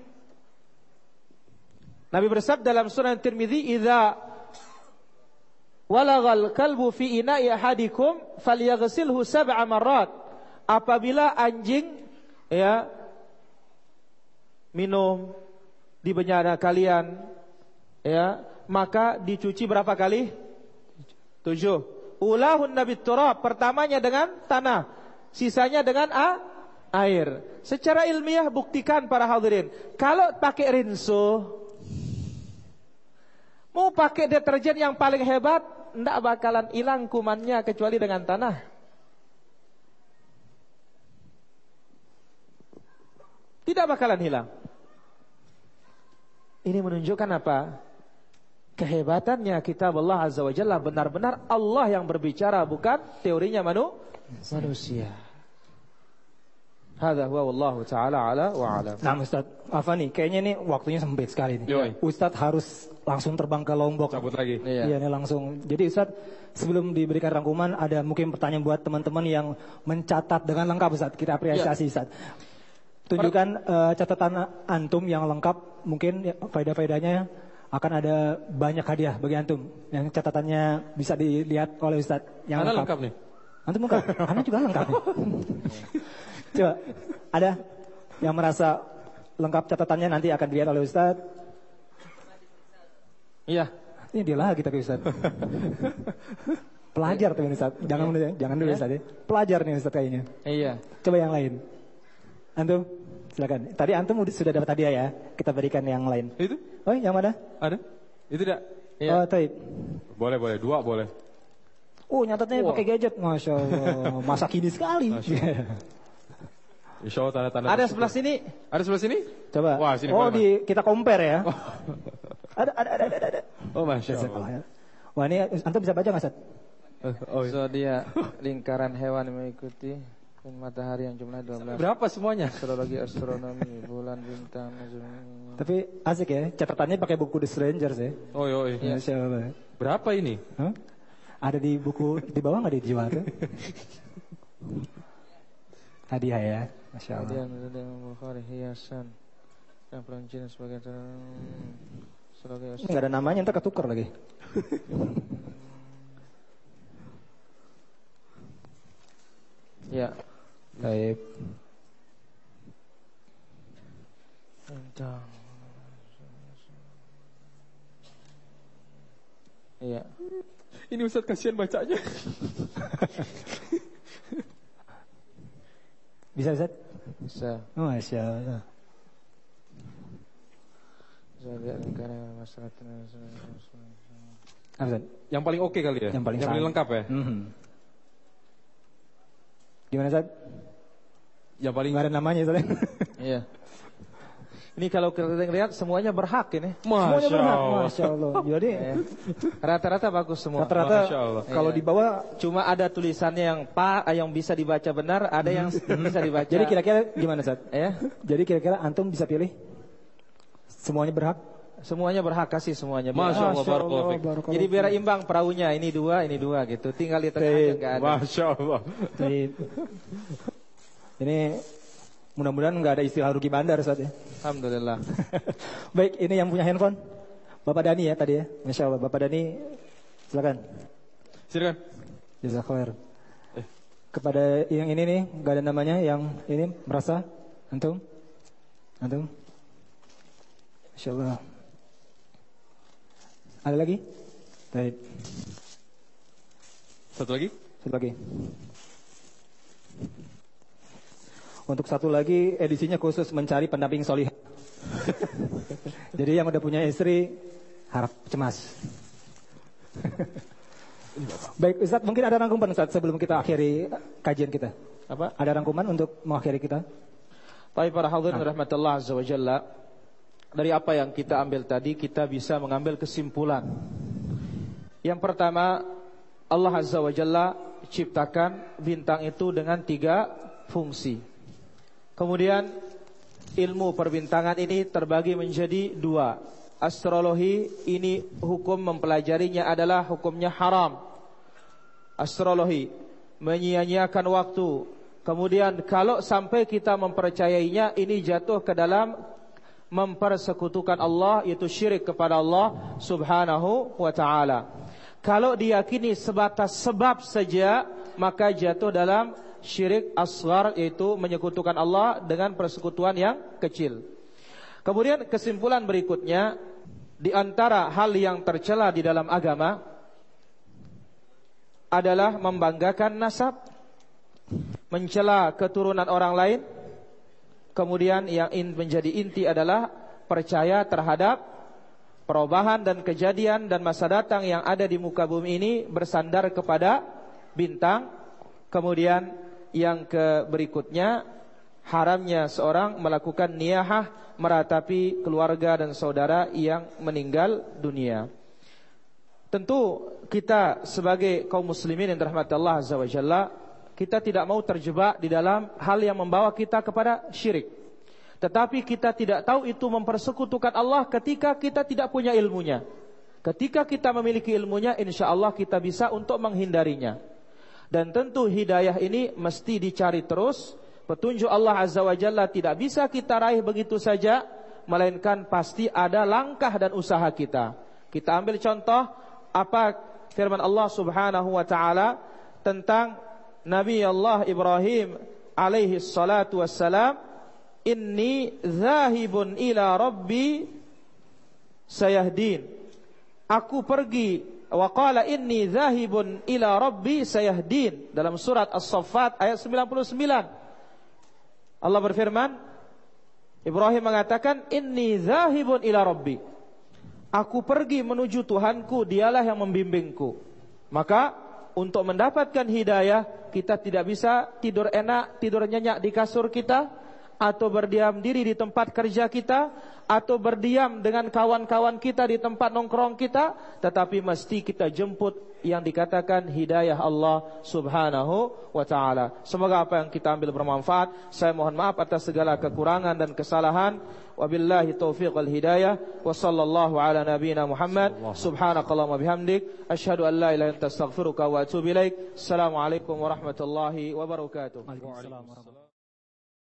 Nabi bersabda dalam Sunan Tirmidzi, "Idza walagal kalbu fi ina'i ahadikum falyaghsilhu sab'a marrat." Apabila anjing minum di benyana kalian, maka dicuci berapa kali? 7. Ulahun nabit turab, pertamanya dengan tanah, sisanya dengan air. Secara ilmiah buktikan para hadirin, kalau pakai rinso, mau pakai deterjen yang paling hebat, tidak bakalan hilang kumannya kecuali dengan tanah. Tidak bakalan hilang. Ini menunjukkan apa? Kehebatannya kitab Allah Azza wa Jalla, benar-benar Allah yang berbicara, bukan teorinya manusia. Hadza huwa wallahu taala ala wa alam. Nah, Ustaz, apa nih? Kayaknya ini waktunya sempit sekali nih. Ustaz harus langsung terbang ke Lombok. Cabut lagi. Iya, ini langsung. Jadi Ustaz, sebelum diberikan rangkuman, ada mungkin pertanyaan buat teman-teman yang mencatat dengan lengkap, Ustaz. Kita apresiasi, Ustaz. Tunjukkan catatan antum yang lengkap, mungkin faedah-faedahnya akan ada banyak hadiah bagi antum. Yang catatannya bisa dilihat oleh Ustaz yang lengkap nih. Antum lengkap, Anda juga lengkap nih. Coba, ada yang merasa lengkap catatannya nanti akan dilihat oleh Ustaz. Iya, ini dia lagi tapi Ustaz. Pelajar tuh Ustaz. Jangan dulu Ustaz ya. Pelajar nih Ustaz kayaknya. Iya. Coba yang lain. Antum, silakan. Tadi antum sudah dapat hadiah ya. Kita berikan yang lain. Itu? Oh, yang mana? Ada? Itu tidak? Ya. Oh, taib. Boleh. 2 boleh. Oh, nyatatnya pakai gadget. Masya Allah. Masa kini sekali. Insya Allah tanda-tanda. Ada sebelah sini. Ada sebelah sini? Coba. Wah, sini kita compare ya. Ada. Oh, Masya Allah. Wah, ini antum bisa baca nggak, Ustaz? Zodiak lingkaran hewan mengikuti matahari yang jumlah 12. Berapa semuanya? Astrologi, astronomi, bulan, bintang. Tapi asik ya, catatannya pakai buku The Strangers ya. Oh iya. Masya Allah. Berapa ini? Huh? Ada di buku di bawah nggak dijual tuh? Hadiah ya, Masya Allah. Hadiah Bukhari hiasan yang pelancin sebagai nggak ada namanya, ntar ketukar lagi. Ya. Baik. Iya. Ini Ustaz kasihan bacanya. Bisa Ustaz? Bisa. Oh, Masya Allah. Yang paling oke kali ya? Yang paling lengkap ya? Gimana Ustaz? Yang paling nggak ada namanya soalnya. Iya. Ini kalau kita lihat semuanya berhak ini. Semuanya berhak, Masya Allah. Jadi rata-rata bagus semua. Rata-rata kalau di bawah cuma ada tulisannya yang bisa dibaca benar, ada yang bisa dibaca. Jadi kira-kira gimana Ustaz? Ya. Jadi kira-kira antum bisa pilih Semuanya berhak? Semuanya berhak, kasih semuanya. Masya Allah, barakallahu. Jadi biar imbang perahunya, ini dua gitu. Tinggal di tengah aja nggak ada. Masya Allah. Ini mudah-mudahan nggak ada istilah rugi bandar Ustaz ya. Alhamdulillah. Baik, ini yang punya handphone Bapak Dani ya tadi ya. Masya Allah, Bapak Dani silakan. Jazakallah. Kepada yang ini nih, nggak ada namanya, yang ini merasa antum. Masya Allah. Ada lagi? Baik. Satu lagi. Untuk satu lagi edisinya khusus mencari pendamping solihah. Jadi yang udah punya istri harap cemas. Baik Ustaz, mungkin ada rangkuman Ustaz sebelum kita akhiri kajian kita. Apa? Ada rangkuman untuk mengakhiri kita? Baik para hadirin rahmatullah azza wa jalla. Dari apa yang kita ambil tadi, kita bisa mengambil kesimpulan. Yang pertama, Allah azza wa jalla ciptakan bintang itu dengan 3 fungsi. Kemudian ilmu perbintangan ini terbagi menjadi 2. Astrologi ini hukum mempelajarinya adalah hukumnya haram. Astrologi menyia-nyiakan waktu. Kemudian kalau sampai kita mempercayainya, ini jatuh ke dalam mempersekutukan Allah, yaitu syirik kepada Allah subhanahu wa ta'ala. Kalau diyakini sebatas sebab saja, maka jatuh dalam syirik asghar, yaitu menyekutukan Allah dengan persekutuan yang kecil. Kemudian kesimpulan berikutnya, di antara hal yang tercela di dalam agama adalah membanggakan nasab, mencela keturunan orang lain. Kemudian yang menjadi inti adalah percaya terhadap perubahan dan kejadian dan masa datang yang ada di muka bumi ini bersandar kepada bintang. Kemudian yang berikutnya, haramnya seorang melakukan niyahah meratapi keluarga dan saudara yang meninggal dunia. Tentu kita sebagai kaum muslimin yang dirahmati Allah azza wa jalla, kita tidak mau terjebak di dalam hal yang membawa kita kepada syirik. Tetapi kita tidak tahu itu mempersekutukan Allah ketika kita tidak punya ilmunya. Ketika kita memiliki ilmunya, insya Allah kita bisa untuk menghindarinya. Dan tentu hidayah ini mesti dicari terus. Petunjuk Allah azza wa jalla tidak bisa kita raih begitu saja, melainkan pasti ada langkah dan usaha kita. Kita ambil contoh apa firman Allah subhanahu wa ta'ala tentang Nabi Allah Ibrahim alaihi salatu wassalam, inni zahibun ila rabbi sayahdin. Aku pergi, wa qala inni zahibun ila rabbi sayahdin, dalam surat As-Saffat ayat 99. Allah berfirman, Ibrahim mengatakan, inni zahibun ila rabbi, aku pergi menuju Tuhanku, dialah yang membimbingku. Maka untuk mendapatkan hidayah, kita tidak bisa tidur enak, tidur nyenyak di kasur kita, atau berdiam diri di tempat kerja kita, atau berdiam dengan kawan-kawan kita di tempat nongkrong kita, tetapi mesti kita jemput yang dikatakan hidayah Allah subhanahu wa ta'ala. Semoga apa yang kita ambil bermanfaat. Saya mohon maaf atas segala kekurangan dan kesalahan. Wabillahi taufiq wal hidayah. Wa sallallahu ala nabiyyina Muhammad. Subhanakallahumma bihamdik, asyhadu an la ilaha illa anta astaghfiruka wa atubu ilaik. Assalamualaikum warahmatullahi wabarakatuh. Waalaikumsalam warahmatullahi wabarakatuh.